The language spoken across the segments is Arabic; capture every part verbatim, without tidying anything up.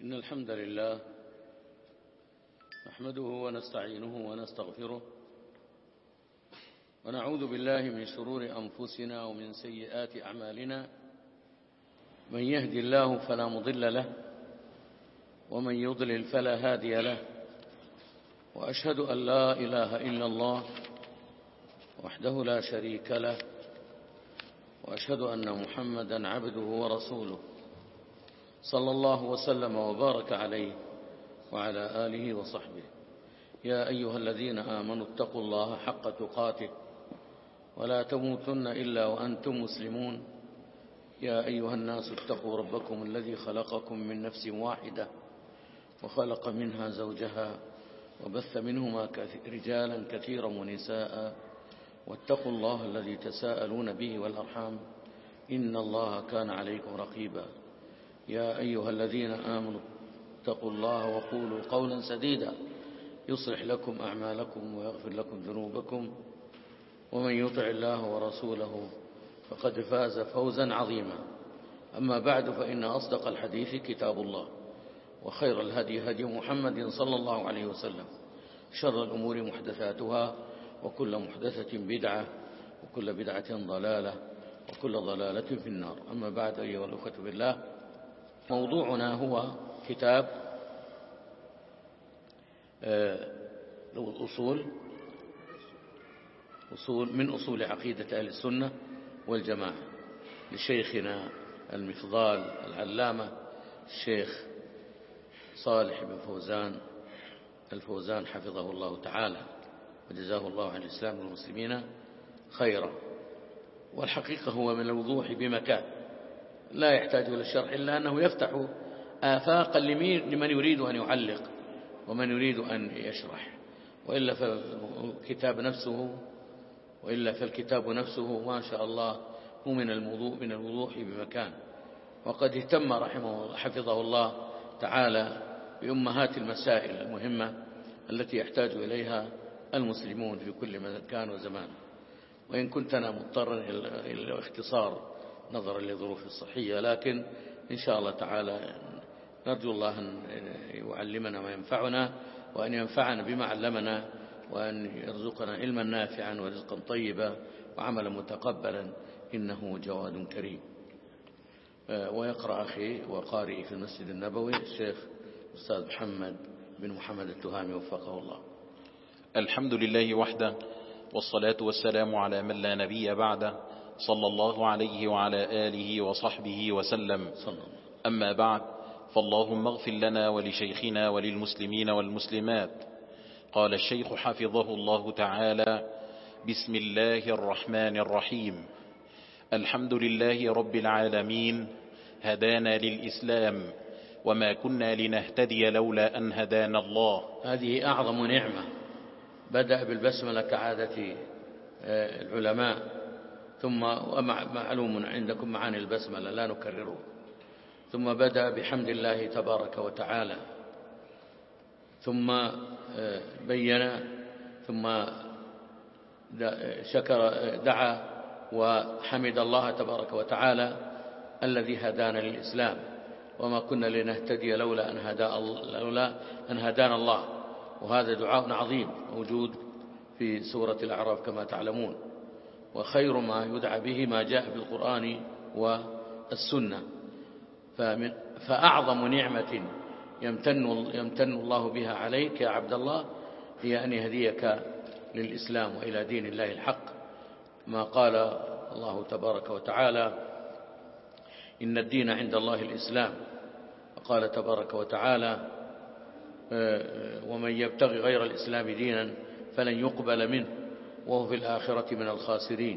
إن الحمد لله نحمده ونستعينه ونستغفره ونعوذ بالله من شرور أنفسنا ومن سيئات أعمالنا. من يهدي الله فلا مضل له ومن يضلل فلا هادي له، وأشهد أن لا إله إلا الله وحده لا شريك له، وأشهد أن محمدا عبده ورسوله صلى الله وسلم وبارك عليه وعلى آله وصحبه. يا أيها الذين آمنوا اتقوا الله حق تقاته ولا تموتن إلا وأنتم مسلمون. يا أيها الناس اتقوا ربكم الذي خلقكم من نفس واحدة وخلق منها زوجها وبث منهما رجالا كثيرا ونساء، واتقوا الله الذي تساءلون به والأرحام إن الله كان عليكم رقيبا. يا أيها الذين آمنوا اتقوا الله وقولوا قولا سديدا يصلح لكم أعمالكم ويغفر لكم ذنوبكم، ومن يطع الله ورسوله فقد فاز فوزا عظيما. أما بعد، فإن أصدق الحديث كتاب الله، وخير الهدي هدي محمد صلى الله عليه وسلم، شر الأمور محدثاتها، وكل محدثة بدعة، وكل بدعة ضلالة، وكل ضلالة في النار. أما بعد، أيها الأخوة بالله، موضوعنا هو كتاب الأصول أصول من أصول عقيدة أهل السنة والجماعة لشيخنا المفضال العلامة الشيخ صالح بن فوزان الفوزان حفظه الله تعالى وجزاه الله عن الإسلام والمسلمين خيرا. والحقيقة هو من الوضوح بمكان لا يحتاج إلى الشرح، إلا أنه يفتح آفاقا لمن يريد أن يعلق ومن يريد أن يشرح. وإلا فالكتاب نفسه وإلا فالكتاب نفسه ما شاء الله هو من الموضوع من الوضوح بمكان. وقد اهتم رحمه الله حفظه الله تعالى بأمهات المسائل المهمة التي يحتاج إليها المسلمون في كل مكان وزمان. وإن كنت أنا مضطرا إلى الاختصار نظرا لظروف الصحية، لكن إن شاء الله تعالى نرجو الله أن يعلمنا ما ينفعنا، وأن ينفعنا بما علمنا، وأن يرزقنا علما نافعا ورزقا طيبا وعملا متقبلا، إنه جواد كريم. ويقرأ أخي وقارئي في المسجد النبوي الشيخ أستاذ محمد بن محمد التهامي وفقه الله. الحمد لله وحده، والصلاة والسلام على من لا نبي بعده، صلى الله عليه وعلى آله وصحبه وسلم. أما بعد، فاللهم اغفر لنا ولشيخنا وللمسلمين والمسلمات. قال الشيخ حفظه الله تعالى: بسم الله الرحمن الرحيم. الحمد لله رب العالمين، هدانا للإسلام وما كنا لنهتدي لولا أن هدانا الله. هذه أعظم نعمة. بدأ بالبسملة كعادة العلماء، ثم معلوم عندكم معاني البسملة لا نكرره، ثم بدأ بحمد الله تبارك وتعالى، ثم بين، ثم شكر دعا وحمد الله تبارك وتعالى الذي هدانا للإسلام وما كنا لنهتدي لولا أن هدا لولا أن هدانا الله. وهذا دعاء عظيم موجود في سورة الأعراف كما تعلمون. وخير ما يدعى به ما جاء في القرآن والسنة. فمن فأعظم نعمة يمتن, يمتن الله بها عليك يا عبد الله هي أن يهديك للإسلام وإلى دين الله الحق، ما قال الله تبارك وتعالى: إن الدين عند الله الإسلام. وقال تبارك وتعالى: ومن يبتغي غير الإسلام دينا فلن يقبل منه وهو في الآخرة من الخاسرين.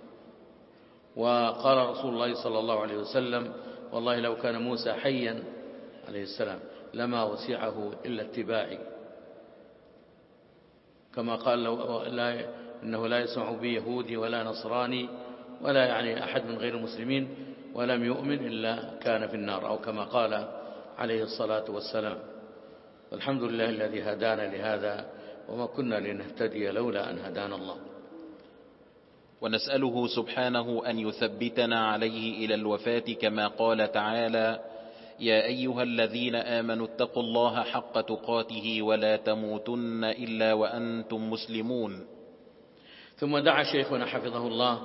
وقال رسول الله صلى الله عليه وسلم: والله لو كان موسى حيا عليه السلام لما وسعه إلا اتباعي. كما قال: لو لا إنه لا يسمع بي يهودي ولا نصراني ولا يعني أحد من غير المسلمين ولم يؤمن إلا كان في النار، أو كما قال عليه الصلاة والسلام. والحمد لله الذي هدانا لهذا وما كنا لنهتدي لولا أن هدانا الله. ونسأله سبحانه أن يثبتنا عليه إلى الوفاة، كما قال تعالى: يا أيها الذين آمنوا اتقوا الله حق تقاته ولا تموتن إلا وأنتم مسلمون. ثم دعا شيخنا حفظه الله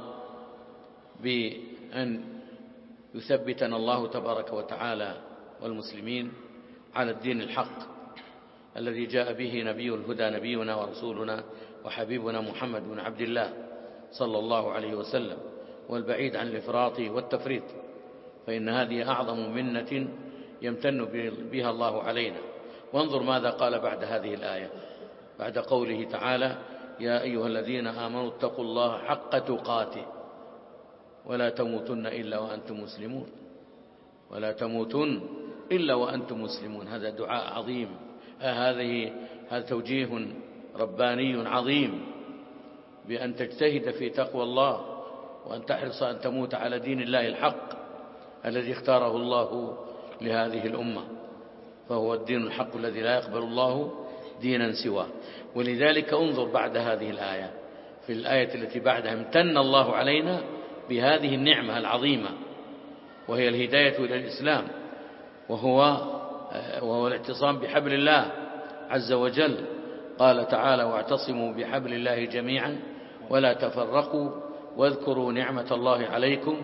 بأن يثبتنا الله تبارك وتعالى والمسلمين على الدين الحق الذي جاء به نبي الهدى نبينا ورسولنا وحبيبنا محمد بن عبد الله صلى الله عليه وسلم، والبعيد عن الإفراط والتفريط، فإن هذه أعظم منة يمتن بها الله علينا. وانظر ماذا قال بعد هذه الآية، بعد قوله تعالى: يا أيها الذين آمنوا اتقوا الله حق تقاته ولا تموتن إلا وأنتم مسلمون، ولا تموتن إلا وأنتم مسلمون. هذا دعاء عظيم، هذه هذا توجيه رباني عظيم بأن تجتهد في تقوى الله، وأن تحرص أن تموت على دين الله الحق الذي اختاره الله لهذه الأمة، فهو الدين الحق الذي لا يقبل الله دينا سواه. ولذلك انظر بعد هذه الآية، في الآية التي بعدها امتن الله علينا بهذه النعمة العظيمة، وهي الهداية إلى الإسلام، وهو وهو الاعتصام بحبل الله عز وجل. قال تعالى: واعتصموا بحبل الله جميعا ولا تفرقوا واذكروا نعمة الله عليكم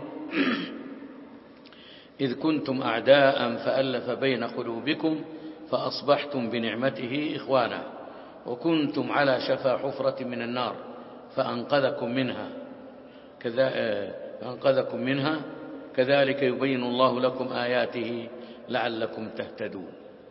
إذ كنتم أعداء فألف بين قلوبكم فأصبحتم بنعمته إخوانا وكنتم على شفا حفرة من النار فأنقذكم منها كذا فأنقذكم منها كذلك يبين الله لكم آياته لعلكم تهتدون.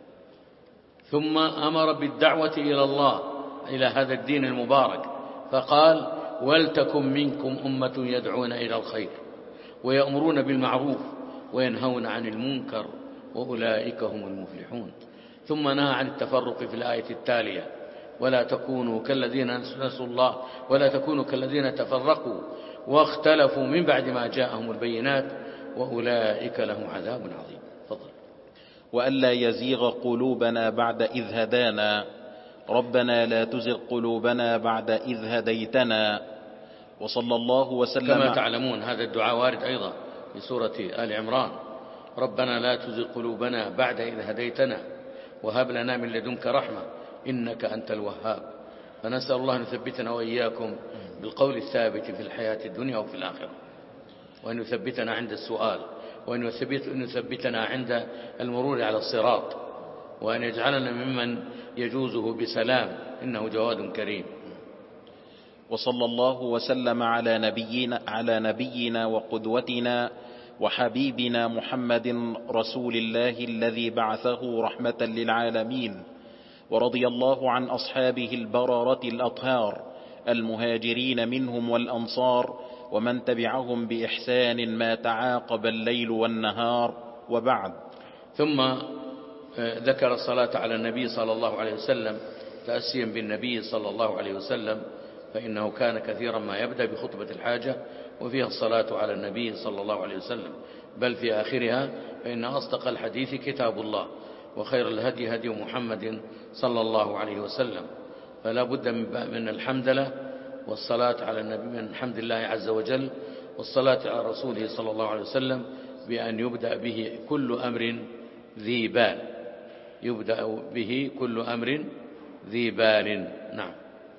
ثم أمر بالدعوة إلى الله، إلى هذا الدين المبارك، فقال: ولتكن منكم أمة يدعون إلى الخير ويأمرون بالمعروف وينهون عن المنكر وأولئك هم المفلحون. ثم نهى عن التفرق في الآية التالية: ولا تكونوا كالذين نسوا الله ولا تكونوا كالذين تفرقوا واختلفوا من بعد ما جاءهم البينات وأولئك لهم عذاب عظيم. فضل. وألا يزيغ قلوبنا بعد إذ هدانا ربنا لا تزغ قلوبنا بعد إذ هديتنا. وصلى الله وسلم. كما تعلمون هذا الدعاء وارد أيضا في سورة آل عمران: ربنا لا تزغ قلوبنا بعد إذ هديتنا وهب لنا من لدنك رحمة إنك أنت الوهاب. فنسأل الله أن يثبتنا وإياكم بالقول الثابت في الحياة الدنيا وفي الآخرة، وأن يثبتنا عند السؤال، وأن يثبتنا عند المرور على الصراط، وأن يجعلنا ممن يجوزه بسلام إنه جواد كريم. وصلى الله وسلم على نبينا على نبينا وقدوتنا وحبيبنا محمد رسول الله الذي بعثه رحمة للعالمين. ورضي الله عن أصحابه البررة الأطهار المهاجرين منهم والأنصار ومن تبعهم بإحسان ما تعاقب الليل والنهار. وبعد. ثم ذكر الصلاة على النبي صلى الله عليه وسلم تأسيا بالنبي صلى الله عليه وسلم، فإنه كان كثيرا ما يبدأ بخطبة الحاجة وفيها الصلاة على النبي صلى الله عليه وسلم، بل في آخرها: فإن أصدق الحديث كتاب الله وخير الهدي هدي محمد صلى الله عليه وسلم. فلا بد من الحمدلله والصلاة على النبي، من حمد الله عز وجل والصلاة على رسوله صلى الله عليه وسلم، بأن يبدأ به كل أمر ذي بال يبدأ به كل أمر ذي بال. نعم.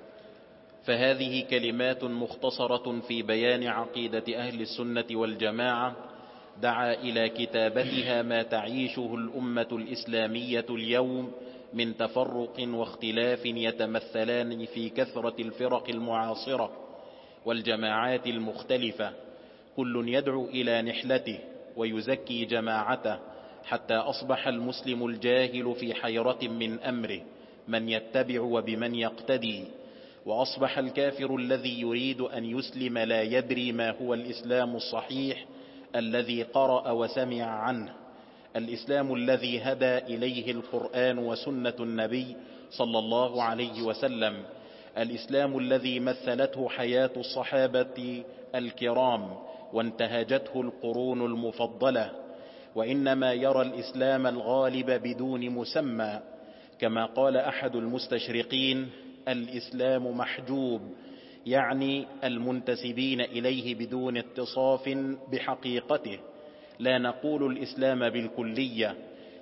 فهذه كلمات مختصرة في بيان عقيدة أهل السنة والجماعة دعا إلى كتابتها ما تعيشه الأمة الإسلامية اليوم من تفرق واختلاف يتمثلان في كثرة الفرق المعاصرة والجماعات المختلفة، كل يدعو إلى نحلته ويزكي جماعته، حتى أصبح المسلم الجاهل في حيرة من أمره من يتبع وبمن يقتدي، وأصبح الكافر الذي يريد أن يسلم لا يدري ما هو الإسلام الصحيح الذي قرأ وسمع عنه، الإسلام الذي هدى إليه القرآن وسنة النبي صلى الله عليه وسلم، الإسلام الذي مثلته حياة الصحابة الكرام وانتهجته القرون المفضلة، وإنما يرى الإسلام الغالب بدون مسمى، كما قال أحد المستشرقين: الإسلام محجوب، يعني المنتسبين إليه بدون اتصاف بحقيقته. لا نقول الإسلام بالكلية،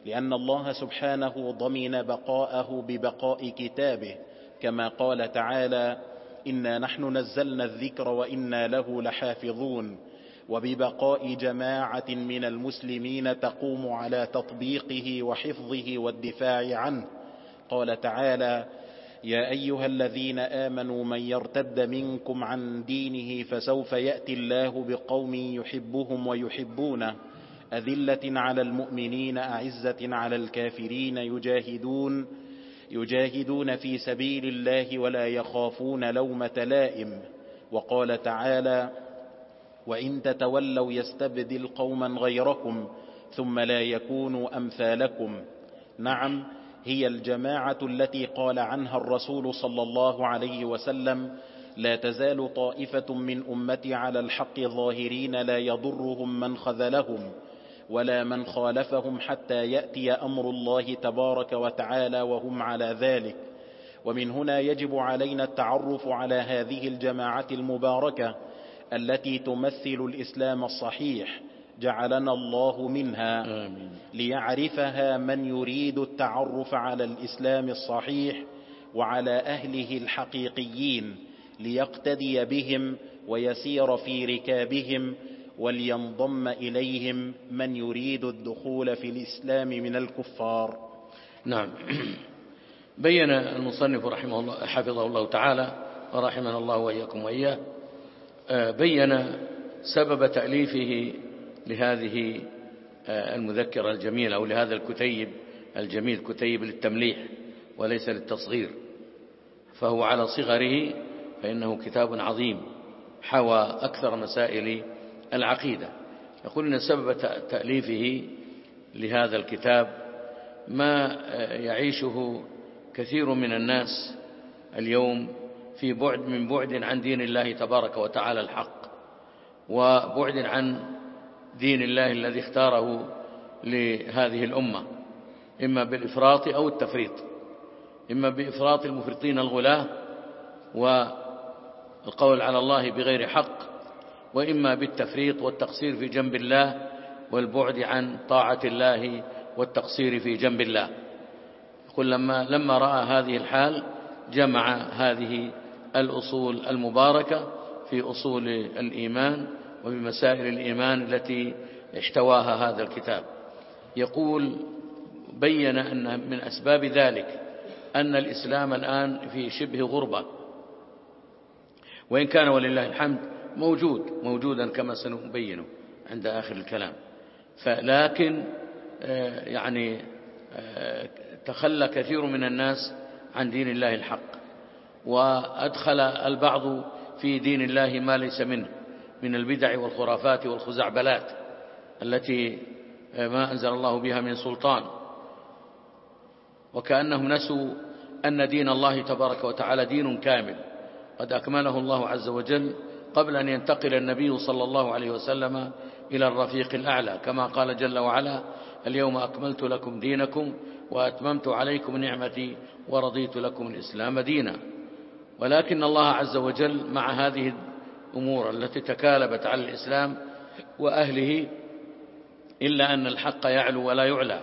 لأن الله سبحانه ضمن بقاءه ببقاء كتابه، كما قال تعالى: إنا نحن نزلنا الذكر وإنا له لحافظون، وببقاء جماعة من المسلمين تقوم على تطبيقه وحفظه والدفاع عنه. قال تعالى: يا أيها الذين آمنوا من يرتد منكم عن دينه فسوف يأتي الله بقوم يحبهم ويحبونه، أذلة على المؤمنين أعزة على الكافرين، يجاهدون يجاهدون في سبيل الله ولا يخافون لومة لائم. وقال تعالى: وإن تتولوا يستبدل قوما غيركم ثم لا يكونوا أمثالكم. نعم، هي الجماعة التي قال عنها الرسول صلى الله عليه وسلم: لا تزال طائفة من أمتي على الحق ظاهرين لا يضرهم من خذلهم ولا من خالفهم حتى يأتي أمر الله تبارك وتعالى وهم على ذلك. ومن هنا يجب علينا التعرف على هذه الجماعة المباركة التي تمثل الإسلام الصحيح، جعلنا الله منها. آمين. ليعرفها من يريد التعرف على الإسلام الصحيح وعلى أهله الحقيقيين، ليقتدي بهم ويسير في ركابهم، ولينضم إليهم من يريد الدخول في الإسلام من الكفار. نعم. بين المصنف رحمه الله حفظه الله تعالى ورحمنا الله وإياكم وإياه، بين سبب تأليفه لهذه المذكرة الجميلة أو لهذا الكتيب الجميل، كتيب للتمليح وليس للتصغير، فهو على صغره فإنه كتاب عظيم حوى أكثر مسائل العقيدة. يقول إن سبب تأليفه لهذا الكتاب ما يعيشه كثير من الناس اليوم في بعد من بعد عن دين الله تبارك وتعالى الحق، وبعد عن دين الله الذي اختاره لهذه الأمة، إما بالإفراط أو التفريط، إما بإفراط المفرطين الغلاة والقول على الله بغير حق، وإما بالتفريط والتقصير في جنب الله والبعد عن طاعة الله والتقصير في جنب الله. يقول لما, لما رأى هذه الحال جمع هذه الأصول المباركة في أصول الإيمان وبمسائل الإيمان التي احتواها هذا الكتاب. يقول بين أن من أسباب ذلك أن الإسلام الآن في شبه غربة، وإن كان ولله الحمد موجود موجودا كما سنبينه عند آخر الكلام، فلكن يعني تخلى كثير من الناس عن دين الله الحق، وأدخل البعض في دين الله ما ليس منه من البدع والخرافات والخزعبلات التي ما أنزل الله بها من سلطان، وكأنهم نسوا أن دين الله تبارك وتعالى دين كامل قد أكمله الله عز وجل قبل أن ينتقل النبي صلى الله عليه وسلم إلى الرفيق الأعلى، كما قال جل وعلا: اليوم أكملت لكم دينكم وأتممت عليكم نعمتي ورضيت لكم الإسلام دينا. ولكن الله عز وجل مع هذه الأمور التي تكالبت على الإسلام وأهله، إلا أن الحق يعلو ولا يعلى،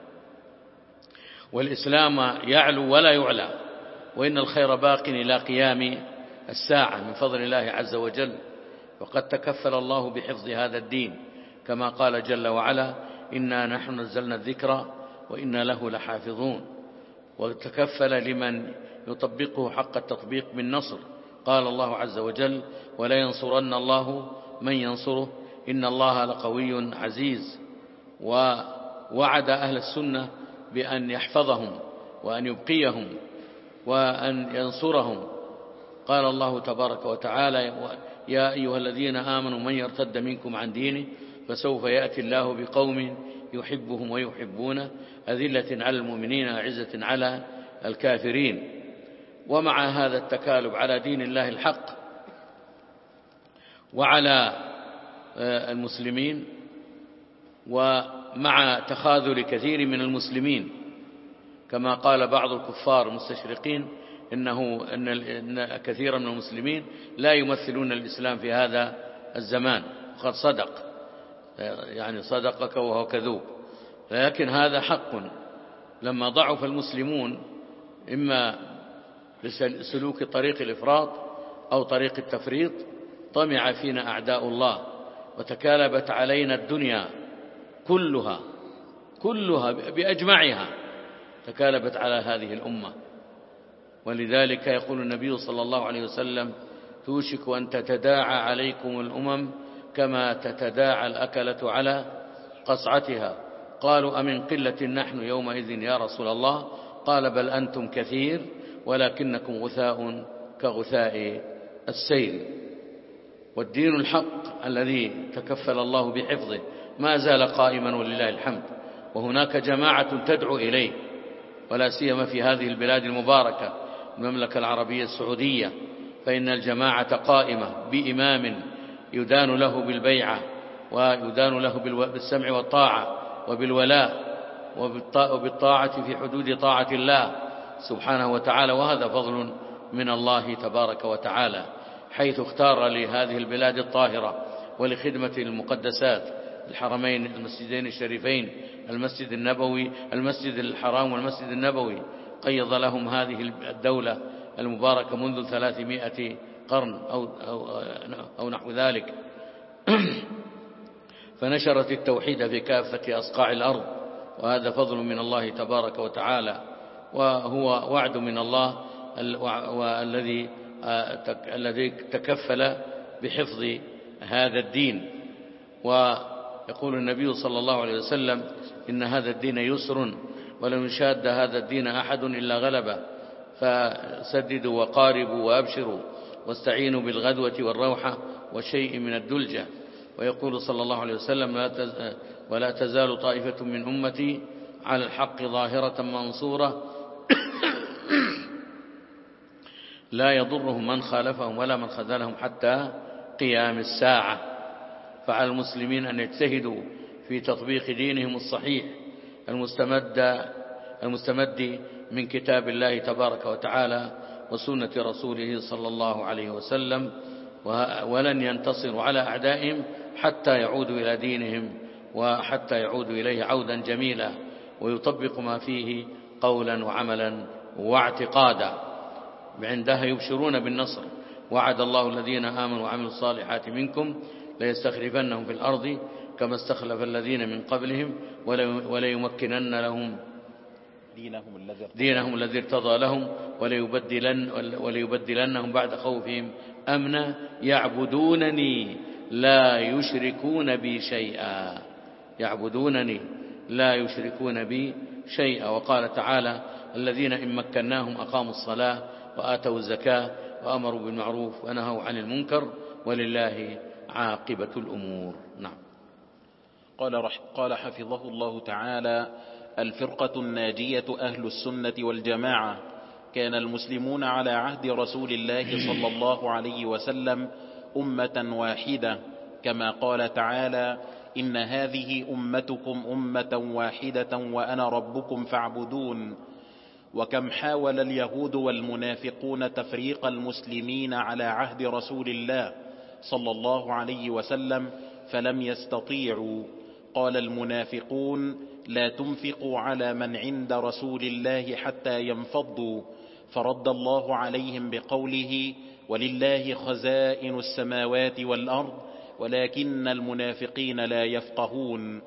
والإسلام يعلو ولا يعلى، وإن الخير باق إلى قيام الساعة من فضل الله عز وجل، وقد تكفل الله بحفظ هذا الدين كما قال جل وعلا: إنا نحن نزلنا الذكر وإنا له لحافظون. وتكفل لمن يطبقه حق التطبيق بالنصر، قال الله عز وجل: ولا ينصرن الله من ينصره إن الله لقوي عزيز. ووعد أهل السنة بأن يحفظهم وأن يبقيهم وأن ينصرهم. قال الله تبارك وتعالى: يا أيها الذين آمنوا من يرتد منكم عن دينه فسوف يأتي الله بقوم يحبهم ويحبونه أذلة على المؤمنين أعزة على الكافرين. ومع هذا التكالب على دين الله الحق وعلى المسلمين، ومع تخاذل كثير من المسلمين، كما قال بعض الكفار المستشرقين إنه إن كثيرا من المسلمين لا يمثلون الإسلام في هذا الزمان، وقد صدق، يعني صدقك وهو كذوب. لكن هذا حق. لما ضعف المسلمون إما لسلوك طريق الإفراط أو طريق التفريط طمع فينا أعداء الله، وتكالبت علينا الدنيا كلها كلها بأجمعها تكالبت على هذه الأمة. ولذلك يقول النبي صلى الله عليه وسلم: توشك أن تتداعى عليكم الأمم كما تتداعى الأكلة على قصعتها. قالوا: أمن قلة نحن يومئذ يا رسول الله؟ قال: بل أنتم كثير ولكنكم غثاء كغثاء السيل. والدين الحق الذي تكفل الله بحفظه ما زال قائما ولله الحمد، وهناك جماعة تدعو إليه، ولا سيما في هذه البلاد المباركة المملكة العربية السعودية، فإن الجماعة قائمة بإمام يدان له بالبيعة ويدان له بالسمع والطاعة وبالولاء وبالطاعة في حدود طاعة الله سبحانه وتعالى. وهذا فضل من الله تبارك وتعالى، حيث اختار لهذه البلاد الطاهرة ولخدمة المقدسات الحرمين المسجدين الشريفين، المسجد النبوي المسجد الحرام والمسجد النبوي، قيض لهم هذه الدولة المباركة منذ ثلاثمائة قرن أو, أو, أو نحو ذلك، فنشرت التوحيد في كافة أصقاع الأرض، وهذا فضل من الله تبارك وتعالى، وهو وعد من الله والذي الذي تكفل بحفظ هذا الدين. ويقول النبي صلى الله عليه وسلم: إن هذا الدين يسر ولن يشاد هذا الدين أحد إلا غلبه، فسددوا وقاربوا وأبشروا واستعينوا بالغدوة والروحة وشيء من الدلجة. ويقول صلى الله عليه وسلم: ولا تزال طائفة من أمتي على الحق ظاهرة منصورة لا يضرهم من خالفهم ولا من خذلهم حتى قيام الساعة. فعلى المسلمين أن يجتهدوا في تطبيق دينهم الصحيح المستمد المستمد من كتاب الله تبارك وتعالى وسنة رسوله صلى الله عليه وسلم، ولن ينتصروا على أعدائهم حتى يعودوا إلى دينهم وحتى يعودوا إليه عودا جميلا، ويطبق ما فيه قولا وعملا واعتقادا. عندها يبشرون بالنصر. وعد الله الذين آمنوا وعملوا الصالحات منكم ليستخلفنهم في الأرض كما استخلف الذين من قبلهم وليمكنن لهم دينهم الذي ارتضى لهم وليبدلن وليبدلنهم بعد خوفهم أمنا يعبدونني لا يشركون بي شيئا يعبدونني لا يشركون بي شيئا. وقال تعالى: الذين إن مكناهم أقاموا الصلاة وآتوا الزكاة وأمروا بالمعروف ونهوا عن المنكر ولله عاقبة الأمور. نعم. قال, قال حفظه الله تعالى: الفرقة الناجية أهل السنة والجماعة. كان المسلمون على عهد رسول الله صلى الله عليه وسلم أمة واحدة، كما قال تعالى: إن هذه أمتكم أمة واحدة وأنا ربكم فاعبدون. وكم حاول اليهود والمنافقون تفريق المسلمين على عهد رسول الله صلى الله عليه وسلم فلم يستطيعوا. قال المنافقون: لا تنفقوا على من عند رسول الله حتى ينفضوا، فرد الله عليهم بقوله: ولله خزائن السماوات والأرض ولكن المنافقين لا يفقهون.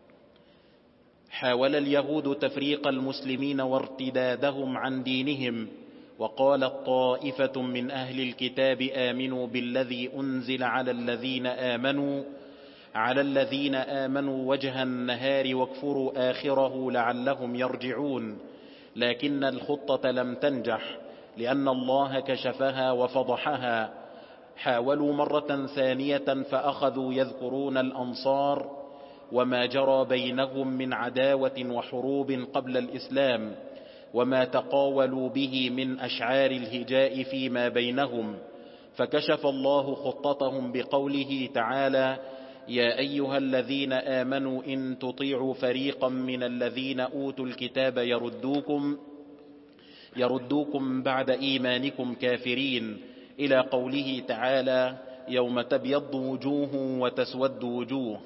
حاول اليهود تفريق المسلمين وارتدادهم عن دينهم، وقالت طائفة من أهل الكتاب آمنوا بالذي أنزل على الذين آمنوا على الذين آمنوا وجه النهار واكفروا آخره لعلهم يرجعون. لكن الخطة لم تنجح لأن الله كشفها وفضحها. حاولوا مرة ثانية فأخذوا يذكرون الأنصار وما جرى بينهم من عداوة وحروب قبل الإسلام، وما تقاولوا به من أشعار الهجاء فيما بينهم، فكشف الله خطتهم بقوله تعالى: يا أيها الذين آمنوا إن تطيعوا فريقا من الذين أوتوا الكتاب يردوكم يردوكم بعد إيمانكم كافرين، إلى قوله تعالى: يوم تبيض وجوه وتسود وجوه.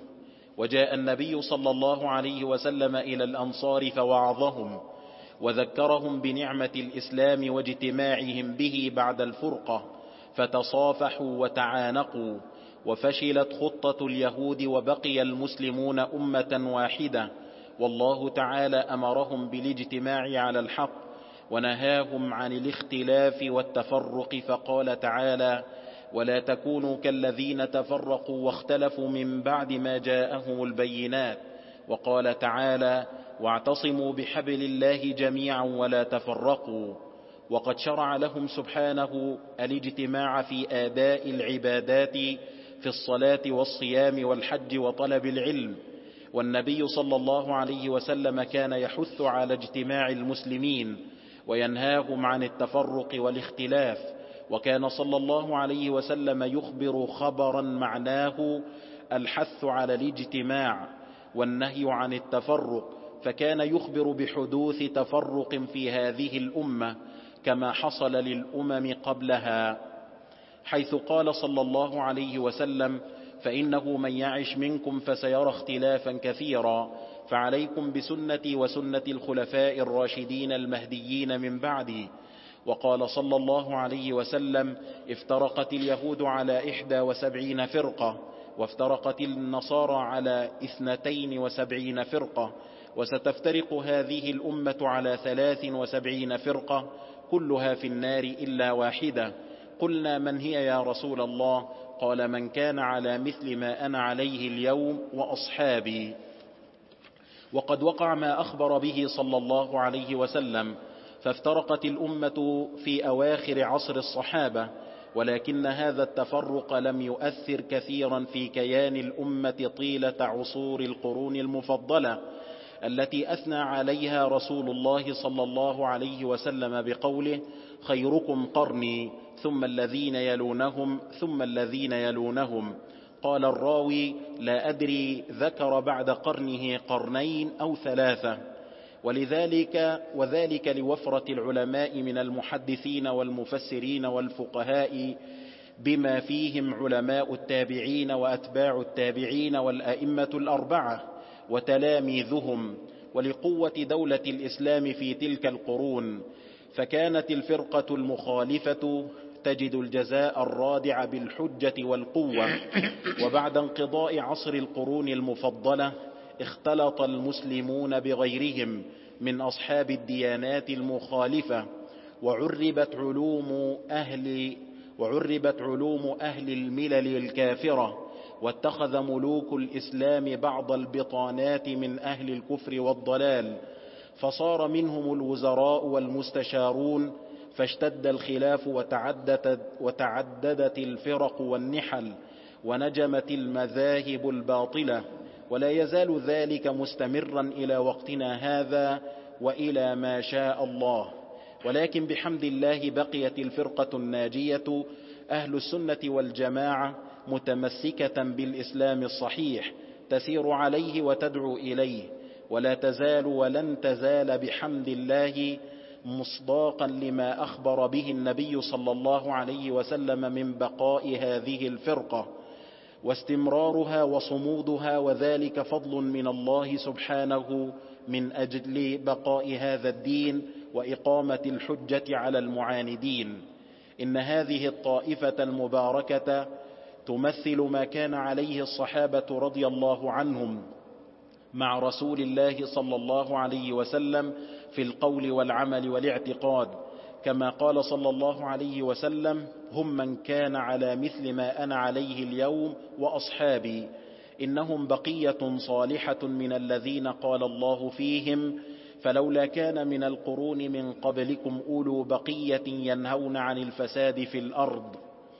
وجاء النبي صلى الله عليه وسلم إلى الأنصار فوعظهم وذكرهم بنعمة الإسلام واجتماعهم به بعد الفرقة، فتصافحوا وتعانقوا، وفشلت خطة اليهود وبقي المسلمون أمة واحدة، والله تعالى أمرهم بالاجتماع على الحق ونهاهم عن الاختلاف والتفرق، فقال تعالى: ولا تكونوا كالذين تفرقوا واختلفوا من بعد ما جاءهم البينات. وقال تعالى: واعتصموا بحبل الله جميعا ولا تفرقوا. وقد شرع لهم سبحانه الاجتماع في آداء العبادات في الصلاة والصيام والحج وطلب العلم، والنبي صلى الله عليه وسلم كان يحث على اجتماع المسلمين وينهاهم عن التفرق والاختلاف، وكان صلى الله عليه وسلم يخبر خبرا معناه الحث على الاجتماع والنهي عن التفرق، فكان يخبر بحدوث تفرق في هذه الأمة كما حصل للأمم قبلها، حيث قال صلى الله عليه وسلم: فإنه من يعش منكم فسيرى اختلافا كثيرا، فعليكم بسنتي وسنة الخلفاء الراشدين المهديين من بعدي. وقال صلى الله عليه وسلم: افترقت اليهود على إحدى وسبعين فرقة، وافترقت النصارى على اثنتين وسبعين فرقة، وستفترق هذه الأمة على ثلاث وسبعين فرقة، كلها في النار إلا واحدة. قلنا: من هي يا رسول الله؟ قال: من كان على مثل ما أنا عليه اليوم وأصحابي. وقد وقع ما أخبر به صلى الله عليه وسلم، فافترقت الأمة في أواخر عصر الصحابة، ولكن هذا التفرق لم يؤثر كثيرا في كيان الأمة طيلة عصور القرون المفضلة التي أثنى عليها رسول الله صلى الله عليه وسلم بقوله: خيركم قرني ثم الذين يلونهم ثم الذين يلونهم. قال الراوي: لا أدري ذكر بعد قرنه قرنين أو ثلاثة. ولذلك وذلك لوفرة العلماء من المحدثين والمفسرين والفقهاء، بما فيهم علماء التابعين وأتباع التابعين والأئمة الأربعة وتلاميذهم، ولقوة دولة الإسلام في تلك القرون، فكانت الفرقة المخالفة تجد الجزاء الرادع بالحجة والقوة. وبعد انقضاء عصر القرون المفضلة اختلط المسلمون بغيرهم من أصحاب الديانات المخالفة، وعربت علوم أهل وعربت علوم أهل الملل الكافرة، واتخذ ملوك الإسلام بعض البطانات من أهل الكفر والضلال، فصار منهم الوزراء والمستشارون، فاشتد الخلاف وتعددت, وتعددت الفرق والنحل، ونجمت المذاهب الباطلة، ولا يزال ذلك مستمرا إلى وقتنا هذا وإلى ما شاء الله. ولكن بحمد الله بقيت الفرقة الناجية أهل السنة والجماعة متمسكة بالإسلام الصحيح، تسير عليه وتدعو إليه، ولا تزال ولن تزال بحمد الله مصداقا لما أخبر به النبي صلى الله عليه وسلم من بقاء هذه الفرقة واستمرارها وصمودها، وذلك فضل من الله سبحانه من أجل بقاء هذا الدين وإقامة الحجة على المعاندين. إن هذه الطائفة المباركة تمثل ما كان عليه الصحابة رضي الله عنهم مع رسول الله صلى الله عليه وسلم في القول والعمل والاعتقاد، كما قال صلى الله عليه وسلم: هم من كان على مثل ما أنا عليه اليوم وأصحابي. إنهم بقية صالحة من الذين قال الله فيهم: فلولا كان من القرون من قبلكم أولو بقية ينهون عن الفساد في الأرض.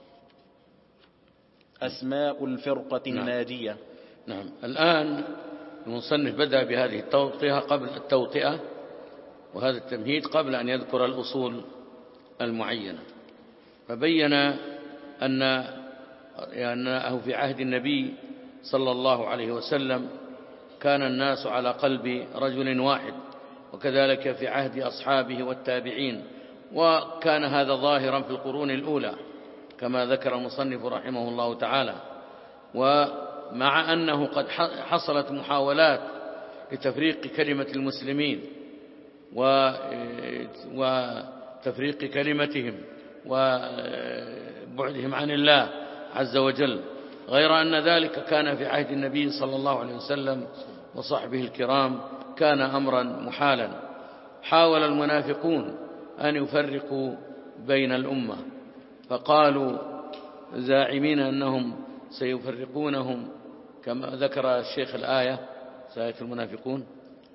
أسماء الفرقة نعم. الناجية. نعم. الآن المصنف بدأ بهذه التوطئة قبل التوطئة وهذا التمهيد قبل أن يذكر الأصول المعينة، فبين أن أنه في عهد النبي صلى الله عليه وسلم كان الناس على قلب رجل واحد، وكذلك في عهد أصحابه والتابعين، وكان هذا ظاهرا في القرون الأولى كما ذكر المصنف رحمه الله تعالى. ومع أنه قد حصلت محاولات لتفريق كلمة المسلمين وتفريق كلمتهم وبعدهم عن الله عز وجل، غير أن ذلك كان في عهد النبي صلى الله عليه وسلم وصحبه الكرام كان أمرا محالا. حاول المنافقون أن يفرقوا بين الأمة، فقالوا زاعمين أنهم سيفرقونهم كما ذكر الشيخ الآية، آية المنافقون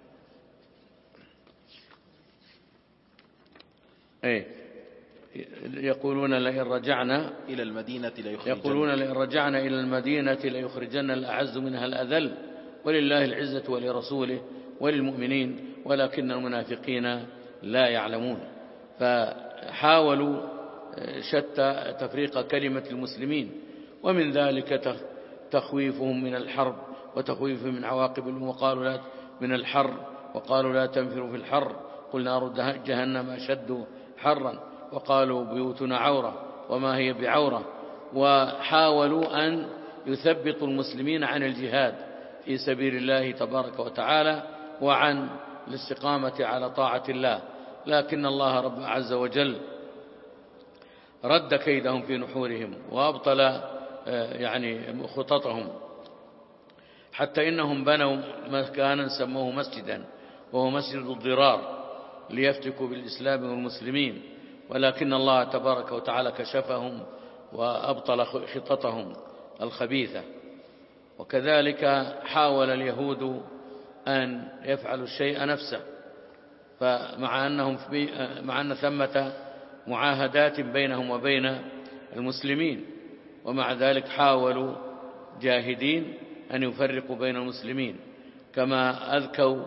أي يقولون لئن رجعنا إلى المدينة ليخرجن يقولون لئن رجعنا إلى المدينة ليخرجن الأعز منها الأذل ولله العزة ولرسوله وللمؤمنين ولكن المنافقين لا يعلمون. فحاولوا شتى تفريق كلمة المسلمين، ومن ذلك تخويفهم من الحرب وتخويفهم من عواقب وقالوا لا من الحر وقالوا لا تنفروا في الحر قل نار جهنم أشد حرا وقالوا بيوتنا عورة وما هي بعورة. وحاولوا أن يثبطوا المسلمين عن الجهاد في سبيل الله تبارك وتعالى وعن الاستقامة على طاعة الله، لكن الله رب عز وجل رد كيدهم في نحورهم وأبطل يعني خططهم، حتى إنهم بنوا مكانا سموه مسجدا وهو مسجد الضرار ليفتكوا بالإسلام والمسلمين، ولكن الله تبارك وتعالى كشفهم وأبطل خططهم الخبيثة. وكذلك حاول اليهود أن يفعلوا الشيء نفسه، فمع أنهم في مع أن ثمة معاهدات بينهم وبين المسلمين، ومع ذلك حاولوا جاهدين أن يفرقوا بين المسلمين، كما أذكوا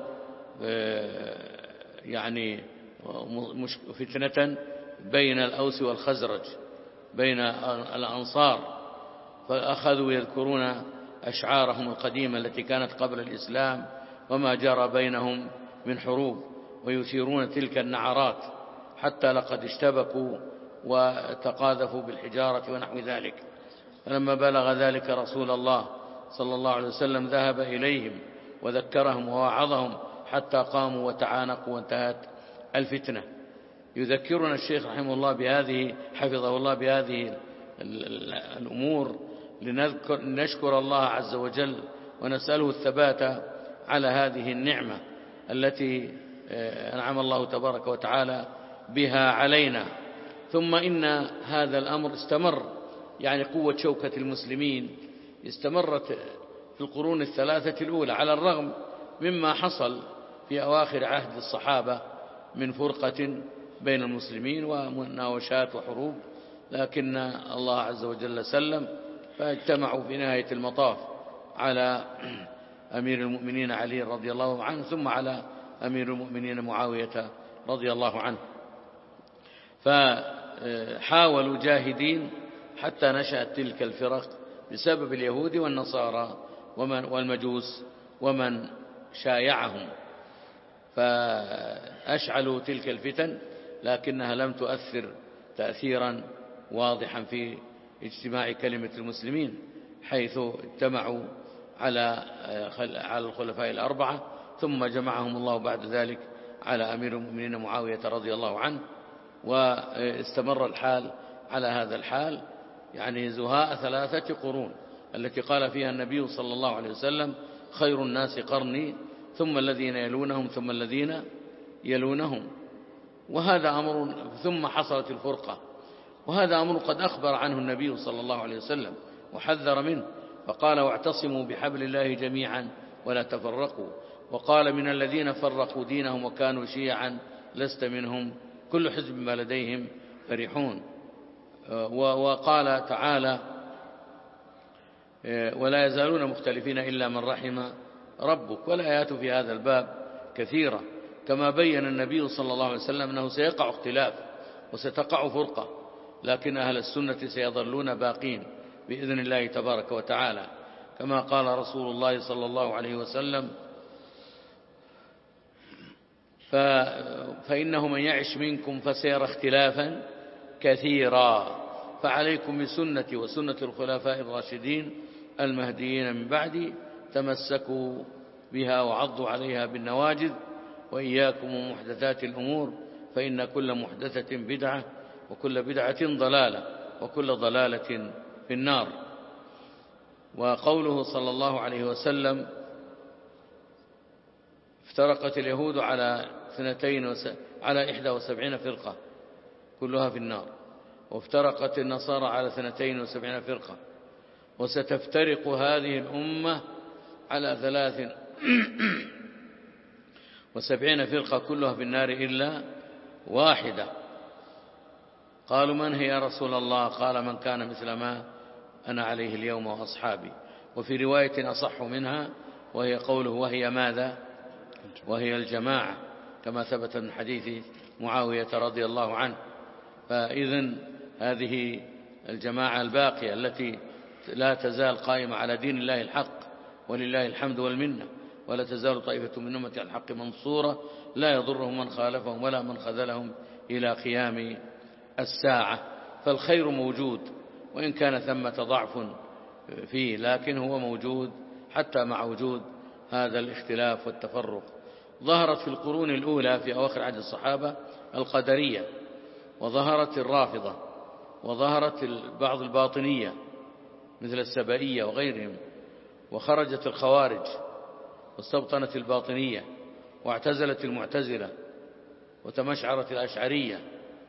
يعني فتنة بين الأوس والخزرج بين الأنصار، فأخذوا يذكرون أشعارهم القديمة التي كانت قبل الإسلام وما جرى بينهم من حروب، ويثيرون تلك النعرات حتى لقد اشتبكوا وتقاذفوا بالحجارة ونحو ذلك. فلما بلغ ذلك رسول الله صلى الله عليه وسلم ذهب إليهم وذكرهم ووعظهم حتى قاموا وتعانقوا وانتهت الفتنة. يذكرنا الشيخ رحمه الله بهذه حفظه الله بهذه الأمور لنشكر الله عز وجل ونسأله الثبات على هذه النعمة التي أنعم الله تبارك وتعالى بها علينا. ثم إن هذا الأمر استمر، يعني قوة شوكة المسلمين استمرت في القرون الثلاثة الأولى على الرغم مما حصل في أواخر عهد الصحابة من فرقة بين المسلمين ومناوشات وحروب، لكن الله عز وجل سلم، فاجتمعوا في نهاية المطاف على أمير المؤمنين علي رضي الله عنه ثم على أمير المؤمنين معاوية رضي الله عنه. فحاولوا جاهدين حتى نشأت تلك الفرق بسبب اليهود والنصارى ومن والمجوس ومن شايعهم، فأشعلوا تلك الفتن لكنها لم تؤثر تأثيرا واضحا في اجتماع كلمة المسلمين، حيث اجتمعوا على على الخلفاء الأربعة ثم جمعهم الله بعد ذلك على أمير المؤمنين معاوية رضي الله عنه، واستمر الحال على هذا الحال يعني زهاء ثلاثة قرون التي قال فيها النبي صلى الله عليه وسلم خير الناس قرني ثم الذين يلونهم ثم الذين يلونهم. وهذا أمر ثم حصلت الفرقة، وهذا أمر قد أخبر عنه النبي صلى الله عليه وسلم وحذر منه، فقال واعتصموا بحبل الله جميعا ولا تفرقوا، وقال من الذين فرقوا دينهم وكانوا شيعا لست منهم كل حزب ما لديهم فرحون. وقال تعالى ولا يزالون مختلفين إلا من رحم ربك، والآيات في هذا الباب كثيرة، كما بين النبي صلى الله عليه وسلم أنه سيقع اختلاف وستقع فرقة، لكن أهل السنة سيظلون باقين بإذن الله تبارك وتعالى، كما قال رسول الله صلى الله عليه وسلم فإنه من يعش منكم فسيرى اختلافا كثيرا، فعليكم بسنتي وسنة الخلفاء الراشدين المهديين من بعدي تمسكوا بها وعضوا عليها بالنواجذ، وإياكم ومحدثات الأمور فإن كل محدثة بدعة وكل بدعة ضلالة وكل ضلالة في النار. وقوله صلى الله عليه وسلم افترقت اليهود على اثنتين وس... على إحدى وسبعين فرقة كلها في النار، وافترقت النصارى على اثنتين وسبعين فرقة، وستفترق هذه الأمة على ثلاث وسبعين فرقة كلها في النار إلا واحدة. قالوا من هي يا رسول الله؟ قال من كان مثل ما أنا عليه اليوم وأصحابي. وفي رواية أصح منها وهي قوله وهي ماذا؟ وهي الجماعة، كما ثبت من حديث معاوية رضي الله عنه. فإذن هذه الجماعة الباقية التي لا تزال قائمة على دين الله الحق ولله الحمد والمنة، ولا تزال طائفة من أمة الحق منصورة لا يضرهم من خالفهم ولا من خذلهم إلى قيام الساعة. فالخير موجود وإن كان ثمة ضعف فيه، لكن هو موجود حتى مع وجود هذا الاختلاف والتفرق. ظهرت في القرون الأولى في أواخر عهد الصحابة القدرية، وظهرت الرافضة، وظهرت بعض الباطنية مثل السبائية وغيرهم، وخرجت الخوارج واستبطنت الباطنية، واعتزلت المعتزلة، وتمشعرت الأشعرية،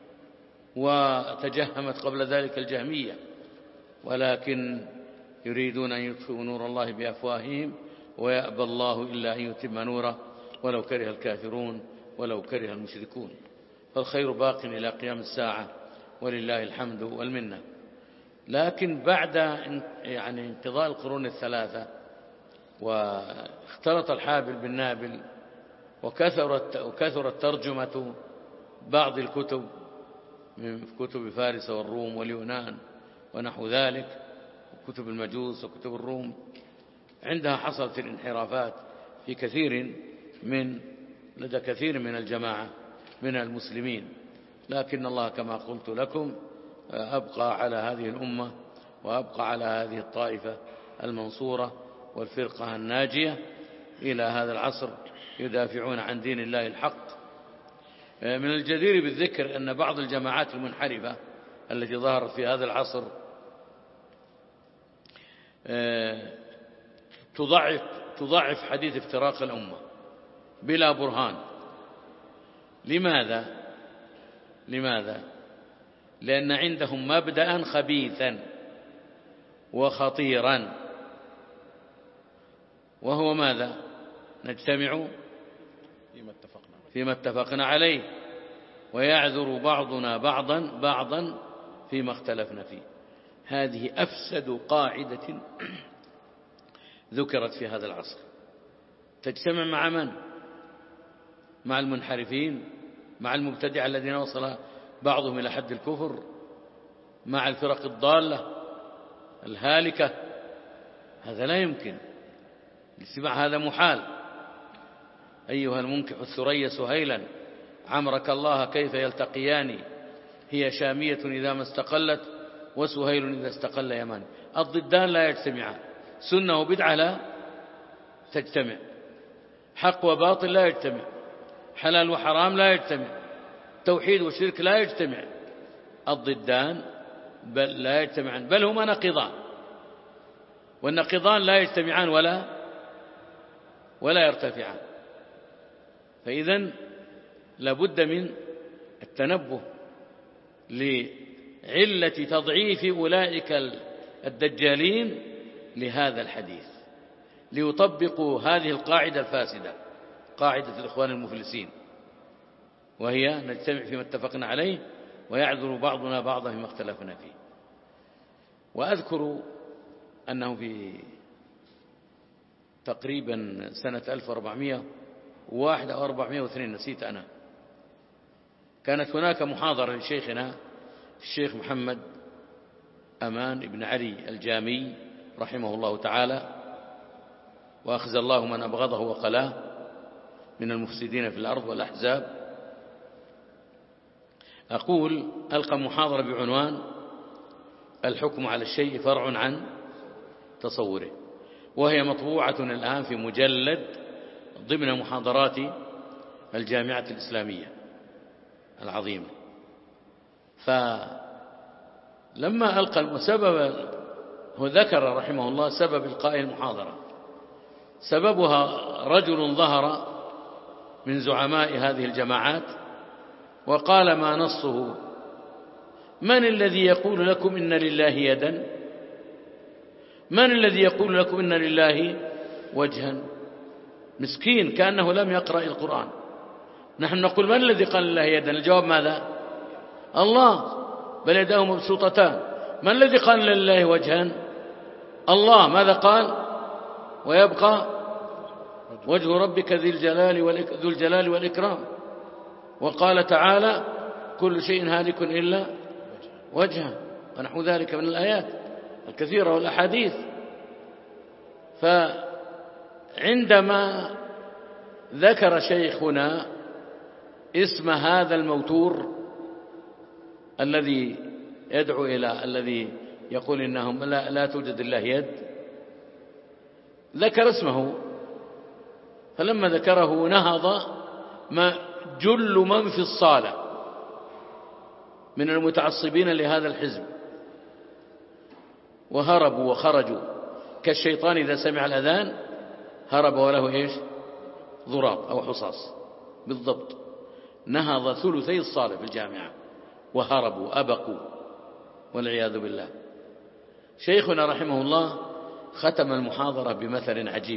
وتجهمت قبل ذلك الجهمية، ولكن يريدون أن يطفئوا نور الله بأفواههم ويأبى الله إلا أن يتم نوره ولو كره الكافرون ولو كره المشركون. فالخير باق إلى قيام الساعة ولله الحمد والمنة. لكن بعد يعني انقضاء القرون الثلاثة واختلط الحابل بالنابل، وكثرت, وكثرت ترجمة بعض الكتب من كتب فارس والروم واليونان ونحو ذلك، وكتب المجوس وكتب الروم، عندها حصلت الانحرافات في كثير من لدى كثير من الجماعة من المسلمين. لكن الله كما قلت لكم أبقى على هذه الأمة وأبقى على هذه الطائفة المنصورة والفرقة الناجية إلى هذا العصر يدافعون عن دين الله الحق. من الجدير بالذكر أن بعض الجماعات المنحرفة التي ظهرت في هذا العصر تضعف تضعف حديث افتراق الأمة بلا برهان. لماذا؟ لماذا؟ لأن عندهم مبدأ خبيثا وخطيرا، وهو ماذا؟ نجتمع فيما اتفقنا عليه ويعذر بعضنا بعضا بعضا فيما اختلفنا فيه. هذه أفسد قاعدة ذكرت في هذا العصر. تجتمع مع من؟ مع المنحرفين، مع المبتدع الذين وصل بعضهم إلى حد الكفر، مع الفرق الضالة الهالكة. هذا لا يمكن، الاجتماع هذا محال. أيها المنكح الثريا سهيلا عمرك الله كيف يلتقيان، هي شامية إذا ما استقلت وسهيل إذا استقل يمان. الضدان لا يجتمعان، سنة وبدعة لا تجتمع، حق وباطل لا يجتمع، حلال وحرام لا يجتمع، توحيد وشرك لا يجتمع. الضدان بل لا يجتمعان، بل هما نقيضان، والنقيضان لا يجتمعان ولا ولا يرتفعان. فإذن لابد من التنبه لعلة تضعيف أولئك الدجالين لهذا الحديث، ليطبقوا هذه القاعدة الفاسدة، قاعدة الإخوان المفلسين، وهي نجتمع فيما اتفقنا عليه ويعذر بعضنا بعضا فيما اختلفنا فيه. وأذكر أنه في تقريبا سنة ألف وأربعمائة وواحد أو أربعمائة واثنين، نسيت أنا، كانت هناك محاضرة لشيخنا الشيخ محمد أمان بن علي الجامي رحمه الله تعالى، وأخزى الله من أبغضه وقلاه من المفسدين في الأرض والأحزاب. أقول ألقى محاضرة بعنوان الحكم على الشيء فرع عن تصوره، وهي مطبوعة الآن في مجلد ضمن محاضرات الجامعة الإسلامية العظيمة. فلما ألقى سبب، هو ذكر رحمه الله سبب إلقاء المحاضرة، سببها رجل ظهر من زعماء هذه الجماعات وقال ما نصه: من الذي يقول لكم إن لله يدا؟ من الذي يقول لكم إن لله وجها؟ مسكين كأنه لم يقرأ القرآن. نحن نقول من الذي قال لله يدا؟ الجواب ماذا؟ الله، بل يداه مبسوطتان. من الذي قال لله وجها؟ الله. ماذا قال؟ ويبقى وجه ربك ذي الجلال ذو الجلال والإكرام. وقال تعالى: كل شيء هالك إلا وجهه، ونحو ذلك من الآيات الكثيرة والأحاديث. فعندما ذكر شيخنا اسم هذا الموتور الذي يدعو إلى الذي يقول إنهم لا, لا توجد الله يد، ذكر اسمه، فلما ذكره نهض ما جل من في الصالة من المتعصبين لهذا الحزب، وهربوا وخرجوا كالشيطان إذا سمع الأذان هرب وله إيش؟ ضراب أو حصاص بالضبط. نهض ثلثي الصالة في الجامعة وهربوا أبقوا والعياذ بالله. شيخنا رحمه الله ختم المحاضرة بمثل عجيب،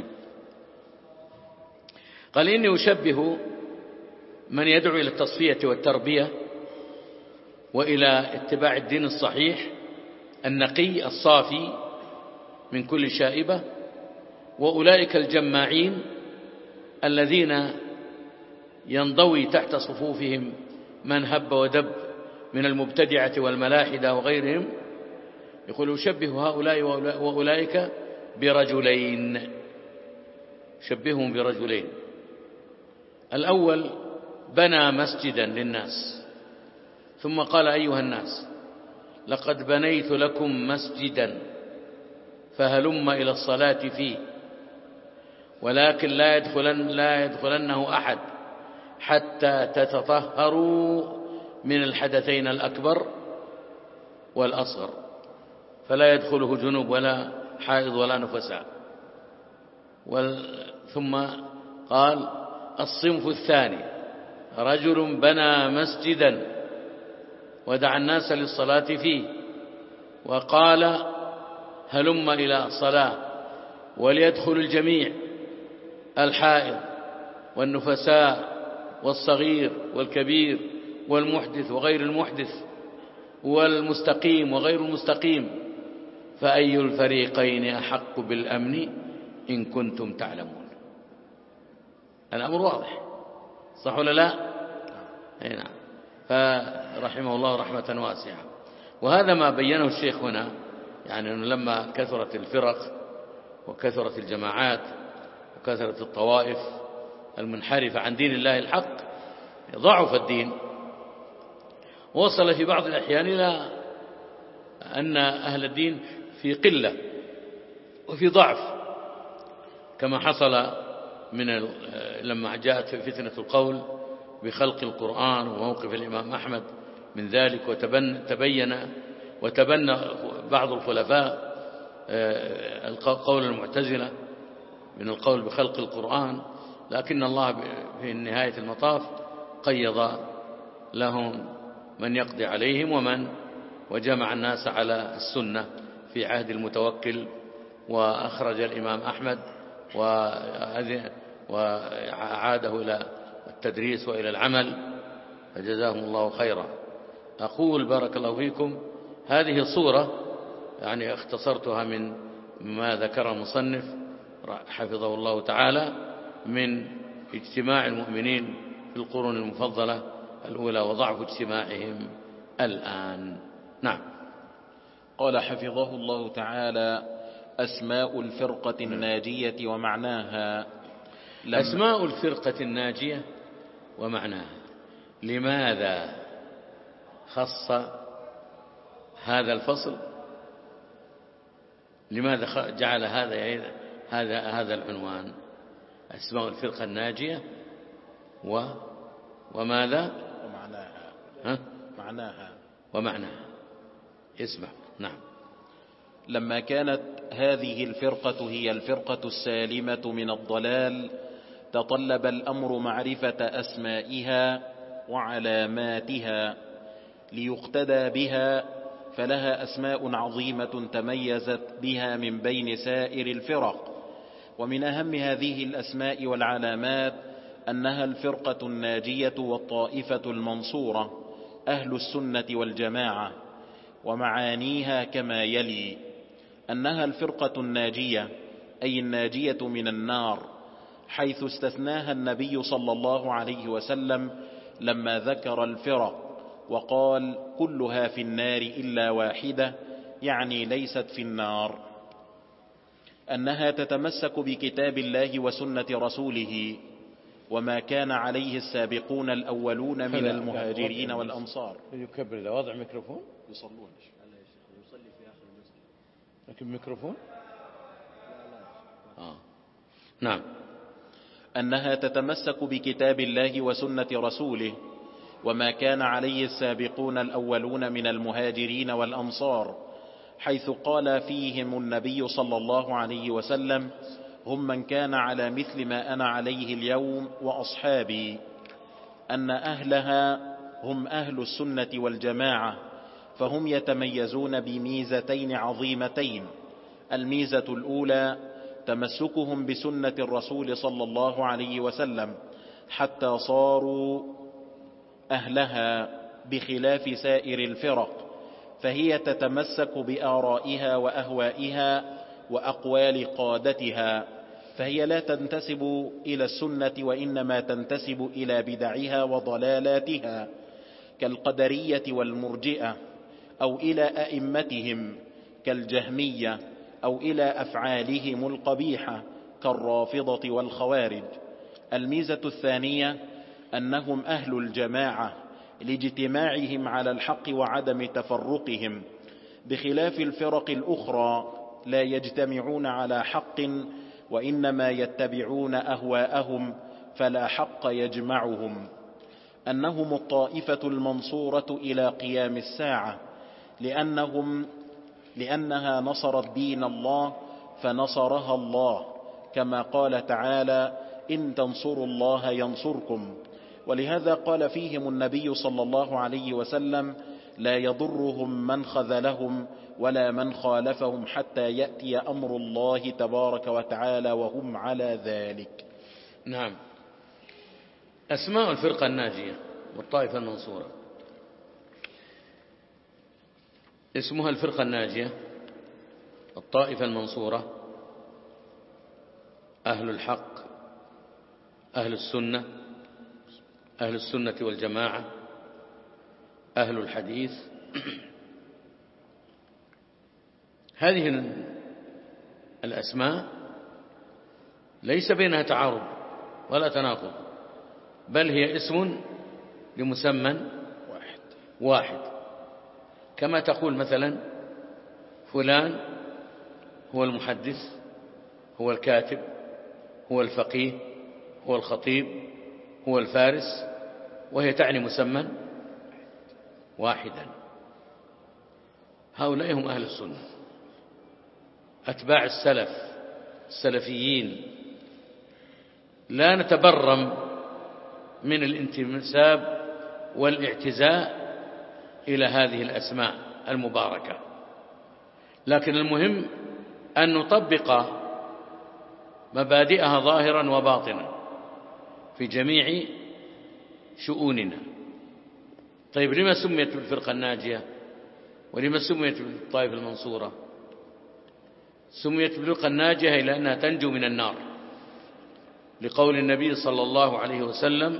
قال: إني أشبه من يدعو إلى التصفية والتربية وإلى اتباع الدين الصحيح النقي الصافي من كل شائبة، وأولئك الجماعين الذين ينضوي تحت صفوفهم من هب ودب من المبتدعة والملاحدة وغيرهم. يقول: يشبه هؤلاء وأولئك برجلين، شبههم برجلين. الأول بنى مسجدا للناس، ثم قال: أيها الناس، لقد بنيت لكم مسجدا فهلم إلى الصلاة فيه، ولكن لا يدخلن لا يدخلنه أحد حتى تتطهروا من الحدثين الأكبر والأصغر، فلا يدخله جنوب ولا حائض ولا نفساء. ثم قال: الصنف الثاني رجل بنى مسجدا ودعا الناس للصلاة فيه، وقال: هلم إلى الصلاة وليدخل الجميع، الحائض والنفساء والصغير والكبير والمحدث وغير المحدث والمستقيم وغير المستقيم، فأي الفريقين أحق بالأمن إن كنتم تعلمون. الأمر واضح، صح ولا لا؟ أي نعم. فرحمه الله رحمة واسعة. وهذا ما بينه الشيخ هنا، يعني أنه لما كثرت الفرق وكثرت الجماعات وكثرت الطوائف المنحرفة عن دين الله الحق، ضعف الدين، ووصل في بعض الأحيان إلى أن أهل الدين في قلة وفي ضعف، كما حصل من لما جاءت فتنة القول بخلق القرآن وموقف الإمام أحمد من ذلك، وتبين وتبنى بعض الخلفاء قول المعتزلة من القول بخلق القرآن، لكن الله في نهاية المطاف قيض لهم من يقضي عليهم ومن وجمع الناس على السنة في عهد المتوكل، وأخرج الإمام أحمد وعاده إلى التدريس وإلى العمل، فجزاهم الله خيرا. أقول بارك الله فيكم، هذه صورة يعني اختصرتها من ما ذكر المصنف حفظه الله تعالى من اجتماع المؤمنين في القرون المفضلة الأولى وضعف اجتماعهم الآن. نعم. قال حفظه الله تعالى: أسماء الفرقة الناجية ومعناها. أسماء الفرقة الناجية ومعناها. لماذا خص هذا الفصل لماذا جعل هذا هذا هذا العنوان أسماء الفرقة الناجية و وماذا ومعناها ها؟ معناها ومعناها. اسمع. نعم. لما كانت هذه الفرقة هي الفرقة السالمة من الضلال تطلب الأمر معرفة أسمائها وعلاماتها ليقتدى بها، فلها أسماء عظيمة تميزت بها من بين سائر الفرق. ومن أهم هذه الأسماء والعلامات أنها الفرقة الناجية والطائفة المنصورة أهل السنة والجماعة. ومعانيها كما يلي: أنها الفرقة الناجية أي الناجية من النار، حيث استثناها النبي صلى الله عليه وسلم لما ذكر الفرق وقال كلها في النار إلا واحدة، يعني ليست في النار. أنها تتمسك بكتاب الله وسنة رسوله وما كان عليه السابقون الأولون من المهاجرين والأنصار. يكبر إذا وضع ميكروفون يصلون يصلي في آخر المسجد. لكن ميكروفون آه. نعم. أنها تتمسك بكتاب الله وسنة رسوله وما كان عليه السابقون الأولون من المهاجرين والأنصار، حيث قال فيهم النبي صلى الله عليه وسلم: هم من كان على مثل ما أنا عليه اليوم وأصحابي. أن أهلها هم أهل السنة والجماعة، فهم يتميزون بميزتين عظيمتين: الميزة الأولى تمسكهم بسنة الرسول صلى الله عليه وسلم حتى صاروا أهلها، بخلاف سائر الفرق، فهي تتمسك بآرائها وأهوائها وأقوال قادتها، فهي لا تنتسب إلى السنة وإنما تنتسب إلى بدعها وضلالاتها، كالقدرية والمرجئة، أو إلى أئمتهم كالجهمية، أو إلى أفعالهم القبيحة كالرافضة والخوارج. الميزة الثانية أنهم أهل الجماعة لاجتماعهم على الحق وعدم تفرقهم، بخلاف الفرق الأخرى لا يجتمعون على حق وإنما يتبعون أهواءهم فلا حق يجمعهم. أنهم الطائفة المنصورة إلى قيام الساعة، لأنهم لأنها نصرت دين الله فنصرها الله، كما قال تعالى: إن تنصروا الله ينصركم. ولهذا قال فيهم النبي صلى الله عليه وسلم: لا يضرهم من خذلهم ولا من خالفهم حتى يأتي أمر الله تبارك وتعالى وهم على ذلك. نعم. أسماء الفرقة الناجية والطائفة المنصورة: اسمها الفرقة الناجية، الطائفة المنصورة، أهل الحق، أهل السنة، أهل السنة والجماعة، أهل الحديث. هذه الأسماء ليس بينها تعارض ولا تناقض، بل هي اسم لمسمى واحد واحد كما تقول مثلا فلان هو المحدث، هو الكاتب، هو الفقيه، هو الخطيب، هو الفارس، وهي تعني مسمى واحدا. هؤلاء هم أهل السنة، أتباع السلف السلفيين. لا نتبرم من الانتساب والاعتزاء إلى هذه الأسماء المباركة، لكن المهم أن نطبق مبادئها ظاهرا وباطنا في جميع شؤوننا. طيب، لما سميت بالفرقة الناجية ولما سميت بالطائفة المنصورة؟ سميت بالفرقة الناجية لأنها تنجو من النار، لقول النبي صلى الله عليه وسلم: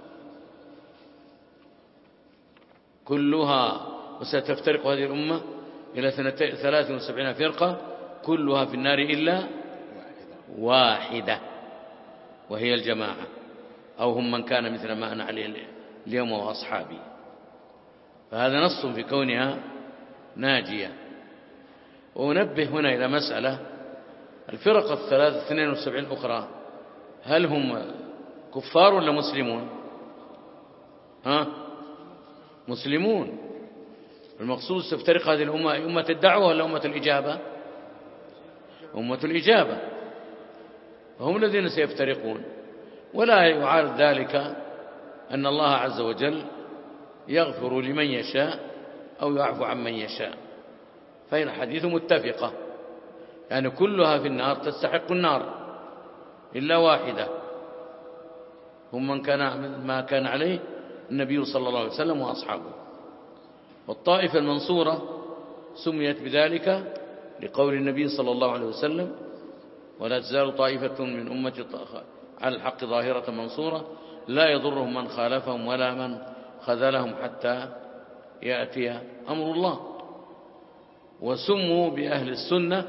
كلها وستفترق هذه الأمة إلى ثلاث وسبعين فرقة كلها في النار إلا واحدة وهي الجماعة، أو هم من كان مثل ما أنا عليه اليوم وأصحابي. فهذا نص في كونها ناجية. وأنبه هنا إلى مسألة: الفرق الثلاث اثنين وسبعين الأخرى هل هم كفار ولا مسلمون؟ ها؟ مسلمون. المقصود ستفترق هذه الأمة أمة الدعوة ولا أمة الإجابة؟ أمة الإجابة، فهم الذين سيفترقون. ولا يعارض ذلك أن الله عز وجل يغفر لمن يشاء أو يعفو عن من يشاء، فهي الحديث متفقة، يعني كلها في النار تستحق النار إلا واحدة، هم من كان ما كان عليه النبي صلى الله عليه وسلم وأصحابه. والطائفة المنصورة سميت بذلك لقول النبي صلى الله عليه وسلم: ولا تزال طائفة من أمتي على الحق ظاهرة منصورة لا يضرهم من خالفهم ولا من خذلهم حتى يأتي أمر الله. وسموا بأهل السنة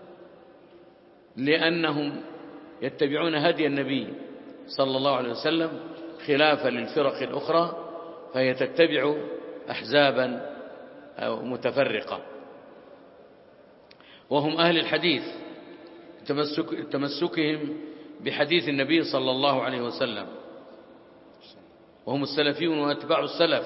لأنهم يتبعون هدي النبي صلى الله عليه وسلم خلافا للفرق الأخرى، فهي تتبع أحزابا أو متفرقة. وهم أهل الحديث تمسك تمسكهم بحديث النبي صلى الله عليه وسلم، وهم السلفيون وأتباع السلف،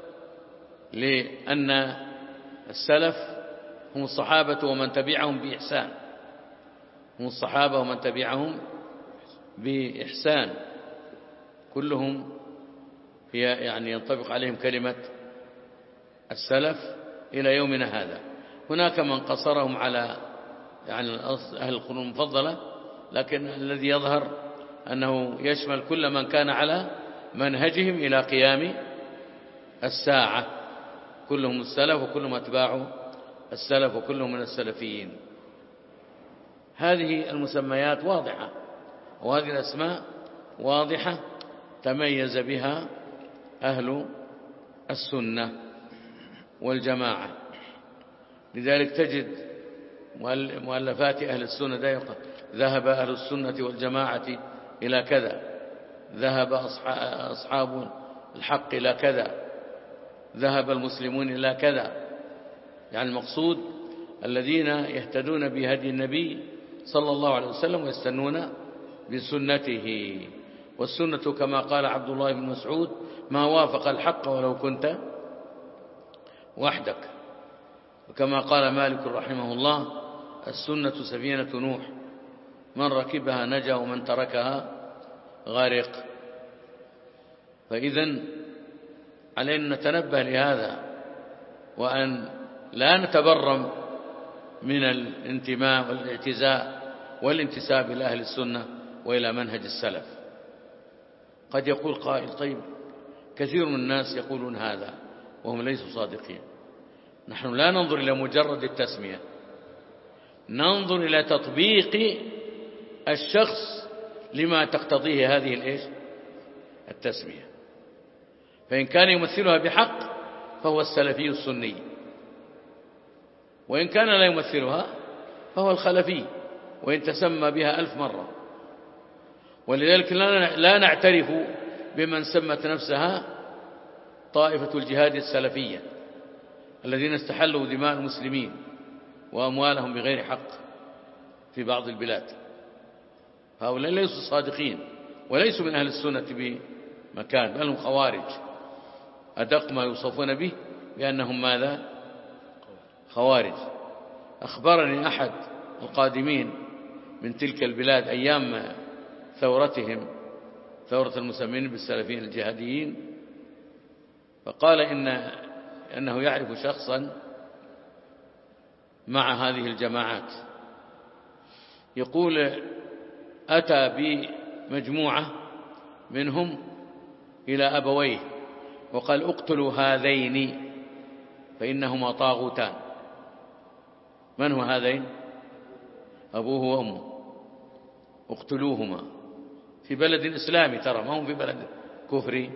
لأن السلف هم الصحابة ومن تبعهم بإحسان، هم الصحابة ومن تبعهم بإحسان كلهم هي يعني ينطبق عليهم كلمة السلف إلى يومنا هذا. هناك من قصرهم على يعني أهل القرون المفضلة، لكن الذي يظهر أنه يشمل كل من كان على منهجهم إلى قيام الساعة، كلهم السلف وكلهم أتباع السلف وكلهم من السلفيين. هذه المسميات واضحة وهذه الأسماء واضحة تميز بها أهل السنة والجماعة. لذلك تجد مؤلفات أهل السنة دائما: ذهب أهل السنة والجماعة إلى كذا، ذهب أصحاب الحق إلى كذا، ذهب المسلمون إلى كذا. يعني المقصود الذين يهتدون بهدي النبي صلى الله عليه وسلم ويستنون بسنته. والسنة كما قال عبد الله بن مسعود: ما وافق الحق ولو كنت وحدك. وكما قال مالك رحمه الله: السنة سفينة نوح، من ركبها نجا ومن تركها غرق. فإذن علينا نتنبه لهذا، وأن لا نتبرم من الانتماء والاعتزاء والانتساب إلى أهل السنة وإلى منهج السلف. قد يقول قائل: طيب كثير من الناس يقولون هذا وهم ليسوا صادقين. نحن لا ننظر إلى مجرد التسمية، ننظر إلى تطبيق الشخص لما تقتضيه هذه الإيش؟ التسمية. فإن كان يمثلها بحق فهو السلفي السني، وإن كان لا يمثلها فهو الخلفي وإن تسمى بها ألف مرة. ولذلك لا نعترف بمن سمت نفسها طائفة الجهاد السلفية الذين استحلوا دماء المسلمين وأموالهم بغير حق في بعض البلاد. هؤلاء ليسوا صادقين وليسوا من أهل السنة بمكان، بل هم خوارج، أدق ما يوصفون به بأنهم ماذا؟ خوارج. أخبرني أحد القادمين من تلك البلاد أيام ثورتهم، ثورة المسمين بالسلفيين الجهاديين، فقال إن أنه يعرف شخصا مع هذه الجماعات، يقول: أتى بمجموعة منهم إلى أبويه وقال: اقتلوا هذين فإنهما طاغوتان. من هو هذين؟ أبوه وأمه، اقتلوهما في بلد إسلامي، ترى ما هم في بلد كفري.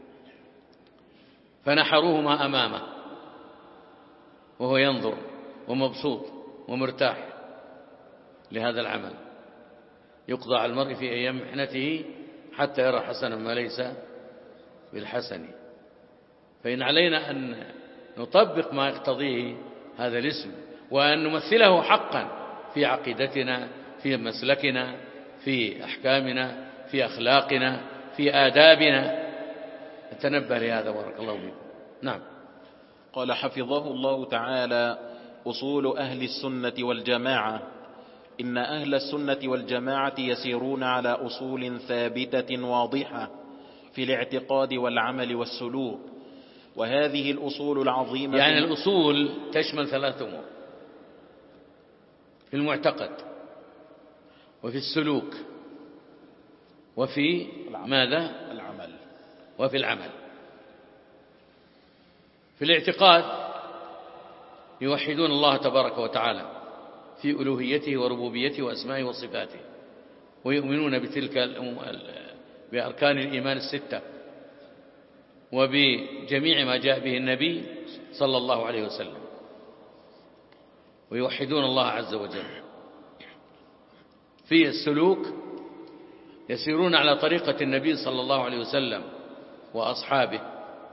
فنحروهما أمامه وهو ينظر ومبسوط ومرتاح لهذا العمل. يقضى على المرء في أيام محنته حتى يرى حسنا ما ليس بالحسن. فإن علينا أن نطبق ما يقتضيه هذا الاسم وأن نمثله حقا في عقيدتنا، في مسلكنا، في أحكامنا، في أخلاقنا، في آدابنا. نتنبه لهذا بارك الله فيكم. نعم. قال حفظه الله تعالى: أصول أهل السنة والجماعة. إن أهل السنة والجماعة يسيرون على أصول ثابتة واضحة في الاعتقاد والعمل والسلوك، وهذه الأصول العظيمة يعني الأصول تشمل ثلاث أمور: في المعتقد، وفي السلوك، وفي ماذا؟ العمل. وفي العمل. في الاعتقاد يوحدون الله تبارك وتعالى في ألوهيته وربوبيته وأسمائه وصفاته، ويؤمنون بتلك بأركان الإيمان الستة وبجميع ما جاء به النبي صلى الله عليه وسلم، ويوحدون الله عز وجل. في السلوك يسيرون على طريقة النبي صلى الله عليه وسلم وأصحابه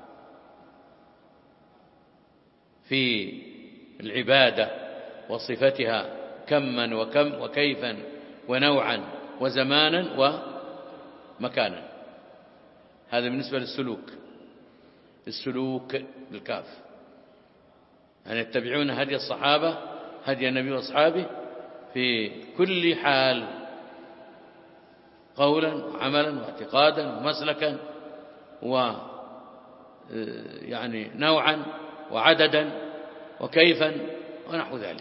في العبادة وصفتها كما وكم وكيفا ونوعا وزمانا ومكانا. هذا بالنسبة للسلوك. السلوك بالكاف، يعني يتبعون هدي الصحابة، هدي النبي وأصحابه في كل حال، قولا وعملا واعتقادا ومسلكا و يعني نوعا وعددا وكيفا ونحو ذلك.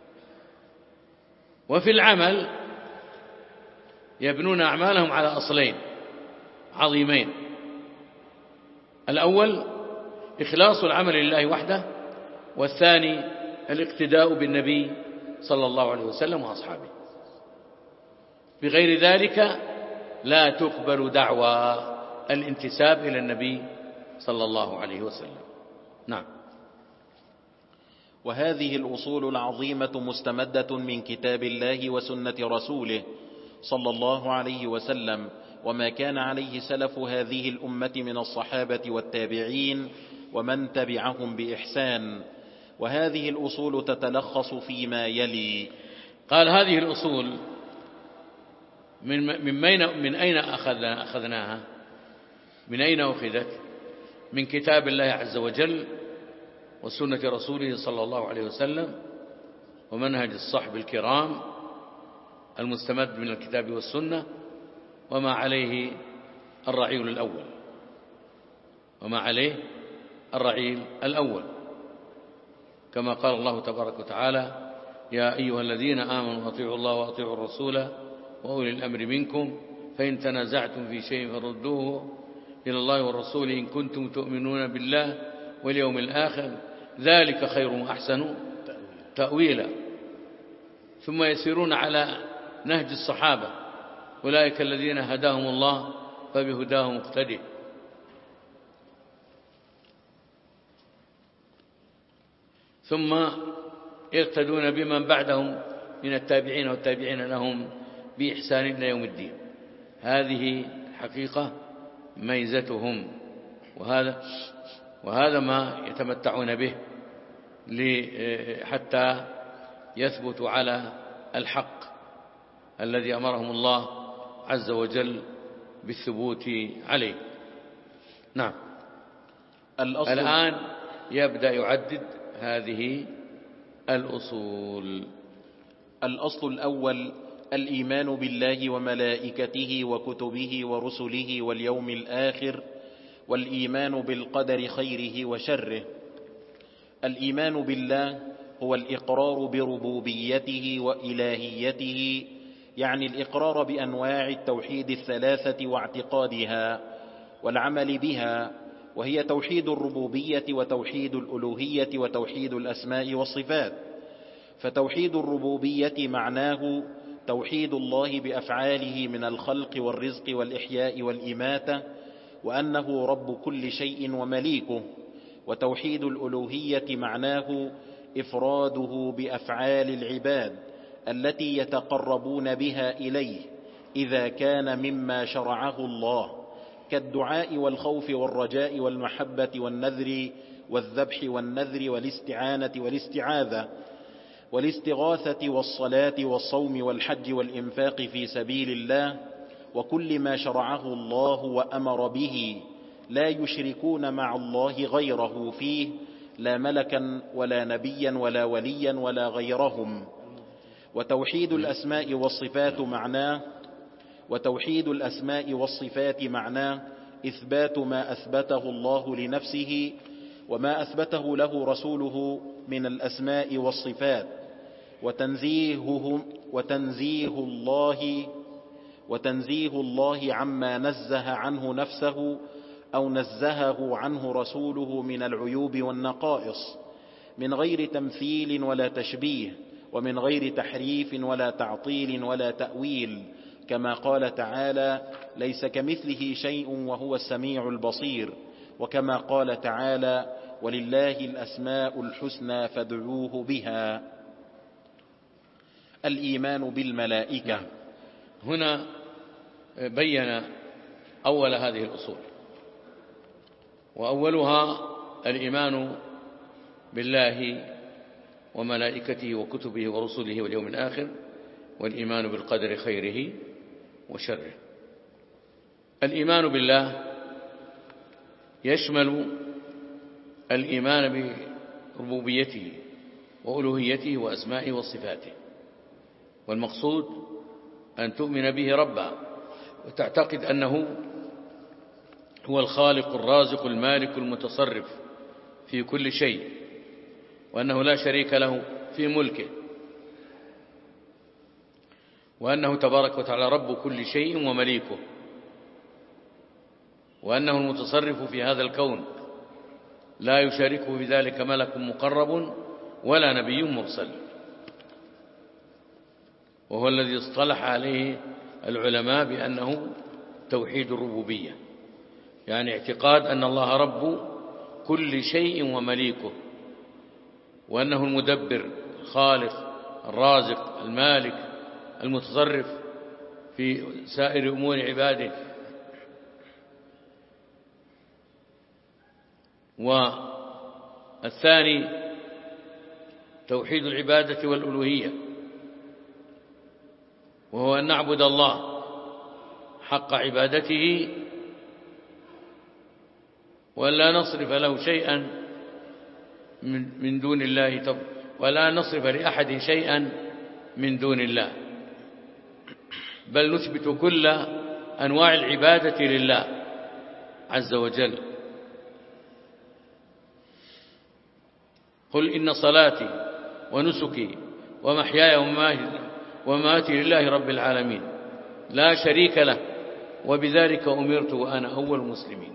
وفي العمل يبنون أعمالهم على أصلين عظيمين: الأول إخلاص العمل لله وحده، والثاني الاقتداء بالنبي صلى الله عليه وسلم وأصحابه. بغير ذلك لا تقبل دعوى الانتساب إلى النبي صلى الله عليه وسلم. نعم. وهذه الأصول العظيمة مستمدة من كتاب الله وسنة رسوله صلى الله عليه وسلم، وما كان عليه سلف هذه الأمة من الصحابة والتابعين ومن تبعهم بإحسان. وهذه الأصول تتلخص فيما يلي. قال: هذه الأصول من من أين من أين أخذنا أخذناها؟ من أين أخذت؟ من كتاب الله عز وجل وسنة رسوله صلى الله عليه وسلم ومنهج الصحب الكرام المستمد من الكتاب والسنة، وما عليه الرعيل الأول وما عليه الرعيل الأول كما قال الله تبارك وتعالى: يا أيها الذين آمنوا أطيعوا الله وأطيعوا الرسول وأولي الأمر منكم فإن تنازعتم في شيء فردوه إلى الله والرسول إن كنتم تؤمنون بالله واليوم الآخر ذلك خير وأحسن تأويلا. ثم يسيرون على نهج الصحابة: أولئك الذين هداهم الله فبهداهم اقتدي. ثم يقتدون بمن بعدهم من التابعين والتابعين لهم بإحسان إلى يوم الدين. هذه حقيقة ميزتهم، وهذا وهذا ما يتمتعون به حتى يثبتوا على الحق الذي أمرهم الله عز وجل بالثبوت عليه. نعم. الآن يبدأ يعدد هذه الأصول. الأصل الأول: الإيمان بالله وملائكته وكتبه ورسله واليوم الآخر، والإيمان بالقدر خيره وشره. الإيمان بالله هو الإقرار بربوبيته وإلهيته، يعني الإقرار بأنواع التوحيد الثلاثة واعتقادها والعمل بها، وهي توحيد الربوبية وتوحيد الألوهية وتوحيد الأسماء والصفات. فتوحيد الربوبية معناه توحيد الله بأفعاله من الخلق والرزق والإحياء والإماتة، وأنه رب كل شيء ومليكه. وتوحيد الألوهية معناه إفراده بأفعال العباد التي يتقربون بها إليه إذا كان مما شرعه الله، كالدعاء والخوف والرجاء والمحبة والنذر والذبح والنذر والاستعانة والاستعاذة. والاستغاثة والصلاة والصوم والحج والإنفاق في سبيل الله وكل ما شرعه الله وأمر به لا يشركون مع الله غيره فيه، لا ملكا ولا نبيا ولا وليا ولا غيرهم. وتوحيد الأسماء والصفات معناه وتوحيد الأسماء والصفات معناه إثبات ما أثبته الله لنفسه وما أثبته له رسوله من الأسماء والصفات، وتنزيههم وتنزيه الله وتنزيه الله عما نزه عنه نفسه أو نزهه عنه رسوله من العيوب والنقائص، من غير تمثيل ولا تشبيه، ومن غير تحريف ولا تعطيل ولا تأويل، كما قال تعالى: ليس كمثله شيء وهو السميع البصير، وكما قال تعالى: ولله الأسماء الحسنى فادعوه بها. الإيمان بالملائكة. هنا بين أول هذه الأصول، وأولها الإيمان بالله وملائكته وكتبه ورسله واليوم الآخر، والإيمان بالقدر خيره وشره. الإيمان بالله يشمل الإيمان بربوبيته وألوهيته وأسمائه وصفاته، والمقصود أن تؤمن به ربا، وتعتقد أنه هو الخالق الرازق المالك المتصرف في كل شيء، وأنه لا شريك له في ملكه، وأنه تبارك وتعالى رب كل شيء ومليكه، وأنه المتصرف في هذا الكون، لا يشاركه في ذلك ملك مقرب ولا نبي مرسل، وهو الذي اصطلح عليه العلماء بأنه توحيد الربوبية، يعني اعتقاد أن الله رب كل شيء ومليكه، وأنه المدبر الخالق الرازق المالك المتصرف في سائر أمور عباده. والثاني توحيد العبادة والألوهية، وهو أن نعبد الله حق عبادته ولا نصرف له شيئا من دون الله، ولا نصرف لأحد شيئا من دون الله، بل نثبت كل أنواع العبادة لله عز وجل. قل إن صلاتي ونسكي ومحياي ومماتي لله رب العالمين لا شريك له، وبذلك أمرت وأنا أول المسلمين.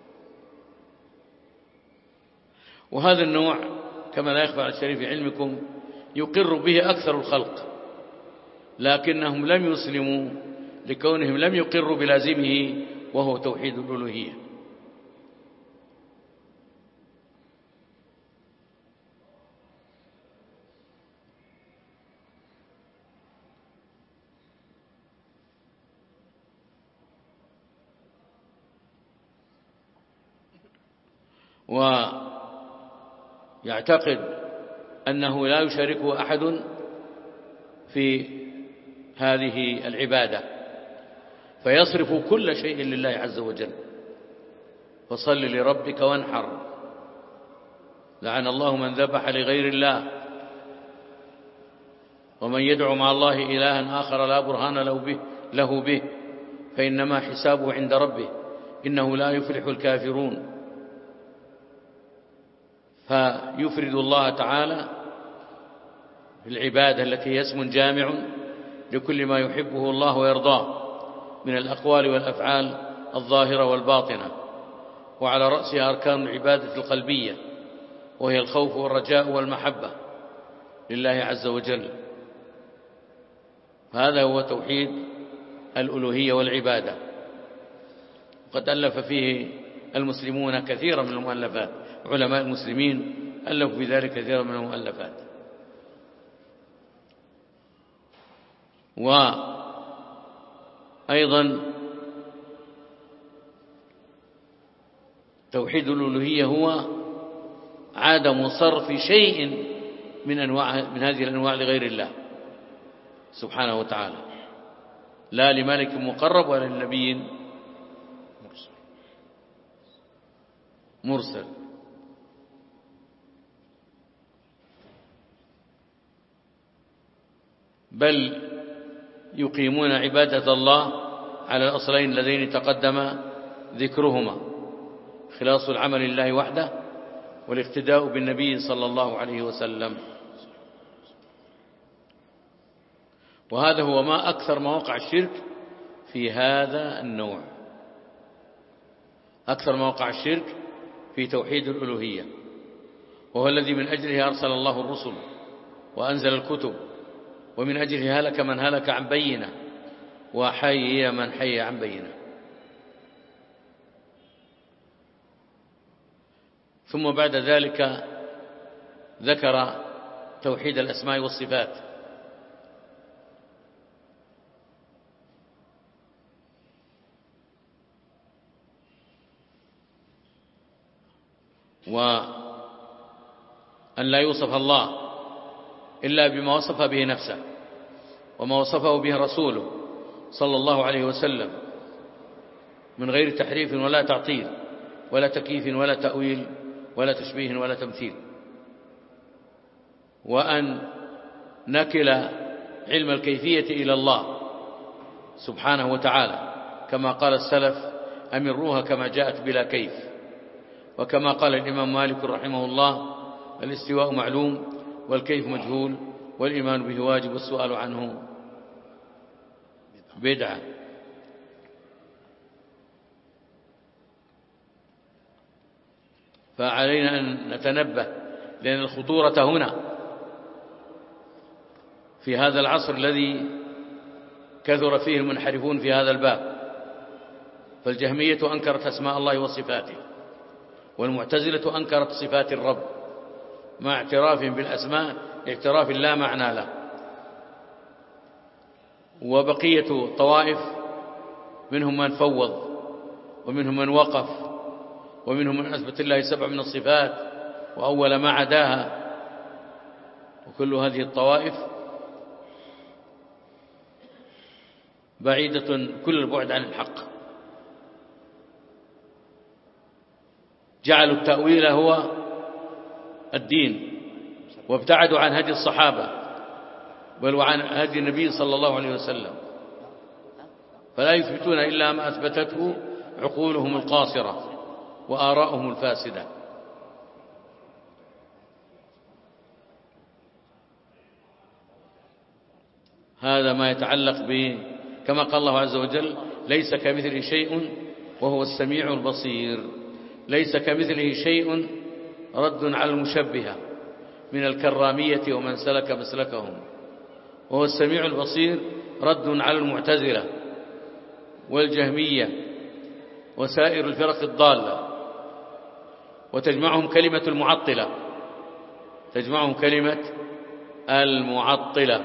وهذا النوع كما لا يخفى على الشريف علمكم يقر به أكثر الخلق، لكنهم لم يسلموا لكونهم لم يقروا بلازمه، وهو توحيد الألوهية. ويعتقد أنه لا يشاركه أحد في هذه العبادة، فيصرف كل شيء لله عز وجل. فصل لربك وانحر، لعن الله من ذبح لغير الله، ومن يدعو مع الله إلها آخر لا برهان له به, له به فإنما حسابه عند ربه إنه لا يفلح الكافرون. فيفرد الله تعالى بالعبادة التي هي اسم جامع لكل ما يحبه الله ويرضاه من الأقوال والأفعال الظاهرة والباطنة، وعلى رأسها أركان العبادة القلبية، وهي الخوف والرجاء والمحبة لله عز وجل. هذا هو توحيد الألوهية والعبادة، وقد ألف فيه المسلمون كثيرا من المؤلفات، علماء المسلمين ألفوا في ذلك كثيرا من المؤلفات. وأيضا توحيد الألوهية هو عدم صرف شيء من أنواع من هذه الأنواع لغير الله سبحانه وتعالى، لا لملك مقرب ولا لنبي مرسل. بل يقيمون عبادة الله على الأصلين اللذين تقدم ذكرهما: خلاص العمل لله وحده، والاقتداء بالنبي صلى الله عليه وسلم. وهذا هو ما أكثر مواقع الشرك في هذا النوع، أكثر مواقع الشرك في توحيد الألوهية، وهو الذي من أجله أرسل الله الرسل وأنزل الكتب، ومن أجله هلك من هلك عن بينة وحي من حي عن بينة. ثم بعد ذلك ذكر توحيد الأسماء والصفات، وأن لا يوصف الله إلا بما وصف به نفسه وما وصفه به رسوله صلى الله عليه وسلم من غير تحريف ولا تعطيل ولا تكييف ولا تأويل ولا تشبيه ولا تمثيل، وأن نكل علم الكيفية إلى الله سبحانه وتعالى، كما قال السلف: أمروها كما جاءت بلا كيف. وكما قال الإمام مالك رحمه الله: الاستواء معلوم والكيف مجهول والإيمان به واجب والسؤال عنه بدعة. فعلينا أن نتنبه، لأن الخطورة هنا في هذا العصر الذي كثر فيه المنحرفون في هذا الباب. فالجهمية أنكرت أسماء الله وصفاته، والمعتزلة أنكرت صفات الرب مع اعتراف بالأسماء اعتراف لا معنى له. وبقية طوائف منهم من فوض، ومنهم من وقف، ومنهم من أثبت الله سبع من الصفات وأول ما عداها. وكل هذه الطوائف بعيدة كل البعد عن الحق، جعلوا التأويل هو الدين، وابتعدوا عن هدي الصحابة بل وعن هدي النبي صلى الله عليه وسلم، فلا يثبتون إلا ما أثبتته عقولهم القاصرة وآراؤهم الفاسدة. هذا ما يتعلق به، كما قال الله عز وجل: ليس كمثله شيء وهو السميع البصير. ليس كمثله شيء رد على المشبهة من الكرامية ومن سلك مسلكهم، وهو السميع البصير رد على المعتزلة والجهمية وسائر الفرق الضالة. وتجمعهم كلمة المعطلة، تجمعهم كلمة المعطلة.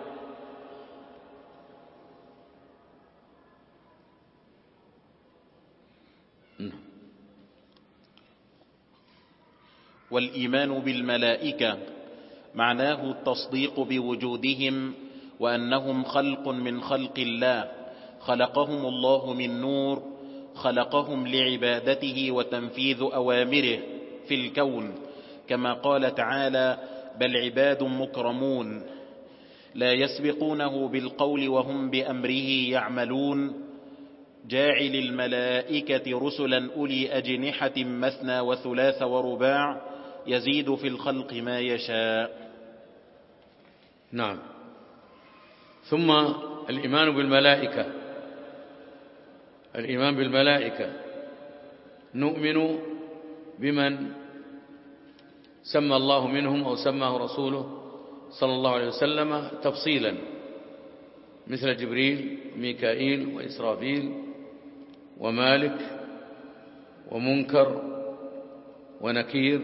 والإيمان بالملائكة معناه التصديق بوجودهم وأنهم خلق من خلق الله، خلقهم الله من نور، خلقهم لعبادته وتنفيذ أوامره في الكون، كما قال تعالى: بل عباد مكرمون لا يسبقونه بالقول وهم بأمره يعملون، جاعل الملائكة رسلا أولي أجنحة مثنى وثلاث ورباع يزيد في الخلق ما يشاء. نعم. ثم الإيمان بالملائكة، الإيمان بالملائكة نؤمن بمن سمى الله منهم أو سماه رسوله صلى الله عليه وسلم تفصيلا، مثل جبريل وميكائيل وإسرافيل ومالك ومنكر ونكير،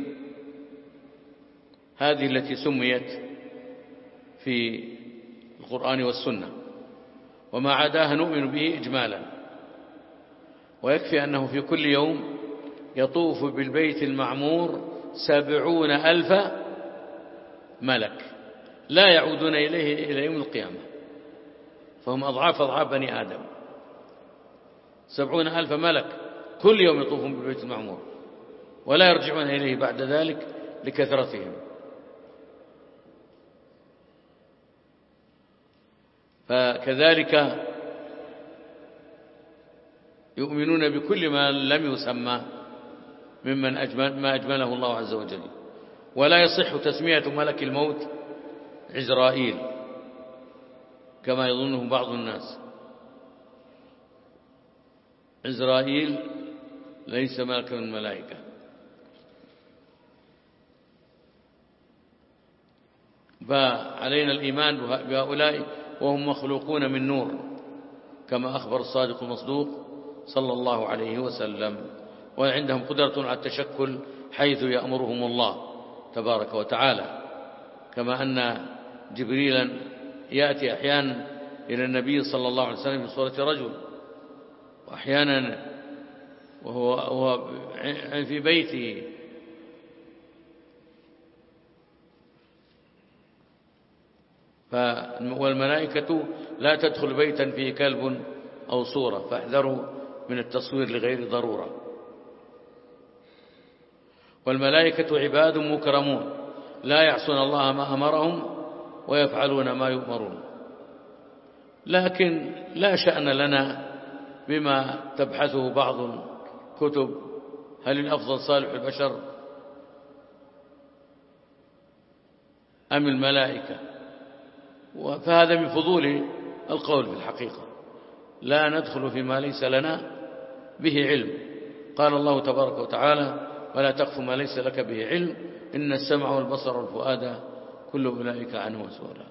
هذه التي سميت في القرآن والسنة. وما عداها نؤمن به إجمالا، ويكفي أنه في كل يوم يطوف بالبيت المعمور سبعون ألف ملك لا يعودون إليه إلى يوم القيامة، فهم أضعاف أضعاف بني آدم. سبعون ألف ملك كل يوم يطوفون بالبيت المعمور ولا يرجعون إليه بعد ذلك لكثرتهم. فكذلك يؤمنون بكل ما لم يسمى ممن أجمل ما أجمله الله عز وجل. ولا يصح تسمية ملك الموت عزرائيل كما يظنه بعض الناس. عزرائيل ليس ملك من الملائكة. فعلينا الإيمان بهؤلاء وهم مخلوقون من نور كما أخبر الصادق المصدوق صلى الله عليه وسلم، وعندهم قدرة على التشكل حيث يأمرهم الله تبارك وتعالى، كما أن جبريلا يأتي أحيانا إلى النبي صلى الله عليه وسلم في صورة رجل، وأحيانا وهو, وهو في بيته، والملائكة لا تدخل بيتا فيه كلب أو صورة، فاحذروا من التصوير لغير ضرورة. والملائكة عباد مكرمون لا يعصون الله ما أمرهم ويفعلون ما يؤمرون. لكن لا شأن لنا بما تبحثه بعض الكتب، هل الأفضل صالح البشر أم الملائكة؟ فهذا من فضول القول في الحقيقة، لا ندخل فيما ليس لنا به علم. قال الله تبارك وتعالى: ولا تقف ما ليس لك به علم إن السمع والبصر والفؤاد كل أولئك عنه مسؤولا.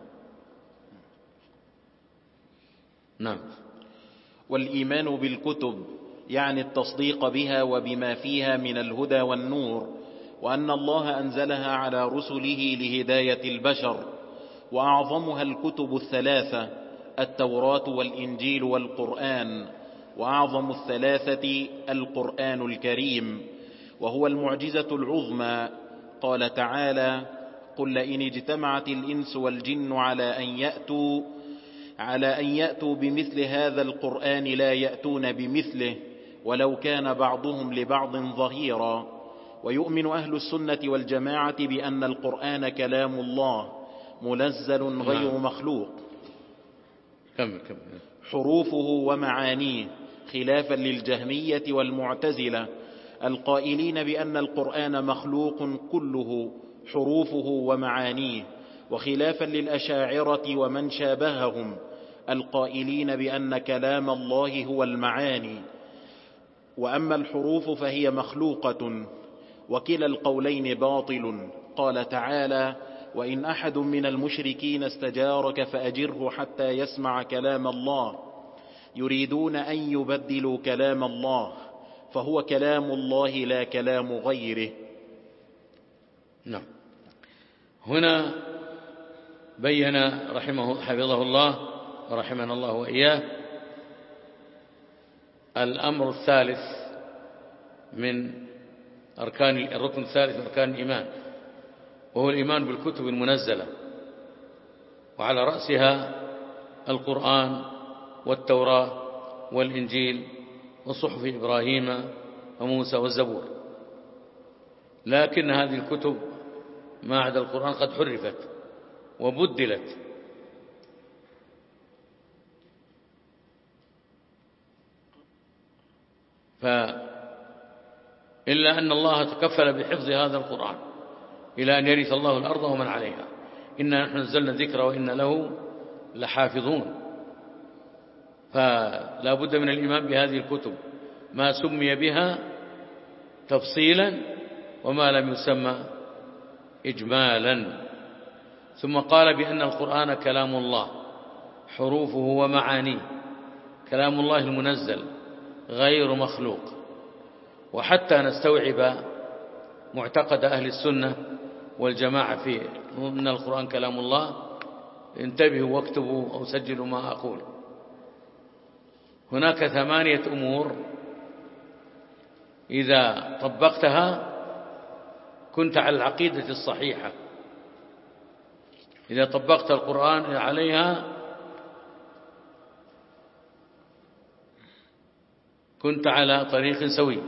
نعم. والإيمان بالكتب يعني التصديق بها وبما فيها من الهدى والنور، وأن الله أنزلها على رسله لهداية البشر، وأعظمها الكتب الثلاثة: التوراة والإنجيل والقرآن، وأعظم الثلاثة القرآن الكريم، وهو المعجزة العظمى. قال تعالى: قل لئن اجتمعت الإنس والجن على أن يأتوا على أن يأتوا بمثل هذا القرآن لا يأتون بمثله ولو كان بعضهم لبعض ظهيرا. ويؤمن أهل السنة والجماعة بأن القرآن كلام الله منزل غير مخلوق، كم كم حروفه ومعانيه، خلافا للجهمية والمعتزلة القائلين بأن القرآن مخلوق كله حروفه ومعانيه، وخلافا للأشاعرة ومن شابههم القائلين بأن كلام الله هو المعاني، وأما الحروف فهي مخلوقة، وكلا القولين باطل. قال تعالى: وإن أحد من المشركين استجارك فأجره حتى يسمع كلام الله، يريدون أن يبدلوا كلام الله، فهو كلام الله لا كلام غيره. نعم. هنا بين رحمه حفظه الله ورحمنا الله وإياه الأمر الثالث من أركان الركن الثالث من أركان الإيمان، وهو الإيمان بالكتب المنزلة، وعلى رأسها القرآن والتوراة والإنجيل وصحف إبراهيم وموسى والزبور. لكن هذه الكتب ما عدا القرآن قد حرفت وبدلت، فإلا أن الله تكفل بحفظ هذا القرآن إلى أن يرث الله الأرض ومن عليها. إنا نحن نزلنا الذكر وإنا له لحافظون. فلا بد من الإيمان بهذه الكتب، ما سمي بها تفصيلا وما لم يسمى إجمالا. ثم قال بأن القرآن كلام الله حروفه ومعانيه، كلام الله المنزل غير مخلوق. وحتى نستوعب معتقد أهل السنة والجماعة في أن القرآن كلام الله، انتبهوا واكتبوا أو سجلوا ما أقول. هناك ثمانية أمور إذا طبقتها كنت على العقيدة الصحيحة إذا طبقت القرآن عليها كنت على طريق سوي.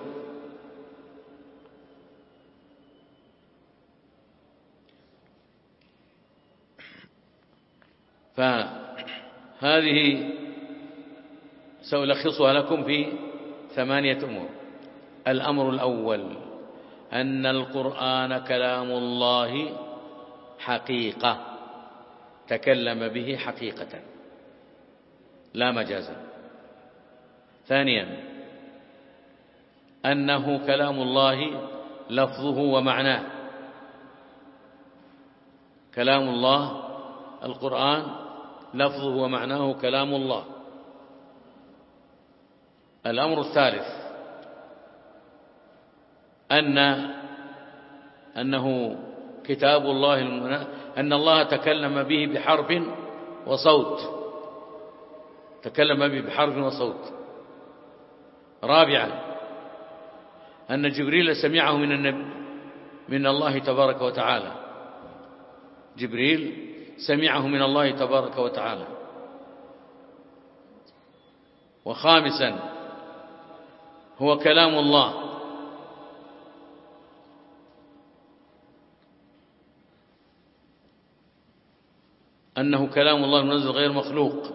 فهذه سألخصها لكم في ثمانية أمور. الأمر الأول أن القرآن كلام الله حقيقة، تكلم به حقيقة لا مجازا. ثانيا أنه كلام الله لفظه ومعناه، كلام الله القرآن لفظه ومعناه كلام الله. الأمر الثالث أن أنه كتاب الله المنا... أن الله تكلم به بحرف وصوت، تكلم به بحرف وصوت. رابعا أن جبريل سمعه من النبي من الله تبارك وتعالى، جبريل سمعه من الله تبارك وتعالى. وخامسا هو كلام الله، أنه كلام الله المنزل غير مخلوق،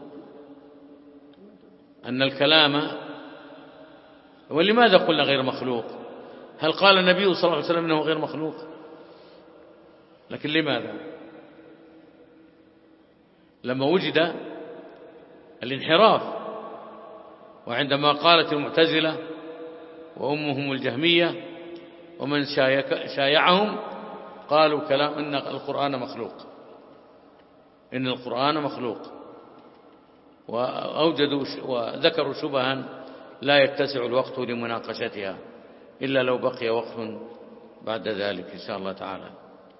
أن الكلام. ولماذا قلنا غير مخلوق؟ هل قال النبي صلى الله عليه وسلم إنه غير مخلوق؟ لكن لماذا؟ لما وجد الانحراف، وعندما قالت المعتزلة وأمهم الجهمية ومن شايعهم قالوا كلام إن القرآن مخلوق، إن القرآن مخلوق، وأوجدوا وذكروا شبها لا يتسع الوقت لمناقشتها إلا لو بقي وقت بعد ذلك إن شاء الله تعالى.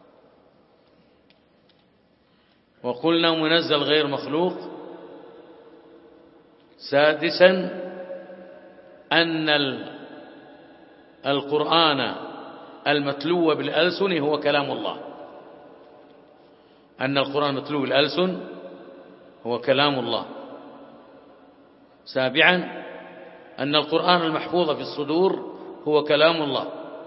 وقلنا منزل غير مخلوق. سادسا أن القرآن المتلو بالألسن هو كلام الله، أن القرآن المتلو بالألسن هو كلام الله. سابعا أن القرآن المحفوظ في الصدور هو كلام الله،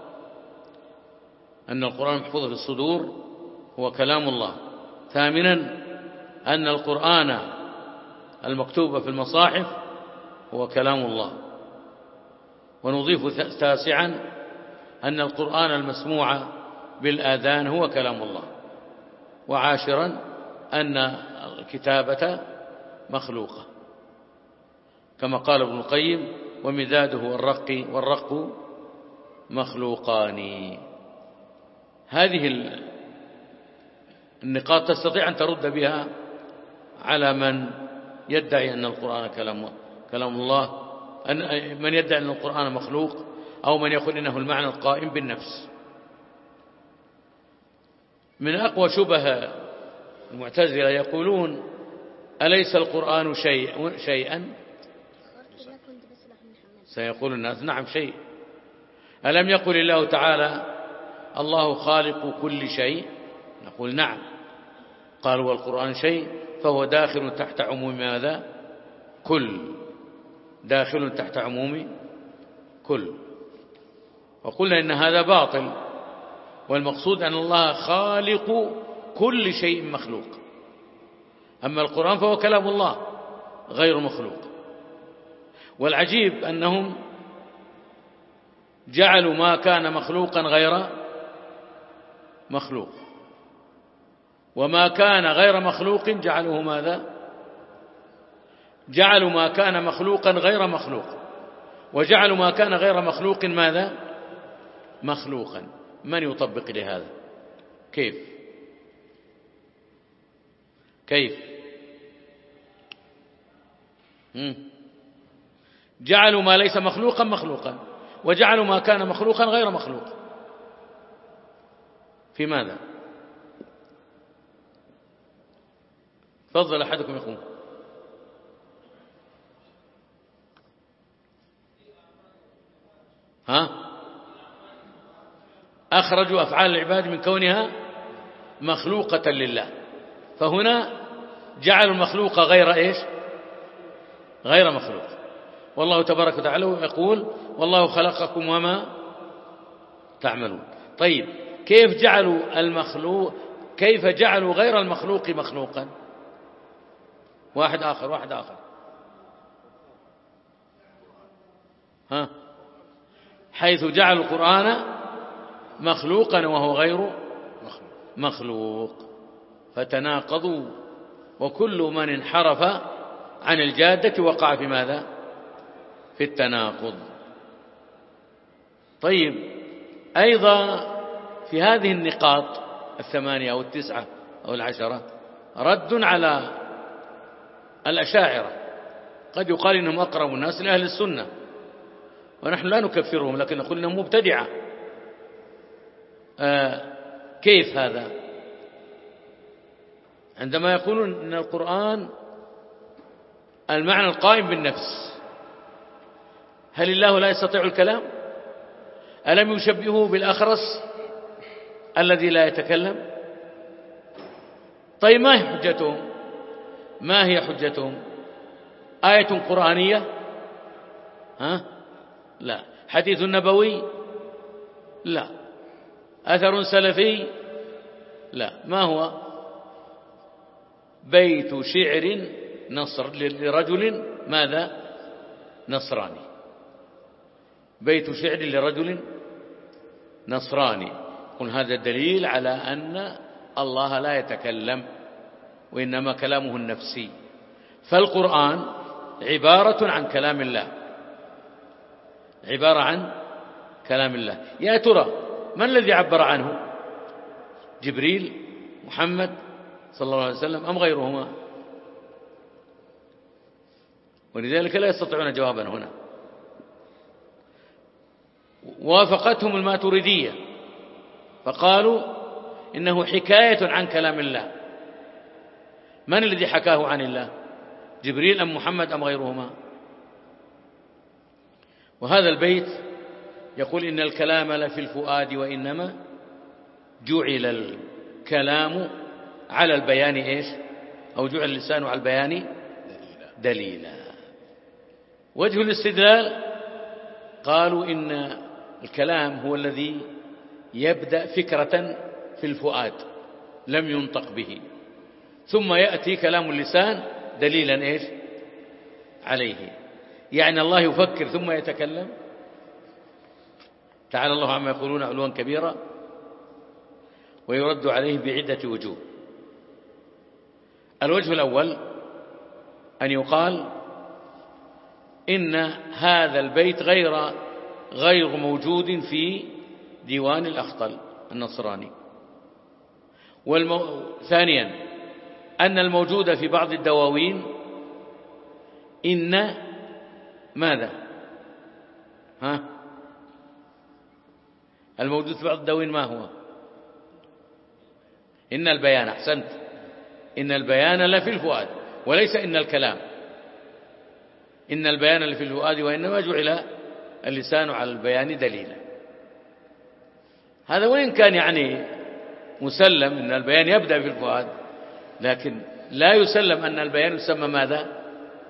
أن القرآن المحفوظ في الصدور هو كلام الله. ثامنا أن القرآن المكتوب في المصاحف هو كلام الله. ونضيف تاسعا أن القرآن المسموع بالآذان هو كلام الله. وعاشرا أن الكتابة مخلوقة كما قال ابن القيم ومداده والرق والرق مخلوقان. هذه النقاط تستطيع أن ترد بها على من يدعي أن القرآن كلام كلام الله، أن من يدعي أن القرآن مخلوق، أو من يقول إنه المعنى القائم بالنفس. من أقوى شبه المعتزلة يقولون أليس القرآن شيء شيئا؟ سيقول الناس نعم شيء. ألم يقل الله تعالى الله خالق كل شيء؟ نقول نعم. قالوا والقرآن شيء، فهو داخل تحت عموم ماذا؟ كل، داخل تحت عموم كل. وقلنا إن هذا باطل، والمقصود أن الله خالق كل شيء مخلوق، أما القرآن فهو كلام الله غير مخلوق. والعجيب أنهم جعلوا ما كان مخلوقا غير مخلوق، وما كان غير مخلوق جعلوه ماذا؟ جعلوا ما كان مخلوقا غير مخلوق، وجعلوا ما كان غير مخلوق ماذا؟ مخلوقا. من يطبق لهذا؟ كيف كيف مم. جعلوا ما ليس مخلوقا مخلوقا، وجعلوا ما كان مخلوقا غير مخلوق. في ماذا؟ تفضل أحدكم يقوم. ها؟ أخرجوا أفعال العباد من كونها مخلوقة لله. فهنا جعلوا المخلوق غير إيش؟ غير مخلوق. والله تبارك وتعالى يقول والله خلقكم وما تعملون. طيب كيف جعلوا المخلوق كيف جعلوا غير المخلوق مخلوقا؟ واحد آخر واحد آخر ها حيث جعلوا القرآن مخلوقا وهو غير مخلوق، فتناقضوا، وكل من انحرف عن الجادة وقع في ماذا؟ في التناقض. طيب أيضا في هذه النقاط الثمانية أو التسعة أو العشرة رد على الأشاعرة، قد يقال إنهم أقرب الناس لأهل السنة، ونحن لا نكفرهم لكن نقول إنهم مبتدعة. آه كيف هذا؟ عندما يقولون إن القرآن المعنى القائم بالنفس، هل الله لا يستطيع الكلام؟ ألم يشبهه بالأخرس الذي لا يتكلم؟ طيب ما هي حجتهم؟ ما هي حجتهم؟ آية قرآنية؟ ها؟ لا. حديث نبوي؟ لا. أثر سلفي؟ لا. ما هو؟ بيت شعر نصر لرجل ماذا؟ نصراني. بيت شعر لرجل نصراني. قل هذا دليل على أن الله لا يتكلم وإنما كلامه النفسي، فالقرآن عبارة عن كلام الله، عبارة عن كلام الله. يا ترى من الذي عبر عنه؟ جبريل، محمد صلى الله عليه وسلم، أم غيرهما؟ ولذلك لا يستطيعون جوابا هنا. وافقتهم الماتريدية فقالوا إنه حكاية عن كلام الله. من الذي حكاه عن الله؟ جبريل أم محمد أم غيرهما؟ وهذا البيت يقول إن الكلام لفي الفؤاد وإنما جعل الكلام على البيان إيش؟ أو جعل اللسان على البيان دليلا. وجه الاستدلال قالوا إن الكلام هو الذي يبدأ فكرة في الفؤاد لم ينطق به، ثم يأتي كلام اللسان دليلا إيش؟ عليه. يعني الله يفكر ثم يتكلم؟ تعالى الله عما يقولون علوا كبيرا. ويرد عليه بعدة وجوه. الوجه الأول أن يقال إن هذا البيت غير غير موجود في ديوان الأخطل النصراني. والمو... ثانيا أن الموجود في بعض الدواوين إن ماذا؟ ها؟ الموجود في بعض الدواوين ما هو؟ إن البيان. أحسنت. إن البيان لفي الفؤاد وليس إن الكلام. إن البيان لفي الفؤاد وإنما جعل اللسان على البيان دليلا. هذا وإن كان يعني مسلم أن البيان يبدأ في الفؤاد، لكن لا يسلم أن البيان يسمى ماذا؟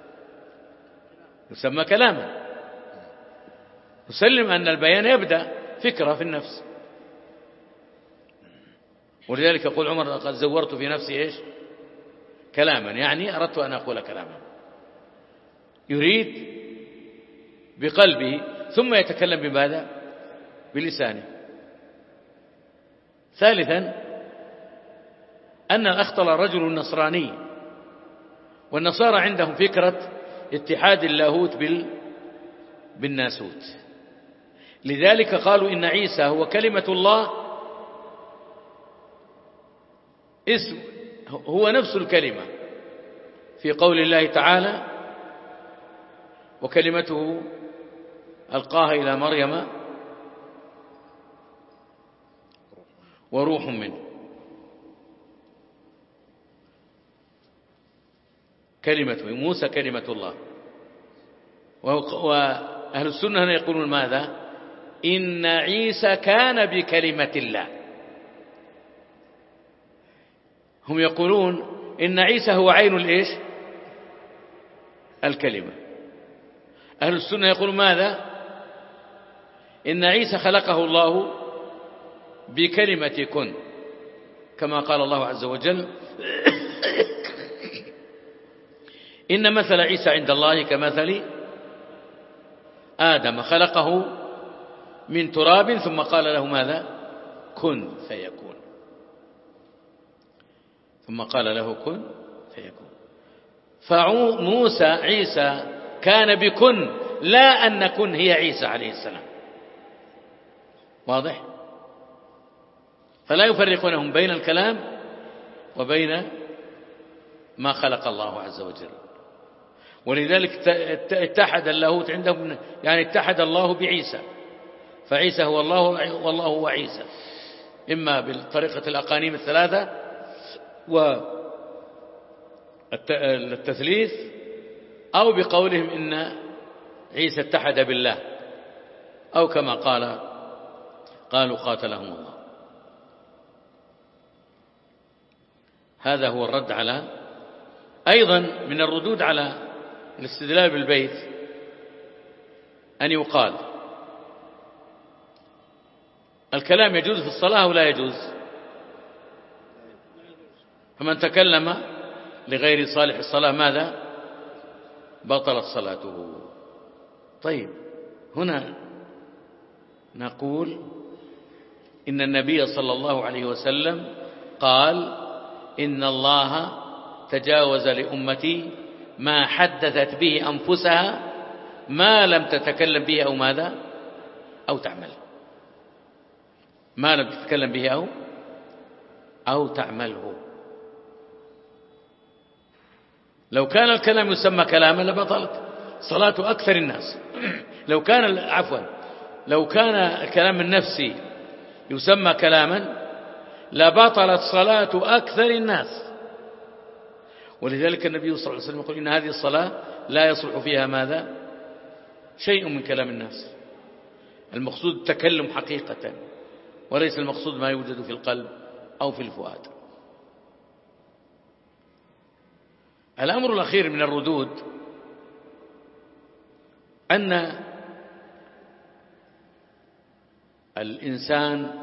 يسمى كلاما. يسلم أن البيان يبدأ فكرة في النفس. ولذلك يقول عمر قد زورت في نفسي إيش؟ كلاما، يعني أردت أن أقول كلاما. يريد بقلبه ثم يتكلم بماذا؟ بلسانه. ثالثا أن الأخطل رجل نصراني، والنصارى عندهم فكرة اتحاد اللاهوت بال بالناسوت. لذلك قالوا إن عيسى هو كلمة الله، اسم هو نفس الكلمة في قول الله تعالى وكلمته ألقاها إلى مريم وروح منه. كلمة موسى كلمة الله. وأهل السنة هنا يقولون ماذا؟ إن عيسى كان بكلمة الله. هم يقولون إن عيسى هو عين الإيش؟ الكلمة. أهل السنة يقول ماذا؟ إن عيسى خلقه الله بكلمة كن، كما قال الله عز وجل إن مثل عيسى عند الله كمثل آدم خلقه من تراب ثم قال له ماذا؟ كن فيكون. ثم قال له كن فيكون. فموسى عيسى كان بكن، لا أن كن هي عيسى عليه السلام. واضح؟ فلا يفرقونهم بين الكلام وبين ما خلق الله عز وجل. ولذلك اتحد اللاهوت عندهم، يعني اتحد الله بعيسى، فعيسى هو الله والله هو عيسى، إما بطريقة الأقانيم الثلاثة والتثليث، أو بقولهم إن عيسى اتحد بالله، أو كما قال قالوا قاتلهم الله. هذا هو الرد على، أيضا من الردود على الاستدلال بالبيت أن يقال الكلام يجوز في الصلاة ولا يجوز؟ فمن تكلم لغير صالح الصلاة ماذا؟ بطلت صلاته. طيب، هنا نقول إن النبي صلى الله عليه وسلم قال إن الله تجاوز لأمتي ما حدثت به أنفسها ما لم تتكلم به أو ماذا أو تعمل، ما لم تتكلم به أو أو تعمله. لو كان الكلام يسمى كلاما لبطلت صلاة أكثر الناس. لو كان عفوا لو كان الكلام النفسي يسمى كلاما لبطلت صلاة أكثر الناس. ولذلك النبي صلى الله عليه وسلم يقول إن هذه الصلاة لا يصلح فيها ماذا؟ شيء من كلام الناس. المقصود التكلم حقيقة، وليس المقصود ما يوجد في القلب أو في الفؤاد. الأمر الأخير من الردود أن الإنسان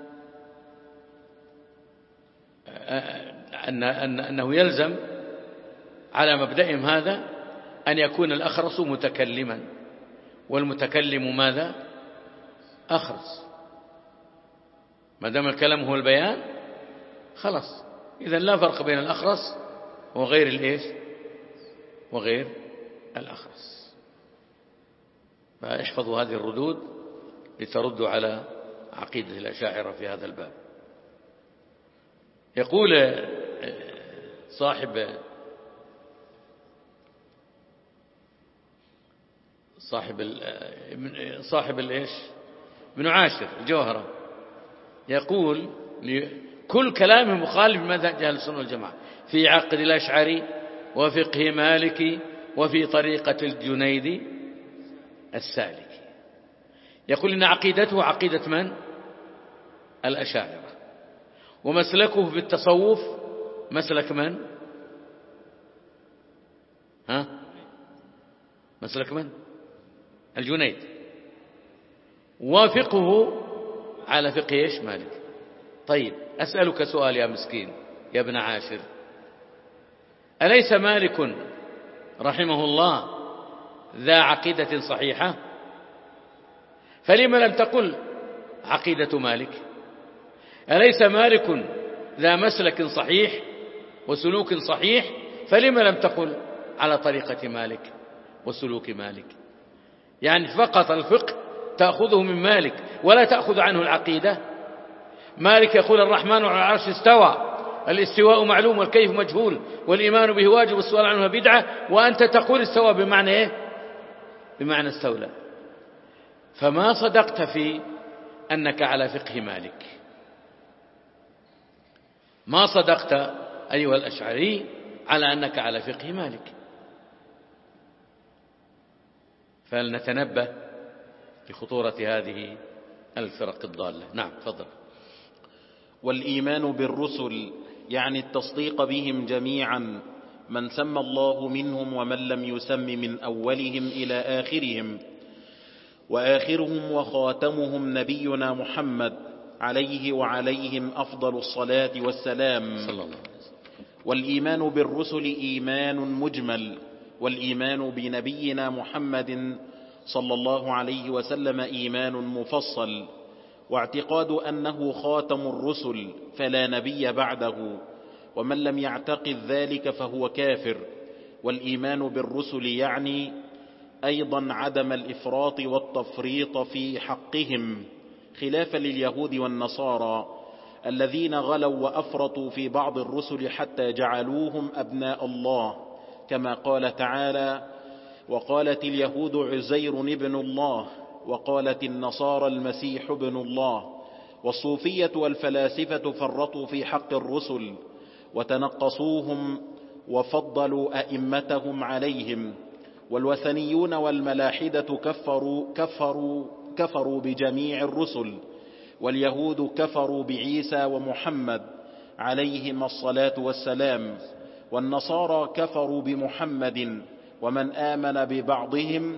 أن أنه يلزم على مبدئهم هذا أن يكون الأخرس متكلما، والمتكلم ماذا؟ أخرس. ما دام الكلام هو البيان خلاص، إذن لا فرق بين الأخرس وغير الإيش وغير الأخرس. فاحفظوا هذه الردود لتردوا على عقيدة الأشاعرة في هذا الباب. يقول صاحب صاحب صاحب الإيش ابن عاشر الجوهرة، يقول كل كلامه مخالف لمذهب أهل السنة والجماعة في عقد الأشعري وفقه مالكي وفي طريقة الجنيدي السالكي. يقول إن عقيدته عقيدة من؟ الأشاعرة. ومسلكه في التصوف مسلك من؟ ها؟ مسلك من؟ الجنيد. وفقه على فقه إيش؟ مالك. طيب، أسألك سؤال يا مسكين يا ابن عاشر، أليس مالك رحمه الله ذا عقيدة صحيحة؟ فلما لم تقل عقيدة مالك؟ أليس مالك ذا مسلك صحيح وسلوك صحيح؟ فلما لم تقل على طريقة مالك وسلوك مالك؟ يعني فقط الفقه تأخذه من مالك ولا تأخذ عنه العقيدة. مالك يقول الرحمن على العرش استوى، الاستواء معلوم والكيف مجهول والإيمان به واجب والسؤال عنه بدعة، وأنت تقول استوى بمعنى إيه؟ بمعنى استولى. فما صدقت في أنك على فقه مالك، ما صدقت أيها الأشعري على أنك على فقه مالك. فلنتنبه لخطورة هذه الفرق الضالة. نعم، تفضل. والإيمان بالرسل يعني التصديق بهم جميعا، من سمى الله منهم ومن لم يسم، من أولهم إلى آخرهم، وآخرهم وخاتمهم نبينا محمد عليه وعليهم أفضل الصلاة والسلام. صلى الله عليه وسلم. والإيمان بالرسل إيمان مجمل، والإيمان بنبينا محمد صلى الله عليه وسلم إيمان مفصل، واعتقاد أنه خاتم الرسل فلا نبي بعده، ومن لم يعتقد ذلك فهو كافر. والإيمان بالرسل يعني أيضا عدم الإفراط والتفريط في حقهم، خلافا لليهود والنصارى الذين غلوا وأفرطوا في بعض الرسل حتى جعلوهم أبناء الله، كما قال تعالى: وقالت اليهود عزير ابن الله، وقالت النصارى المسيح ابن الله. والصوفية والفلاسفة فرطوا في حق الرسل وتنقصوهم وفضلوا أئمتهم عليهم. والوثنيون والملاحدة كفروا, كفروا, كفروا بجميع الرسل. واليهود كفروا بعيسى ومحمد عليهما الصلاة والسلام. والنصارى كفروا بمحمد ومن آمن ببعضهم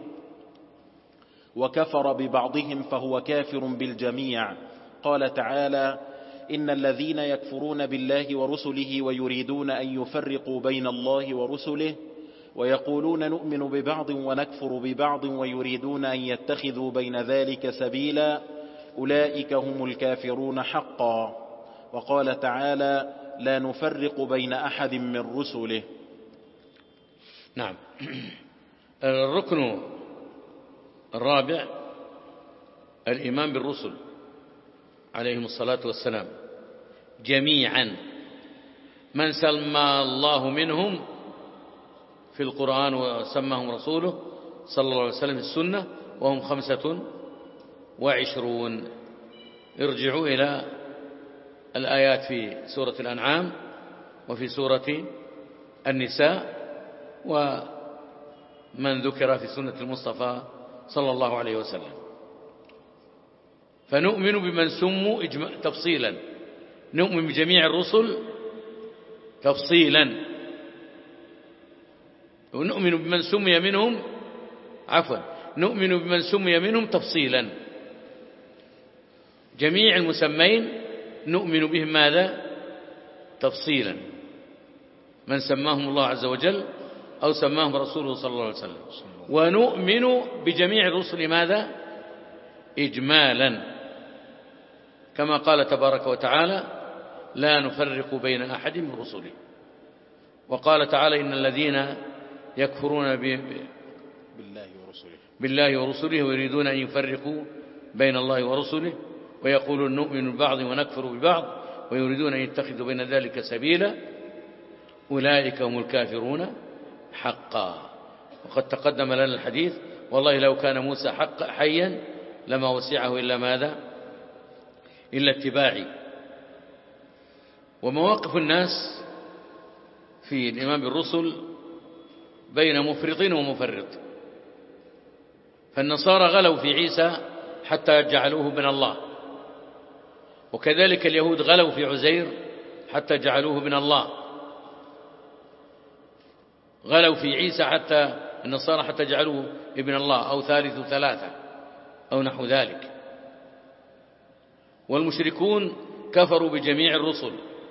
وكفر ببعضهم فهو كافر بالجميع. قال تعالى: إن الذين يكفرون بالله ورسله ويريدون أن يفرقوا بين الله ورسله ويقولون نؤمن ببعض ونكفر ببعض ويريدون أن يتخذوا بين ذلك سبيلا أولئك هم الكافرون حقا. وقال تعالى: لا نفرق بين أحد من رسله. نعم. الركن الرابع الإيمان بالرسل عليهم الصلاة والسلام جميعا، من سمى الله منهم في القرآن وسماهم رسوله صلى الله عليه وسلم السنة، وهم خمسة وعشرون. ارجعوا إلى الآيات في سورة الأنعام وفي سورة النساء، ومن ذكر في سنة المصطفى صلى الله عليه وسلم. فنؤمن بمن سموا تفصيلا، نؤمن بجميع الرسل تفصيلا، ونؤمن بمن سمي منهم عفوا نؤمن بمن سمي منهم تفصيلا. جميع المسمين نؤمن بهم ماذا؟ تفصيلا، من سماهم الله عز وجل أو سماهم رسوله صلى الله عليه وسلم. ونؤمن بجميع الرسل ماذا؟ إجمالا، كما قال تبارك وتعالى: لا نفرق بين أحد من رسله. وقال تعالى: إن الذين يكفرون بالله ورسله بالله ورسله ويريدون أن يفرقوا بين الله ورسله ويقولون نؤمن ببعض ونكفر ببعض ويريدون أن يتخذوا بين ذلك سبيلا أولئك هم الكافرون حقا. وقد تقدم لنا الحديث: والله لو كان موسى حق حيا لما وسعه إلا ماذا؟ إلا اتباعي. ومواقف الناس في الإيمان بالرسل بين مفرط ومفرط. فالنصارى غلوا في عيسى حتى جعلوه ابن الله، وكذلك اليهود غلوا في عزير حتى جعلوه ابن الله، غلوا في عيسى حتى النصارى حتى جعلوه ابن الله أو ثالث ثلاثة أو نحو ذلك. والمشركون كفروا بجميع الرسل.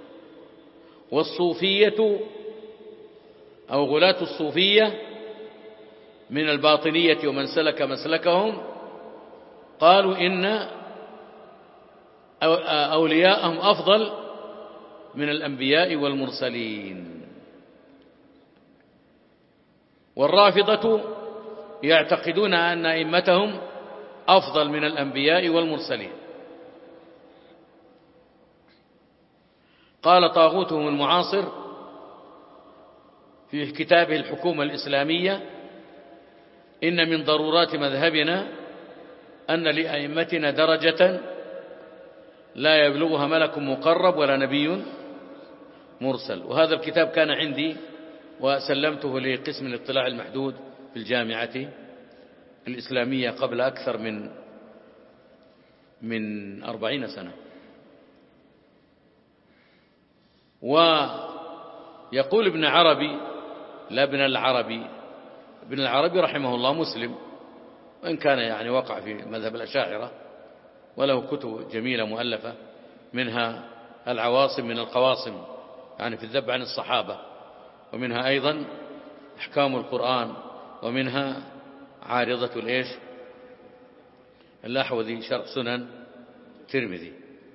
والصوفية أو غلاة الصوفية من الباطنية ومن سلك مسلكهم قالوا إن أولياءهم أفضل من الأنبياء والمرسلين. والرافضة يعتقدون أن أئمتهم أفضل من الأنبياء والمرسلين. قال طاغوتهم المعاصر في كتابه الحكومة الإسلامية: إن من ضرورات مذهبنا أن لأئمتنا درجة لا يبلغها ملك مقرب ولا نبي مرسل. وهذا الكتاب كان عندي وسلمته لقسم الاطلاع المحدود في الجامعة الإسلامية قبل أكثر من من أربعين سنة. ويقول ابن عربي، لا ابن العربي، ابن العربي رحمه الله مسلم، وإن كان يعني وقع في مذهب الأشاعرة، وله كتب جميلة مؤلفة، منها العواصم من القواصم، يعني في الذب عن الصحابة، ومنها أيضا أحكام القرآن، ومنها عارضة الإيش الأحوذي شرح سنن الترمذي.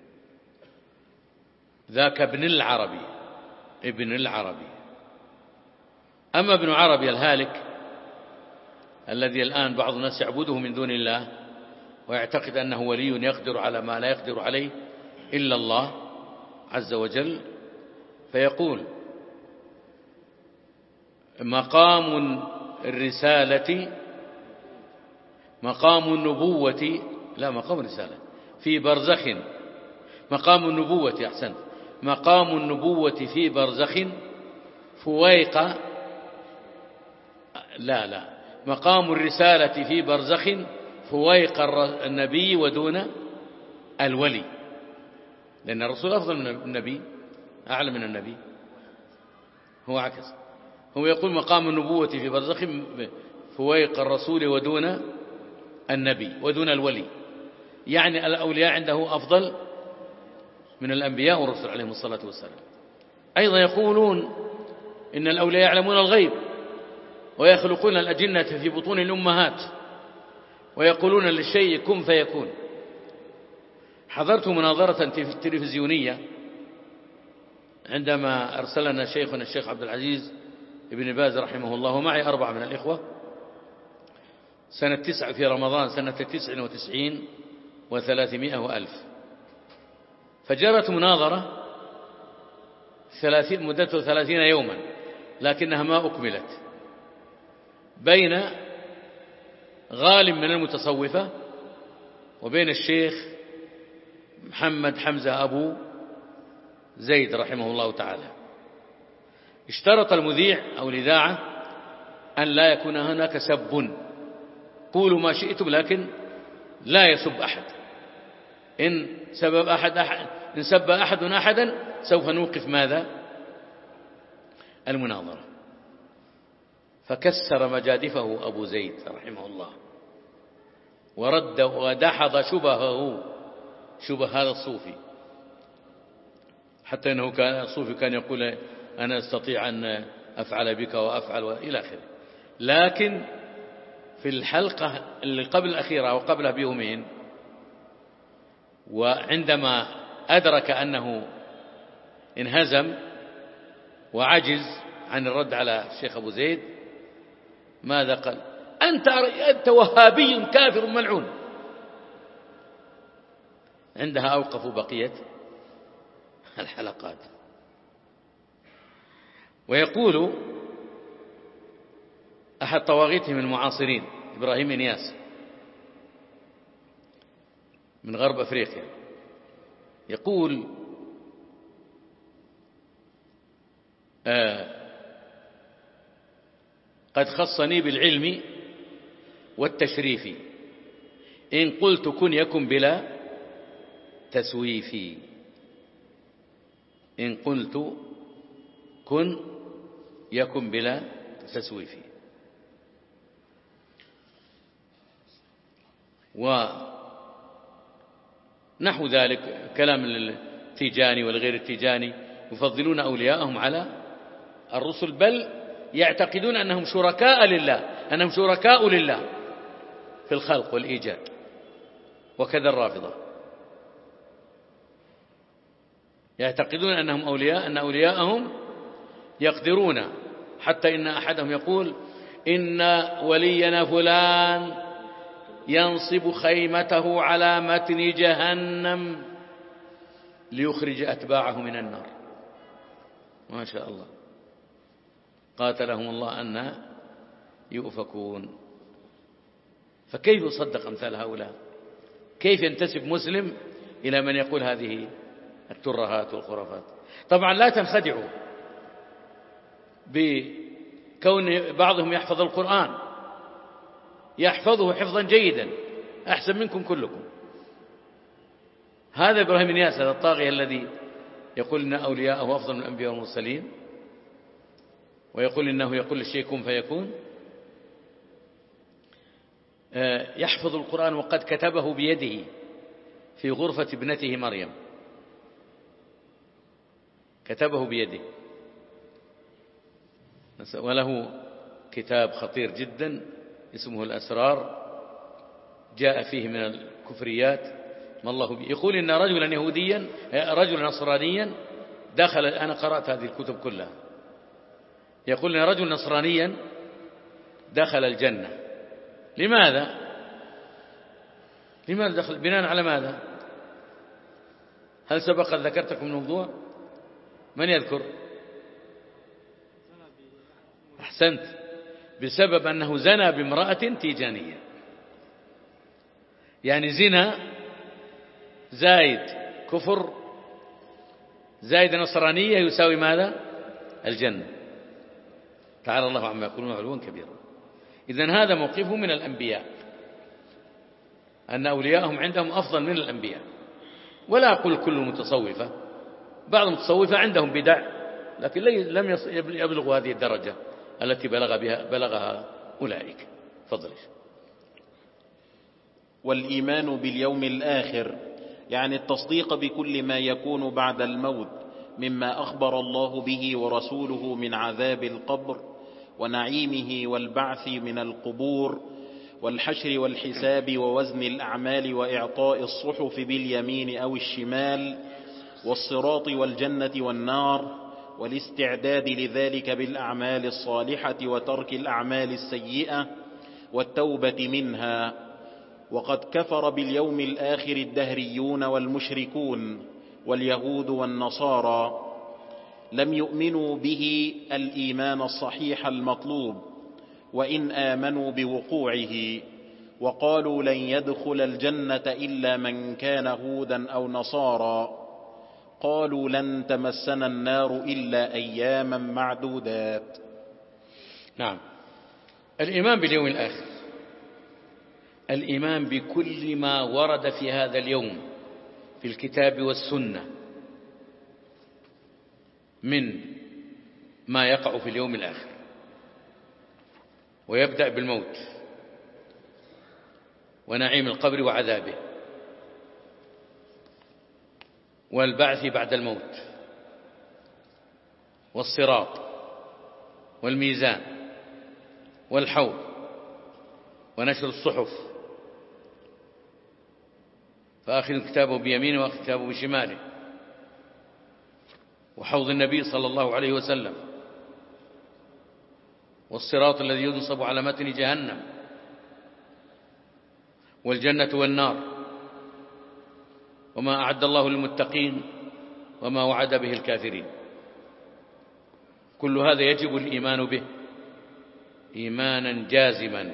ذاك ابن العربي، ابن العربي. أما ابن عربي الهالك الذي الآن بعض الناس يعبده من دون الله ويعتقد أنه ولي يقدر على ما لا يقدر عليه إلا الله عز وجل، فيقول: مقام الرسالة، مقام النبوة، لا مقام الرسالة في برزخ، مقام النبوة أحسنت، مقام النبوة في برزخ فويق، لا لا مقام الرسالة في برزخ فويق النبي ودون الولي، لأن الرسول أفضل من النبي، أعلى من النبي، هو عكس، هو يقول مقام النبوة في برزخ فويق الرسول ودون النبي ودون الولي، يعني الأولياء عنده أفضل من الأنبياء والرسل عليهم الصلاة والسلام. أيضا يقولون إن الأولياء يعلمون الغيب ويخلقون الأجنة في بطون الأمهات ويقولون للشيء كن فيكون. حضرت مناظرة تلفزيونية عندما أرسلنا شيخنا الشيخ عبد العزيز ابن باز رحمه الله ومعي أربعة من الإخوة سنة تسعة في رمضان سنة تسع وتسعين وثلاثمائة وألف، فجرت مناظرة ثلاثين مدته ثلاثين يوما لكنها ما أكملت، بين غالب من المتصوفة وبين الشيخ محمد حمزة أبو زيد رحمه الله تعالى. اشترط المذيع أو الإذاعة أن لا يكون هناك سب، قولوا ما شئتم لكن لا يسب أحد، إن سبب أحد, أحد إن سب أحد أحدا سوف نوقف ماذا المناظرة. فكسر مجادفه أبو زيد رحمه الله ورد ودحض شبهه، شبه هذا الصوفي، حتى إنه كان الصوفي كان يقول أنا أستطيع أن أفعل بك وأفعل وإلى آخره. لكن في الحلقة اللي قبل الأخيرة وقبلها بيومين، وعندما أدرك أنه انهزم وعجز عن الرد على الشيخ أبو زيد، ماذا قال؟ أنت أنت وهابي كافر ملعون. عندها أوقفوا بقية الحلقات. ويقول أحد طواغيتهم المعاصرين إبراهيم إنياس من غرب أفريقيا، يقول آه قد خصني بالعلم والتشريف، إن قلت كن يكن بلا تسويف، إن قلت كن يكن بلا تسويف. ونحو ذلك كلام التيجاني والغير التيجاني يفضلون أولياءهم على الرسل، بل يعتقدون أنهم شركاء لله، أنهم شركاء لله في الخلق والإيجاد، وكذا الرافضة يعتقدون أنهم أولياء، أن أولياءهم يقدرون، حتى إن أحدهم يقول إن ولينا فلان ينصب خيمته على متن جهنم ليخرج أتباعه من النار. ما شاء الله، قاتلهم الله أن يؤفكون. فكيف يصدق أمثال هؤلاء؟ كيف ينتسب مسلم إلى من يقول هذه الترهات والخرافات؟ طبعا لا تنخدعوا بكون بعضهم يحفظ القرآن، يحفظه حفظا جيدا أحسن منكم كلكم. هذا إبراهيم إنياس، هذا الطاغية الذي يقول إن أولياءه أفضل من الأنبياء والمرسلين، ويقول إنه يقول الشيء كن فيكون. يحفظ القرآن وقد كتبه بيده في غرفة ابنته مريم، كتبه بيده، وله كتاب خطير جدا اسمه الأسرار، جاء فيه من الكفريات ما الله به. يقول إن رجلا يهوديا رجلا نصرانيا دخل، أنا قرأت هذه الكتب كلها، يقول إن رجل نصرانيا دخل الجنة. لماذا؟ لماذا دخل؟ بناء على ماذا؟ هل سبق ذكرتكم الموضوع؟ من يذكر؟ أحسنت، بسبب أنه زنى بامرأة تيجانية. يعني زنا زايد كفر زايد نصرانية يساوي ماذا؟ الجنة. تعالى الله عما يقولون علوا كبيرا. إذن هذا موقفه من الأنبياء، أن أولياءهم عندهم أفضل من الأنبياء. ولا أقول كل المتصوفة، بعض المتصوفة عندهم بدع لكن لم يبلغوا هذه الدرجة التي بلغ بها بلغها أولئك. فضل. والإيمان باليوم الآخر يعني التصديق بكل ما يكون بعد الموت مما أخبر الله به ورسوله من عذاب القبر ونعيمه والبعث من القبور والحشر والحساب ووزن الأعمال وإعطاء الصحف باليمين أو الشمال والصراط والجنة والنار والاستعداد لذلك بالأعمال الصالحة وترك الأعمال السيئة والتوبة منها. وقد كفر باليوم الآخر الدهريون والمشركون واليهود والنصارى، لم يؤمنوا به الإيمان الصحيح المطلوب وإن آمنوا بوقوعه، وقالوا لن يدخل الجنة إلا من كان هودا أو نصارى، قالوا لن تمسنا النار إلا أياما معدودات. نعم، الإيمان باليوم الآخر، الإيمان بكل ما ورد في هذا اليوم في الكتاب والسنة من ما يقع في اليوم الآخر، ويبدأ بالموت ونعيم القبر وعذابه والبعث بعد الموت والصراط والميزان والحوض ونشر الصحف، فآخذ كتابه بيمينه وآخذ كتابه بشماله، وحوض النبي صلى الله عليه وسلم، والصراط الذي ينصب على متن جهنم، والجنة والنار، وما أعد الله للمتقين وما وعد به الكافرين. كل هذا يجب الإيمان به إيمانا جازما.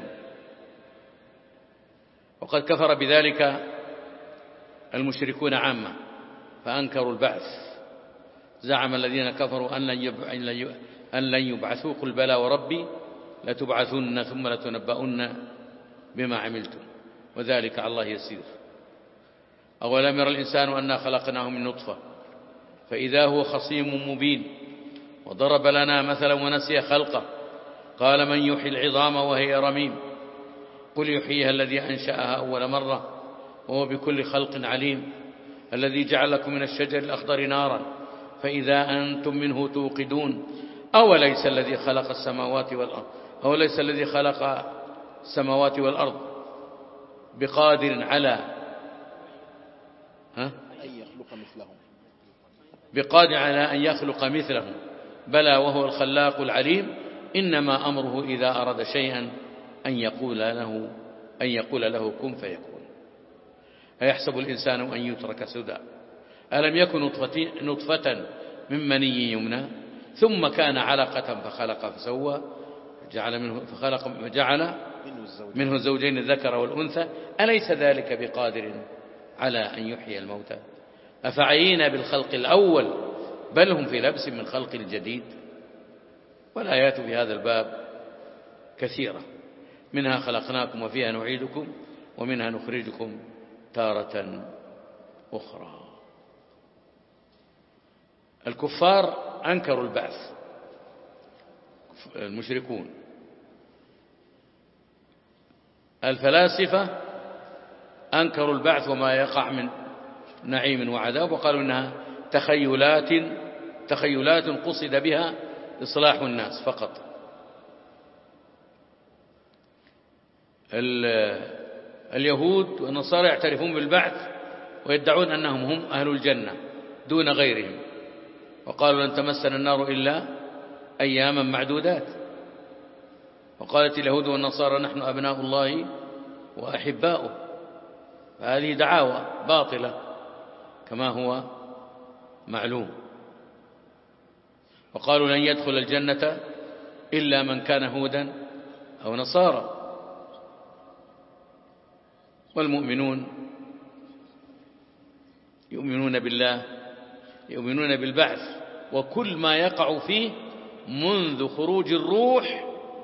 وقد كفر بذلك المشركون عامة فأنكروا البعث، زعم الذين كفروا أن لن يبعثوا، قل بلى وربي لتبعثن ثم لتنبؤن بما عملتم وذلك على الله يسير. أولم ير الإنسان أنا خلقناه من نطفة فإذا هو خصيم مبين وضرب لنا مثلا ونسي خلقه قال من يحيي العظام وهي رميم قل يحييها الذي أنشأها أول مرة وهو بكل خلق عليم الذي جعل لكم من الشجر الأخضر نارا فإذا أنتم منه توقدون أوليس الذي خلق السماوات والأرض أوليس الذي خلق السماوات والأرض بقادر على ها؟ أن يخلق مثلهم بقادر على أن يخلق مثلهم بلى وهو الخلاق العليم إنما أمره إذا أراد شيئا أن يقول له أن يقول له كن فيكون. أيحسب الإنسان أن يترك سدى ألم يكن نطفة, نطفة من مني يمنى ثم كان علقة فخلق فسوى جعل منه فخلق جعل منه الزوجين الذكر والأنثى أليس ذلك بقادر على أن يحيي الموتى أفعينا بالخلق الأول بل هم في لبس من خلق جديد. والآيات في هذا الباب كثيرة، منها خلقناكم وفيها نعيدكم ومنها نخرجكم تارة أخرى. الكفار أنكروا البعث، المشركون. الفلاسفة أنكروا البعث وما يقع من نعيم وعذاب، وقالوا إنها تخيلات تخيلات قصد بها إصلاح الناس فقط. اليهود والنصارى يعترفون بالبعث ويدعون أنهم هم أهل الجنة دون غيرهم، وقالوا لن تمسنا النار إلا أياما معدودات. وقالت اليهود والنصارى نحن أبناء الله وأحباؤه. هذه دعاوى باطلة كما هو معلوم. وقالوا لن يدخل الجنة إلا من كان هودا أو نصارى. والمؤمنون يؤمنون بالله، يؤمنون بالبعث وكل ما يقع فيه منذ خروج الروح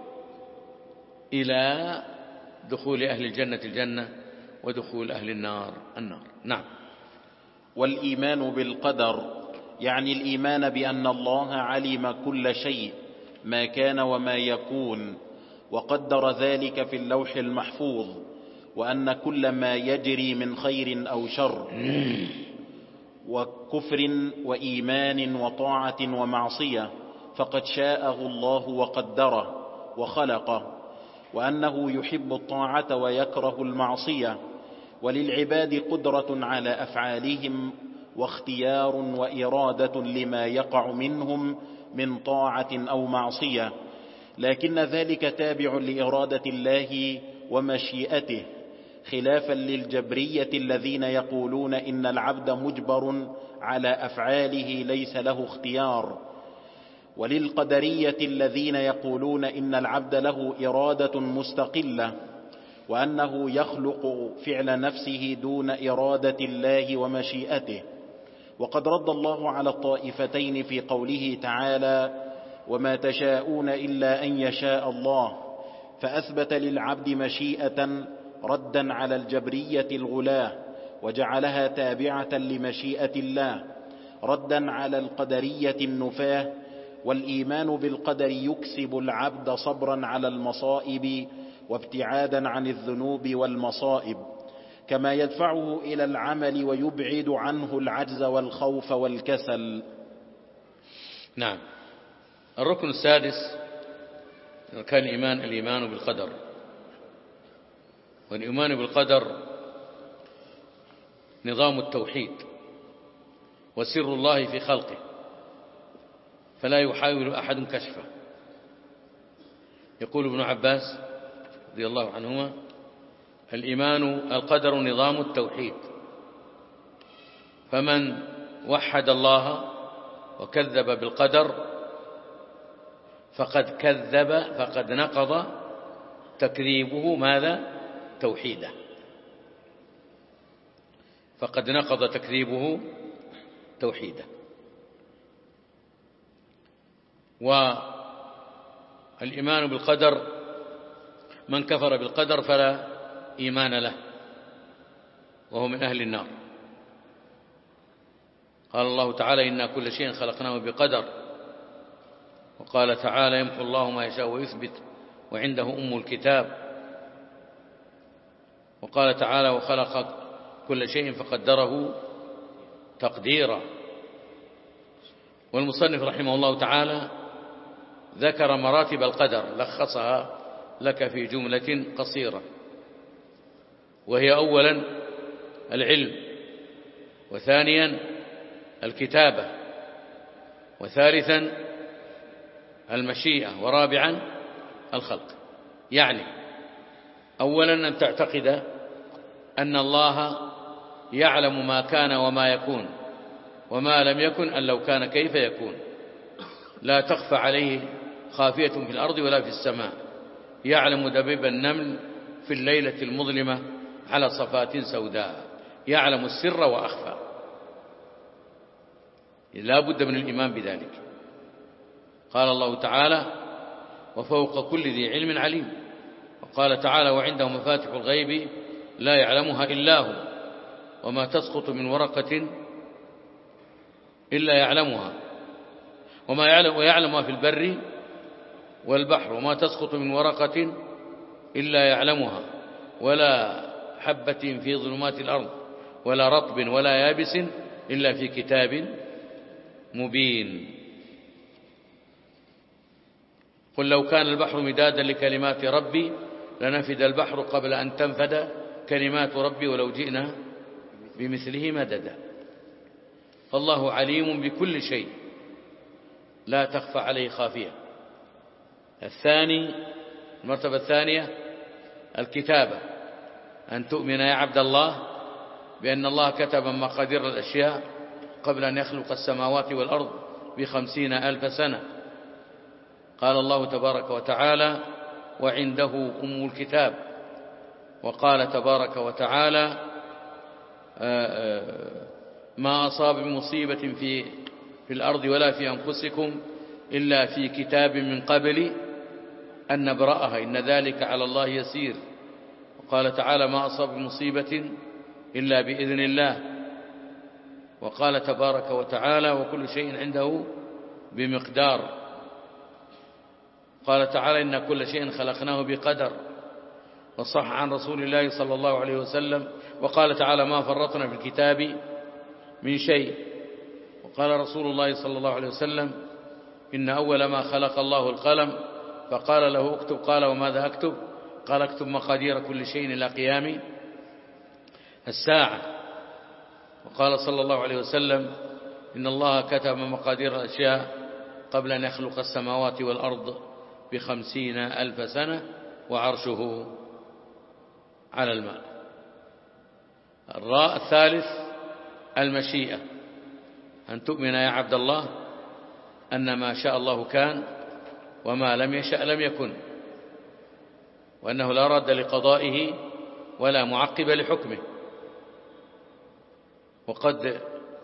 إلى دخول أهل الجنة الجنة ودخول أهل النار النار. نعم. والإيمان بالقدر يعني الإيمان بأن الله علم كل شيء ما كان وما يكون، وقدر ذلك في اللوح المحفوظ، وأن كل ما يجري من خير أو شر وكفر وإيمان وطاعة ومعصية فقد شاءه الله وقدره وخلقه، وأنه يحب الطاعة ويكره المعصية، وللعباد قدرة على أفعالهم واختيار وإرادة لما يقع منهم من طاعة أو معصية، لكن ذلك تابع لإرادة الله ومشيئته، خلافا للجبرية الذين يقولون إن العبد مجبر على أفعاله ليس له اختيار، وللقدرية الذين يقولون إن العبد له إرادة مستقلة، وأنه يخلق فعل نفسه دون إرادة الله ومشيئته. وقد رد الله على الطائفتين في قوله تعالى وما تشاءون إلا أن يشاء الله، فأثبت للعبد مشيئة ردا على الجبرية الغلاة، وجعلها تابعة لمشيئة الله ردا على القدرية النفاة. والإيمان بالقدر يكسب العبد صبرا على المصائب وابتعادا عن الذنوب والمصائب، كما يدفعه إلى العمل ويبعد عنه العجز والخوف والكسل. نعم. الركن السادس كان الإيمان الإيمان بالقدر. والإيمان بالقدر نظام التوحيد وسر الله في خلقه، فلا يحاول أحد كشفه. يقول ابن عباس رضي الله عنهما الإيمان القدر نظام التوحيد، فمن وحد الله وكذب بالقدر فقد كذب فقد نقض تكذيبه ماذا؟ توحيده. فقد نقض تكذيبه توحيده. والإيمان بالقدر من كفر بالقدر فلا إيمان له وهو من أهل النار. قال الله تعالى إنا كل شيء خلقناه بقدر، وقال تعالى يمحو الله ما يشاء ويثبت وعنده أم الكتاب، وقال تعالى وخلق كل شيء فقدره تقديرا. والمصنف رحمه الله تعالى ذكر مراتب القدر لخصها لك في جملة قصيرة، وهي أولا العلم، وثانيا الكتابة، وثالثا المشيئة، ورابعا الخلق. يعني أولا أن تعتقد أن الله يعلم ما كان وما يكون، وما لم يكن أن لو كان كيف يكون، لا تخفى عليه خافية في الأرض ولا في السماء. يعلم دبيب النمل في الليلة المظلمة على صفات سوداء، يعلم السر وأخفى. لا بد من الإيمان بذلك. قال الله تعالى وفوق كل ذي علم عليم، وقال تعالى وعنده مفاتح الغيب لا يعلمها إلا هو، وما تسقط من ورقة إلا يعلمها، وما يعلم ويعلم ما في البر والبحر وما تسقط من ورقة إلا يعلمها ولا حبة في ظلمات الأرض ولا رطب ولا يابس إلا في كتاب مبين. قل لو كان البحر مدادا لكلمات ربي لنفد البحر قبل أن تنفد كلمات ربي ولو جئنا بمثله مددا. فالله عليم بكل شيء لا تخفى عليه خافية. الثاني المرتبة الثانية الكتابة، أن تؤمن يا عبد الله بأن الله كتب مقادير الأشياء قبل أن يخلق السماوات والأرض بخمسين ألف سنة. قال الله تبارك وتعالى وعنده أم الكتاب، وقال تبارك وتعالى ما أصاب من مصيبة في في الأرض ولا في أنفسكم إلا في كتاب من قبل أن نبرأها إن ذلك على الله يسير. وقال تعالى ما أصاب من مصيبة إلا بإذن الله. وقال تبارك وتعالى وكل شيء عنده بمقدار. قال تعالى إن كل شيء خلقناه بقدر. وصح عن رسول الله صلى الله عليه وسلم وقال تعالى ما فرطنا في الكتاب من شيء. وقال رسول الله صلى الله عليه وسلم إن أول ما خلق الله القلم فقال له اكتب. قال وماذا أكتب؟ قال اكتب مقادير كل شيء إلى قيام الساعة. وقال صلى الله عليه وسلم إن الله كتب مقادير الأشياء قبل أن يخلق السماوات والأرض بخمسين ألف سنة وعرشه على الماء. الراء الثالث المشيئة، أن تؤمن يا عبد الله أن ما شاء الله كان وما لم يشأ لم يكن، وأنه لا راد لقضائه ولا معقب لحكمه. وقد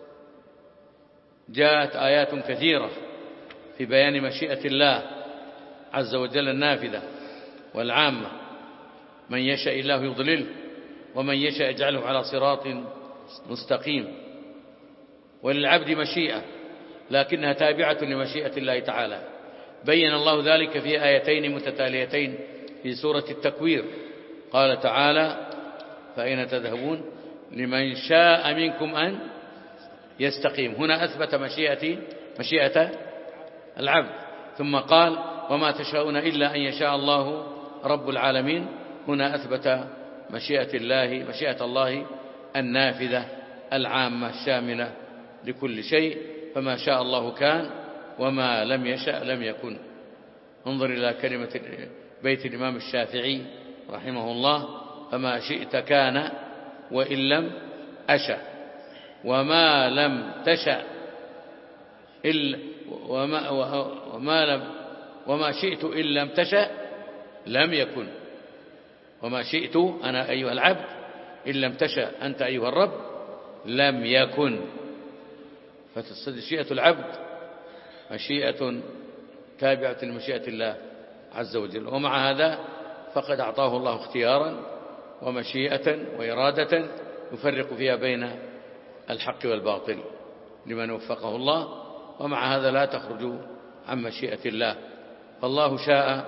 جاءت آيات كثيرة في بيان مشيئة الله عز وجل النافذة والعامة، من يشاء الله يضلله ومن يشاء يجعله على صراط مستقيم. وللعبد مشيئة لكنها تابعة لمشيئة الله تعالى، بين الله ذلك في آيتين متتاليتين في سورة التكوير. قال تعالى فأين تذهبون لمن شاء منكم أن يستقيم. هنا أثبت مشيئة مشيئة العبد، ثم قال وما تشاءون إلا أن يشاء الله رب العالمين. هنا أثبت مشيئة الله مشيئة الله النافذة العامة الشاملة لكل شيء، فما شاء الله كان وما لم يشأ لم يكن. انظر إلى كلمة بيت الإمام الشافعي رحمه الله فما شئت كان وإن لم أشأ وما لم تشأ إلا وما, وما, لم وما شئت إن لم تشأ لم يكن. وما شئت أنا أيها العبد إن لم تشأ أنت أيها الرب لم يكن. فمشيئة العبد مشيئة تابعة لمشيئة الله عز وجل. ومع هذا فقد أعطاه الله اختيارا ومشيئة وإرادة يفرق فيها بين الحق والباطل لمن وفقه الله، ومع هذا لا تخرج عن مشيئة الله. فالله شاء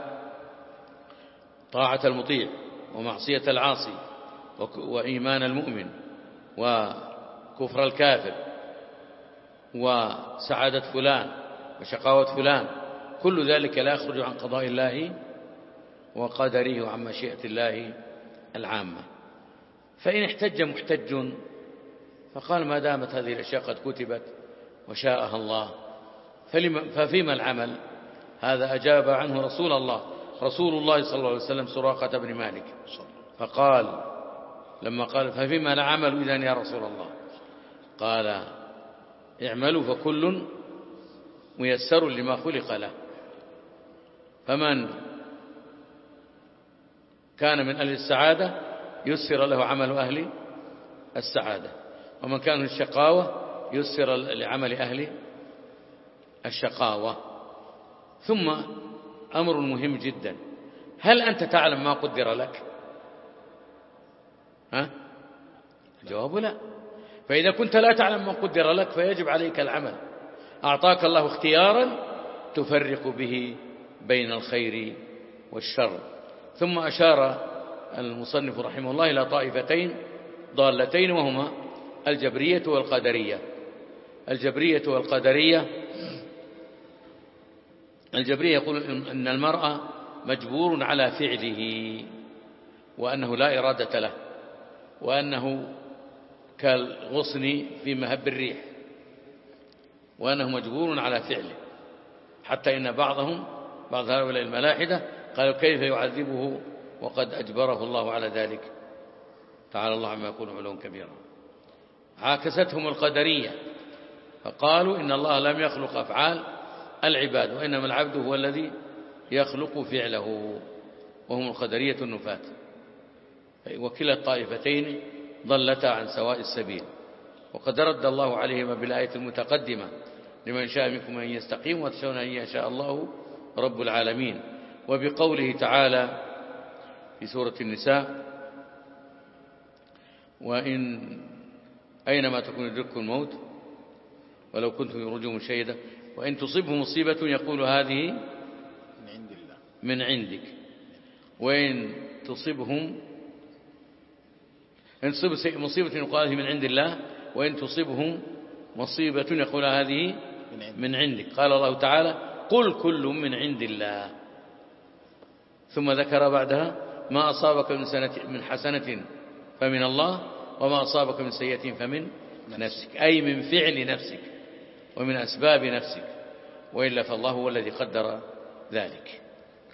طاعة المطيع ومعصية العاصي وإيمان المؤمن وكفر الكافر وسعادة فلان وشقاوة فلان، كل ذلك لا يخرج عن قضاء الله وقدره وعن مشيئة الله العامة. فإن احتج محتج فقال ما دامت هذه الأشياء قد كتبت وشاءها الله ففيما العمل؟ هذا أجاب عنه رسول الله رسول الله صلى الله عليه وسلم سراقة بن مالك، فقال لما قال ففيما العمل إذن يا رسول الله؟ قال اعملوا فكل ميسر لما خلق له، فمن كان من أهل السعادة يسر له عمل أهل السعادة، ومن كان من الشقاوة يسر لعمل أهل الشقاوة. ثم أمر مهم جدا، هل أنت تعلم ما قدر لك؟ ها؟ الجواب لا. فإذا كنت لا تعلم ما قدر لك فيجب عليك العمل أعطاك الله اختيارا تفرق به بين الخير والشر. ثم أشار المصنف رحمه الله إلى طائفتين ضالتين، وهما الجبرية والقدرية. الجبرية والقدرية الجبرية يقول إن المرء مجبور على فعله، وأنه لا إرادة له، وأنه كالغصن في مهب الريح، وأنه مجبور على فعله، حتى إن بعضهم بعض هؤلاء الملاحدة قالوا كيف يعذبه وقد أجبره الله على ذلك، تعالى الله عما يقول علوا كبيرا. عاكستهم القدرية فقالوا إن الله لم يخلق أفعال العباد، وإنما العبد هو الذي يخلق فعله، وهم القدرية النفاة. وكلا الطائفتين ضلتا عن سواء السبيل، وقد رد الله عليهما بالآية المتقدمة لمن شاء منكم أن يستقيم وتشاءون أن يشاء الله رب العالمين. وبقوله تعالى في سورة النساء: وإن أينما تكون يدرككم الموت ولو كنتم يرجون شيئا وإن تصبهم مصيبة يقول هذه من عند الله من عندك، وإن تصبهم إن تصب مصيبة يقول هذه من عند الله، وإن تصبهم مصيبة يقول هذه من عندك. قال الله تعالى: قل كل من عند الله. ثم ذكر بعدها: ما أصابك من سنة من حسنة فمن الله، وما أصابك من سيئة فمن نفسك، أي من فعل نفسك ومن أسباب نفسك، وإلا فالله هو الذي قدر ذلك.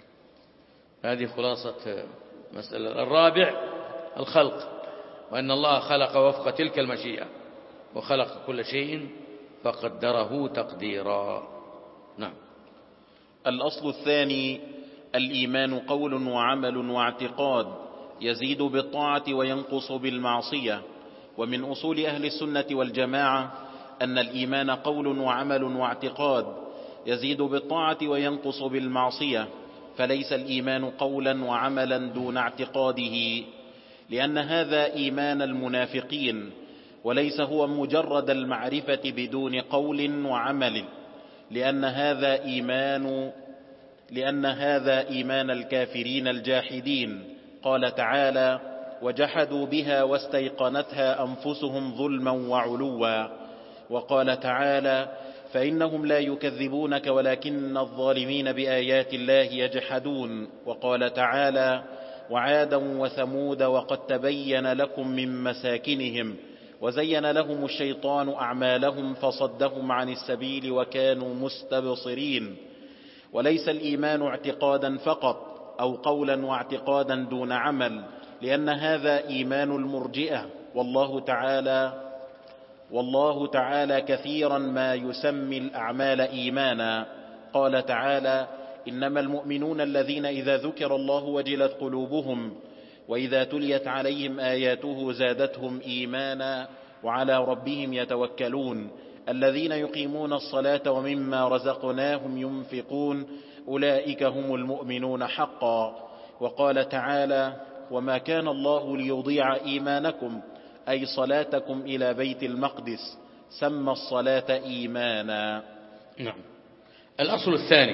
هذه خلاصة مسألة. الرابع الخلق، وأن الله خلق وفق تلك المشيئة، وخلق كل شيء فقدره تقديرا. نعم. الأصل الثاني: الإيمان قول وعمل واعتقاد، يزيد بالطاعة وينقص بالمعصية. ومن أصول أهل السنة والجماعة أن الإيمان قول وعمل واعتقاد، يزيد بالطاعة وينقص بالمعصية، فليس الإيمان قولا وعملا دون اعتقاده، لأن هذا إيمان المنافقين، وليس هو مجرد المعرفة بدون قول وعمل، لأن هذا إيمان لأن هذا إيمان الكافرين الجاحدين. قال تعالى: وجحدوا بها واستيقنتها أنفسهم ظلما وعلوا. وقال تعالى: فإنهم لا يكذبونك ولكن الظالمين بآيات الله يجحدون. وقال تعالى: وعادا وثمود وقد تبين لكم من مساكنهم وزين لهم الشيطان أعمالهم فصدهم عن السبيل وكانوا مستبصرين. وليس الإيمان اعتقادا فقط أو قولا واعتقادا دون عمل، لأن هذا إيمان المرجئة. والله تعالى والله تعالى كثيرا ما يسمي الأعمال إيمانا. قال تعالى: إنما المؤمنون الذين إذا ذكر الله وجلت قلوبهم وإذا تليت عليهم آياته زادتهم إيمانا وعلى ربهم يتوكلون الذين يقيمون الصلاة ومما رزقناهم ينفقون أولئك هم المؤمنون حقا. وقال تعالى: وما كان الله ليضيع إيمانكم أي صلاتكم إلى بيت المقدس، سمى الصلاة إيمانا. نعم. الأصل الثاني: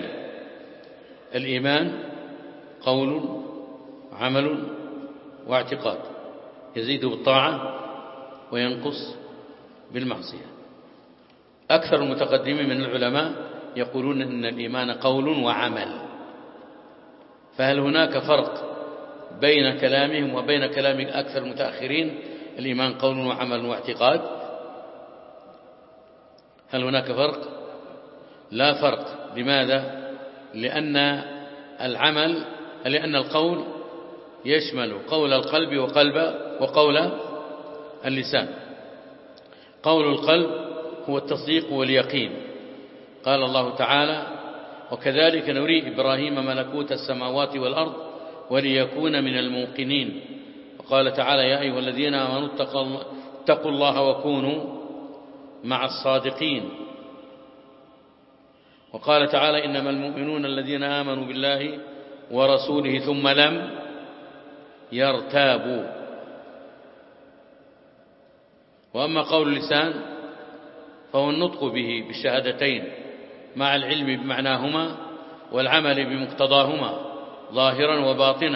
الإيمان قول عمل واعتقاد، يزيد بالطاعة وينقص بالمعصية. أكثر المتقدمين من العلماء يقولون إن الإيمان قول وعمل، فهل هناك فرق بين كلامهم وبين كلام أكثر المتأخرين؟ الإيمان قول وعمل واعتقاد، هل هناك فرق؟ لا فرق. لماذا؟ لأن العمل لأن القول يشمل قول القلب وقلب وقول اللسان. قول القلب هو التصديق واليقين. قال الله تعالى: وكذلك نري إبراهيم ملكوت السماوات والأرض وليكون من الموقنين. وقال تعالى: يا أيها الذين آمنوا اتقوا الله وكونوا مع الصادقين. وقال تعالى: إنما المؤمنون الذين آمنوا بالله ورسوله ثم لم يرتابوا. وأما قول اللسان فهو النطق به بالشهادتين مع العلم بمعناهما والعمل بمقتضاهما ظاهرا وباطنا،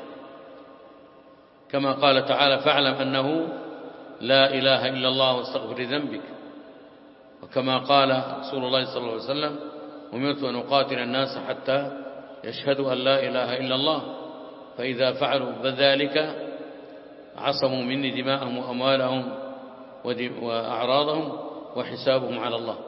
كما قال تعالى: فاعلم أنه لا إله إلا الله واستغفر لذنبك. وكما قال رسول الله صلى الله عليه وسلم: أمرت أن أقاتل الناس حتى يشهدوا أن لا إله إلا الله، فإذا فعلوا ذلك عصموا مني دماءهم وأموالهم وأعراضهم وحسابهم على الله.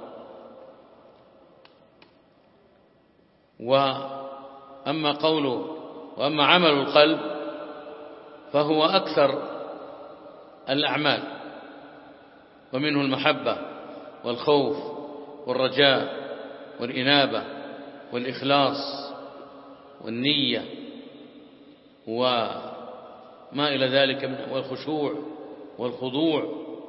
وأما قوله وأما عمل القلب فهو أكثر الأعمال، ومنه المحبة والخوف والرجاء والإنابة والإخلاص والنية وما إلى ذلك، والخشوع والخضوع.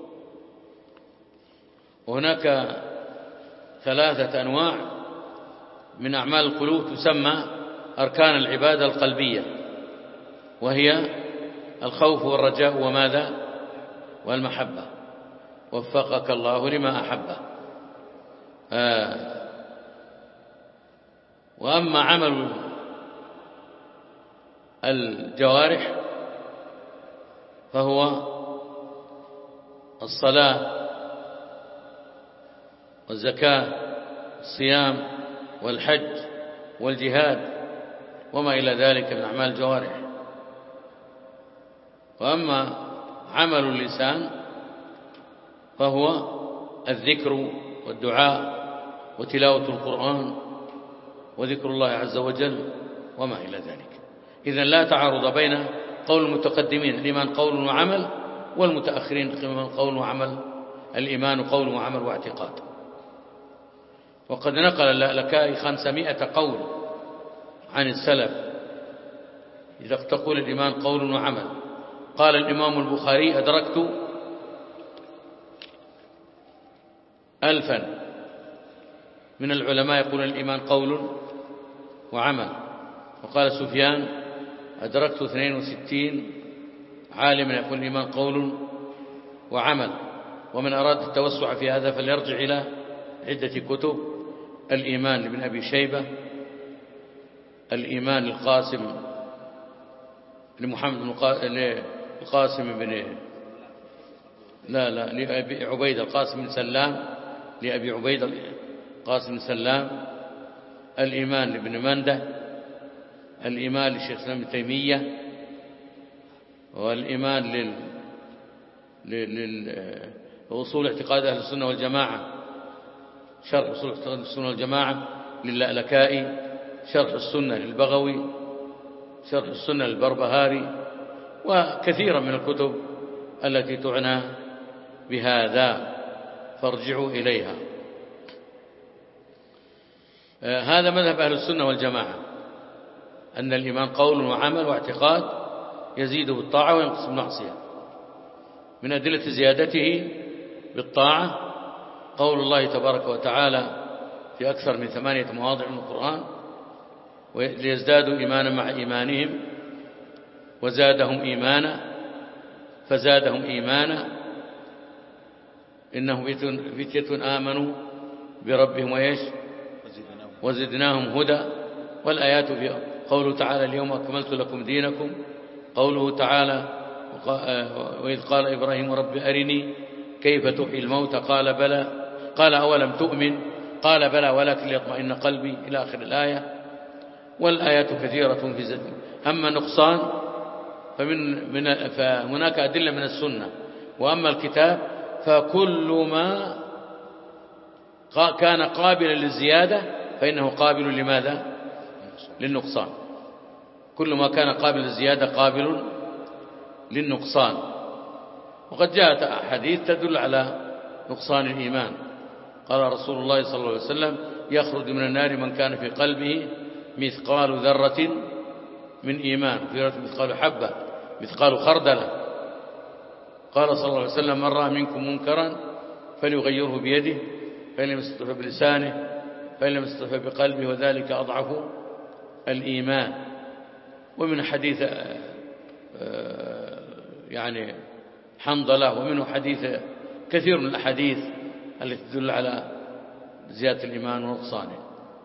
وهناك ثلاثة أنواع من أعمال القلوب تسمى أركان العبادة القلبية، وهي الخوف والرجاء وماذا؟ والمحبة. وفقك الله لما أحبه. آه. وأما عمل الجوارح فهو الصلاة والزكاة والصيام والحج والجهاد وما إلى ذلك من أعمال الجوارح. وأما عمل اللسان فهو الذكر والدعاء وتلاوة القرآن وذكر الله عز وجل وما إلى ذلك. إذن لا تعارض بين قول المتقدمين الإيمان قول وعمل، والمتأخرين قول وعمل الإيمان قول وعمل واعتقاد. وقد نقل اللالكائي خمسمائة قول عن السلف إذا تقول الإيمان قول وعمل. قال الإمام البخاري: أدركت ألفا من العلماء يقول الإيمان قول وعمل. وقال سفيان: أدركت اثنين وستين عالما يقول الإيمان قول وعمل. ومن أراد التوسع في هذا فليرجع إلى عدة كتب: الإيمان لابن أبي شيبة، الإيمان للقاسم لمحمد القاسم بن لا لا لأبي عبيد القاسم بن سلام لأبي عبيد القاسم بن سلام، الإيمان لابن منده، الإيمان للشيخ الإسلام ابن تيمية، والإيمان لل لل لأصول اعتقاد أهل السنة والجماعة، شرح أصول اعتقاد السنة والجماعة للألكائي، شرح السنة للبغوي، شرح السنة للبربهاري، وكثيرا من الكتب التي تعنى بهذا فارجعوا إليها. هذا مذهب أهل السنة والجماعة، أن الإيمان قول وعمل واعتقاد يزيد بالطاعة وينقص بالمعصية. من أدلة زيادته بالطاعة قول الله تبارك وتعالى في أكثر من ثمانية مواضع من القرآن: ليزدادوا إيمانا مع إيمانهم وزادهم إيمانا فزادهم إيمانا إنهم فتية آمنوا بربهم ويش وزدناهم هدى. والآيات في قوله تعالى: اليوم أكملت لكم دينكم. قوله تعالى: وإذ قال إبراهيم رب أرني كيف تحيي الموتى قال بلى قال أولم تؤمن قال بلى ولكن ليطمئن قلبي إلى آخر الآية. والآيات كثيرة في زد. أما نقصان فمن من فهناك أدلة من السنة. وأما الكتاب فكل ما كان قابلا للزيادة فإنه قابل لماذا؟ للنقصان. كل ما كان قابل للزيادة قابل للنقصان. وقد جاءت أحاديث تدل على نقصان الإيمان. قال رسول الله صلى الله عليه وسلم: يخرج من النار من كان في قلبه مثقال ذرة من إيمان، في رواية مثقال حبة، مثقال خردلة. قال صلى الله عليه وسلم: من رأى منكم منكرا فليغيره بيده، فإن لم يستطع بلسانه، فإن لم يستطع بقلبه، وذلك أضعف الإيمان. ومن حديث يعني حنظلة، ومنه حديث كثير من الأحاديث التي تدل على زيادة الإيمان ونقصانه.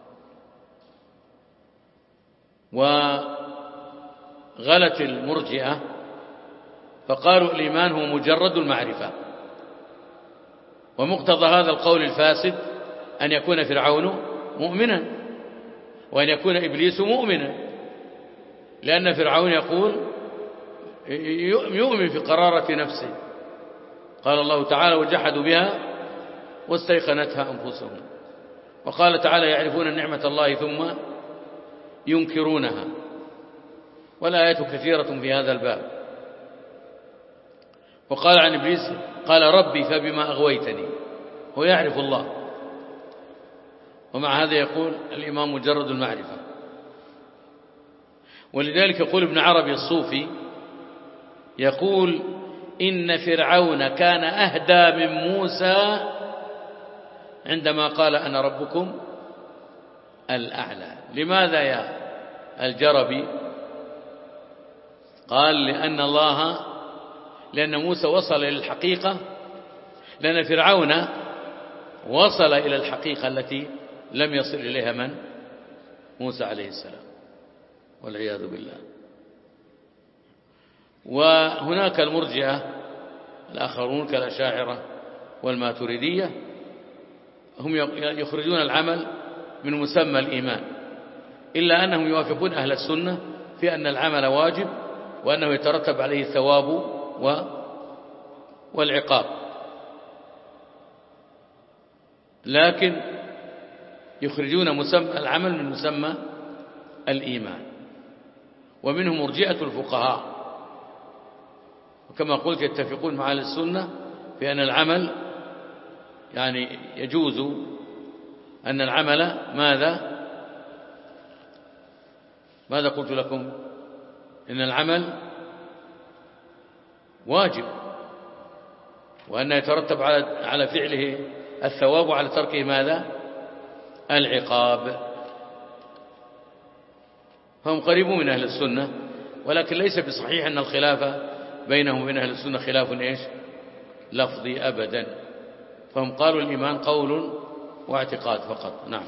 وغلت المرجئة فقالوا الإيمان هو مجرد المعرفة، ومقتضى هذا القول الفاسد أن يكون فرعون مؤمنا وأن يكون إبليس مؤمنا، لأن فرعون يقول يؤمن في قرارة نفسه. قال الله تعالى وجحدوا بها واستيقنتها أنفسهم. وقال تعالى يعرفون نعمة الله ثم ينكرونها. والآيات كثيرة في هذا الباب. وقال عن إبليس قال ربي فبما أغويتني، هو يعرف الله، ومع هذا يقول الإيمان مجرد المعرفة. ولذلك يقول ابن عربي الصوفي يقول إن فرعون كان أهدى من موسى عندما قال أنا ربكم الأعلى. لماذا يا الجربي؟ قال لأن الله لأن موسى وصل إلى الحقيقة، لأن فرعون وصل إلى الحقيقة التي لم يصل إليها من؟ موسى عليه السلام، والعياذ بالله. وهناك المرجئة الآخرون كالأشاعرة والماتريدية هم يخرجون العمل من مسمى الإيمان، إلا أنهم يوافقون أهل السنة في أن العمل واجب وأنه يترتب عليه الثواب والعقاب، لكن يخرجون مسمى العمل من مسمى الإيمان. ومنهم مرجئة الفقهاء، وكما قلت يتفقون مع أهل السنة في أن العمل يعني يجوز أن العمل ماذا ماذا قلت لكم؟ إن العمل واجب، وأن يترتب على على فعله الثواب وعلى تركه ماذا؟ العقاب. فهم قريبون من أهل السنة، ولكن ليس بصحيح أن الخلاف بينهم وبين أهل السنة خلاف إيش؟ لفظي أبدا. فهم قالوا الإيمان قول واعتقاد فقط. نعم.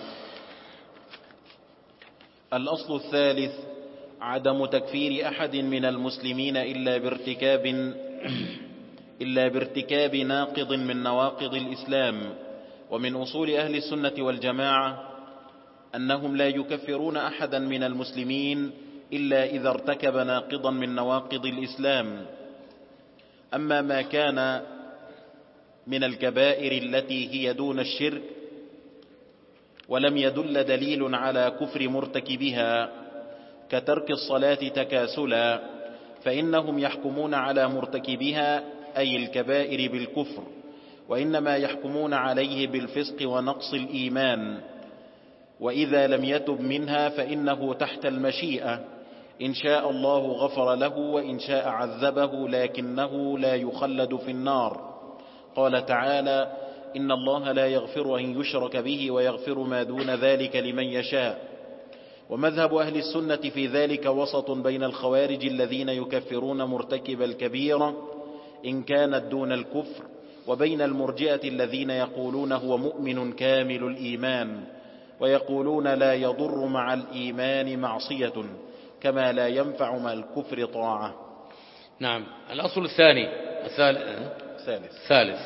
الأصل الثالث عدم تكفير أحد من المسلمين إلا بارتكاب إلا بارتكاب ناقض من نواقض الإسلام. ومن أصول أهل السنة والجماعة أنهم لا يكفرون أحدا من المسلمين إلا إذا ارتكب ناقضا من نواقض الإسلام. أما ما كان من الكبائر التي هي دون الشرك ولم يدل دليل على كفر مرتكبها كترك الصلاة تكاسلا، فإنهم يحكمون على مرتكبها أي الكبائر بالكفر، وإنما يحكمون عليه بالفسق ونقص الإيمان. وإذا لم يتب منها فإنه تحت المشيئة، إن شاء الله غفر له وإن شاء عذبه، لكنه لا يخلد في النار. قال تعالى إن الله لا يغفر أن يشرك به ويغفر ما دون ذلك لمن يشاء. ومذهب أهل السنة في ذلك وسط بين الخوارج الذين يكفرون مرتكب الكبيرة إن كانت دون الكفر، وبين المرجئة الذين يقولون هو مؤمن كامل الإيمان، ويقولون لا يضر مع الإيمان معصية كما لا ينفع مع الكفر طاعة. نعم. الأصل الثاني الثالث الثالث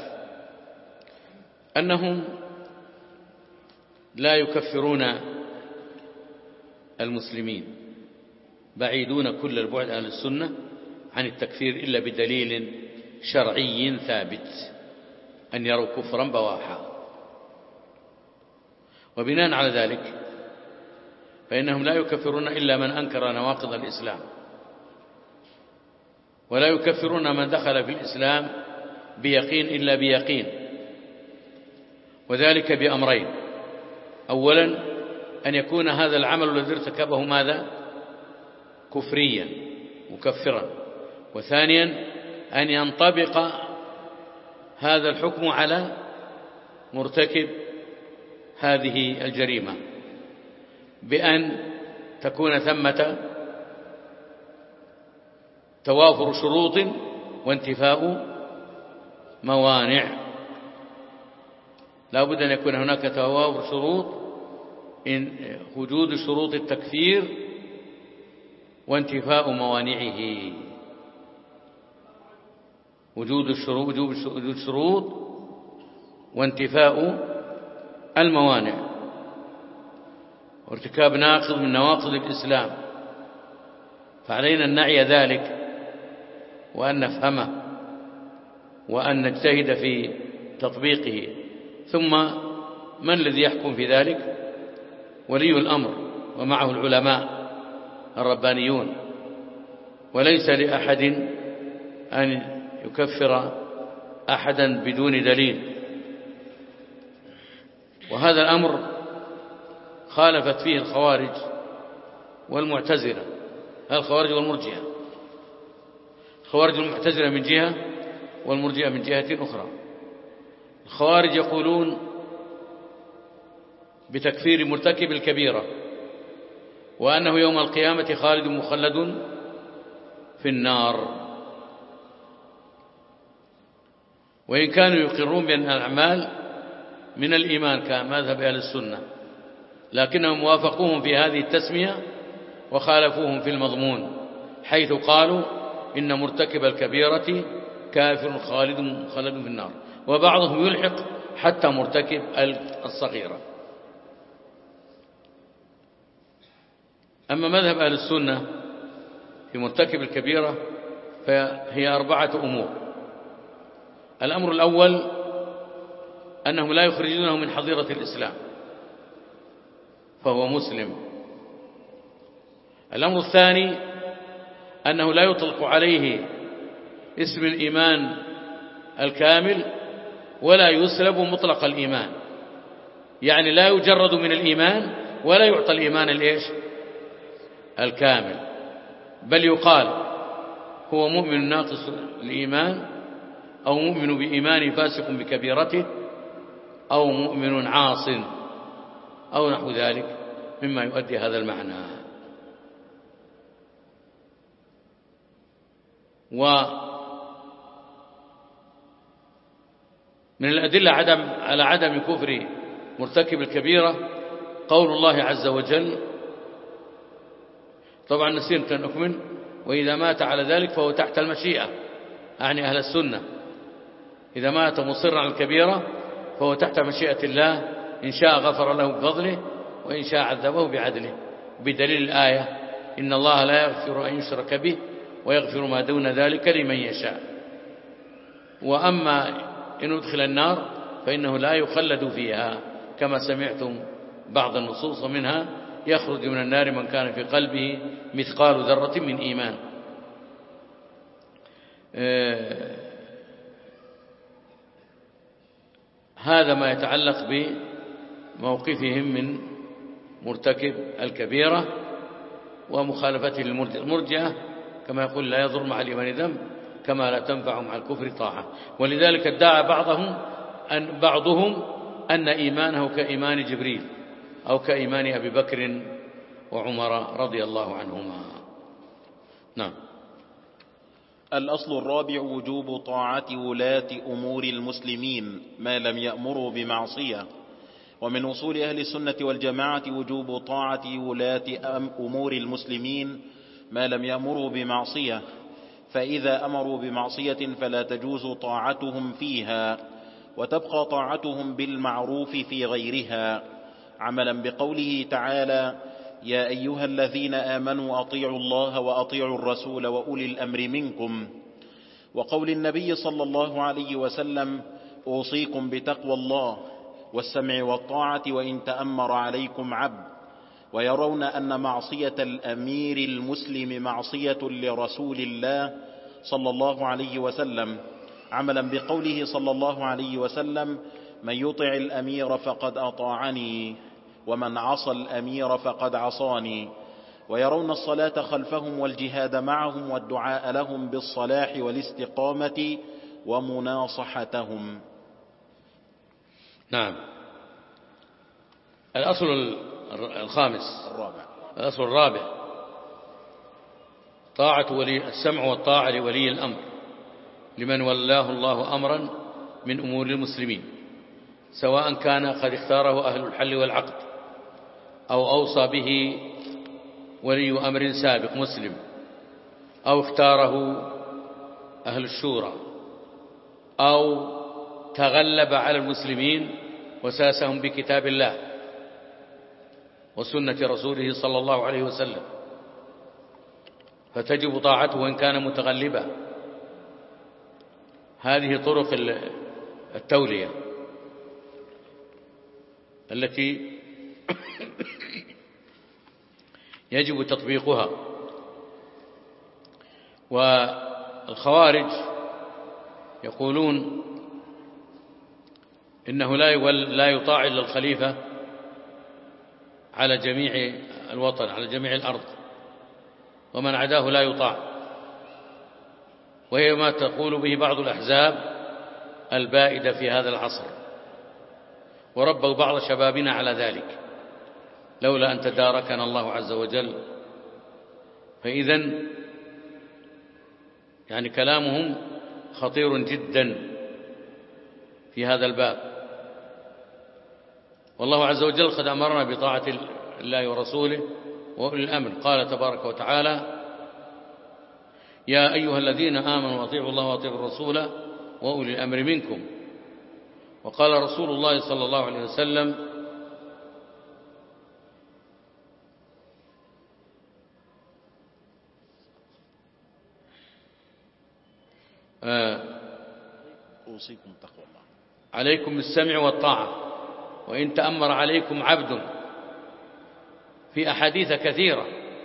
أنهم لا يكفرون المسلمين، بعيدون كل البعد أهل السنة عن التكفير إلا بدليل شرعي ثابت، أن يروا كفرا بواحا. وبناء على ذلك فإنهم لا يكفرون إلا من أنكر نواقض الإسلام، ولا يكفرون من دخل في الإسلام بيقين إلا بيقين، وذلك بأمرين: أولا أن يكون هذا العمل الذي ارتكبه ماذا؟ كفريا مكفرا، وثانيا أن ينطبق هذا الحكم على مرتكب هذه الجريمة بأن تكون ثمة توافر شروط وانتفاء موانع. لا بد أن يكون هناك توافر شروط، إن وجود شروط التكفير وانتفاء موانعه. وجود الشروط وجود شروط وانتفاء الموانع، وارتكاب ناقض من نواقض الإسلام، فعلينا أن نعي ذلك وأن نفهمه وأن نجتهد في تطبيقه. ثم من الذي يحكم في ذلك؟ ولي الأمر ومعه العلماء الربانيون، وليس لأحد أن يكفر أحدا بدون دليل. وهذا الأمر خالفت فيه الخوارج والمعتزلة، الخوارج والمرجئة، الخوارج والمعتزلة من جهة والمرجئة من جهة أخرى. الخوارج يقولون بتكفير مرتكب الكبيرة، وأنه يوم القيامة خالد مخلد في النار. وإن كانوا يقرون بأن الأعمال من الإيمان كمذهب أهل السنة، لكنهم وافقوهم في هذه التسمية وخالفوهم في المضمون، حيث قالوا إن مرتكب الكبيرة كافر خالد مخلد في النار، وبعضهم يلحق حتى مرتكب الصغيرة. أما مذهب أهل السنة في مرتكب الكبيرة فهي أربعة أمور. الأمر الأول أنهم لا يخرجونه من حظيرة الإسلام، فهو مسلم. الأمر الثاني أنه لا يطلق عليه اسم الإيمان الكامل ولا يسلب مطلق الإيمان، يعني لا يجرد من الإيمان ولا يعطى الإيمان الإيش الكامل، بل يقال هو مؤمن ناقص الإيمان، أو مؤمن بإيمان فاسق بكبيرته، أو مؤمن عاص، أو نحو ذلك مما يؤدي هذا المعنى. ومن الأدلة عدم على عدم كفر مرتكب الكبيرة قول الله عز وجل، طبعا نسيت أن أكمل، وإذا مات على ذلك فهو تحت المشيئة، أعني أهل السنة، إذا مات مصرا على الكبيرة فهو تحت مشيئة الله، إن شاء غفر له بفضله وإن شاء عذبه بعدله، بدليل الآية إن الله لا يغفر أن يشرك به ويغفر ما دون ذلك لمن يشاء. وأما إن أدخل النار فإنه لا يخلد فيها، كما سمعتم بعض النصوص منها يخرج من النار من كان في قلبه مثقال ذرة من إيمان. آه هذا ما يتعلق بموقفهم من مرتكب الكبيرة ومخالفته للمرجئة. المرجئة كما يقول لا يضر مع الإيمان ذنب كما لا تنفع مع الكفر طاعة، ولذلك ادعى بعضهم أن بعضهم أن إيمانه كإيمان جبريل أو كإيمان أبي بكر وعمر رضي الله عنهما. نعم. الأصل الرابع وجوب طاعة ولاة أمور المسلمين ما لم يأمروا بمعصية. ومن أصول أهل السنة والجماعة وجوب طاعة ولاة أمور المسلمين ما لم يأمروا بمعصية، فإذا أمروا بمعصية فلا تجوز طاعتهم فيها، وتبقى طاعتهم بالمعروف في غيرها، عملا بقوله تعالى: يا أيها الذين آمنوا أطيعوا الله وأطيعوا الرسول وأولي الأمر منكم، وقول النبي صلى الله عليه وسلم: أوصيكم بتقوى الله والسمع والطاعة وإن تأمر عليكم عبد. ويرون أن معصية الأمير المسلم معصية لرسول الله صلى الله عليه وسلم، عملا بقوله صلى الله عليه وسلم: من يطع الأمير فقد أطاعني ومن عصى الأمير فقد عصاني. ويرون الصلاة خلفهم والجهاد معهم والدعاء لهم بالصلاح والاستقامة ومناصحتهم. نعم. الأصل الخامس الرابع الأصل الرابع طاعة ولي السمع والطاعة لولي الأمر لمن ولاه الله أمرا من أمور المسلمين، سواء كان قد اختاره أهل الحل والعقد أو أوصى به ولي أمر سابق مسلم أو اختاره أهل الشورى أو تغلب على المسلمين وساسهم بكتاب الله وسنة رسوله صلى الله عليه وسلم، فتجب طاعته وإن كان متغلبا. هذه طرق التولية التي يجب تطبيقها. والخوارج يقولون إنه لا يطاع إلا الخليفة على جميع الوطن، على جميع الأرض، ومن عداه لا يطاع، وهي ما تقول به بعض الأحزاب البائدة في هذا العصر، وربوا بعض شبابنا على ذلك لولا أن تداركنا الله عز وجل. فإذن يعني كلامهم خطير جدا في هذا الباب. والله عز وجل قد أمرنا بطاعة الله ورسوله وأولي الأمر. قال تبارك وتعالى: يا أيها الذين آمنوا أطيعوا الله وأطيعوا الرسول وأولي الأمر منكم. وقال رسول الله صلى الله عليه وسلم: أوصيكم تقوى الله، عليكم بالسمع والطاعة وإن تأمر عليكم عبد، في أحاديث كثيرة.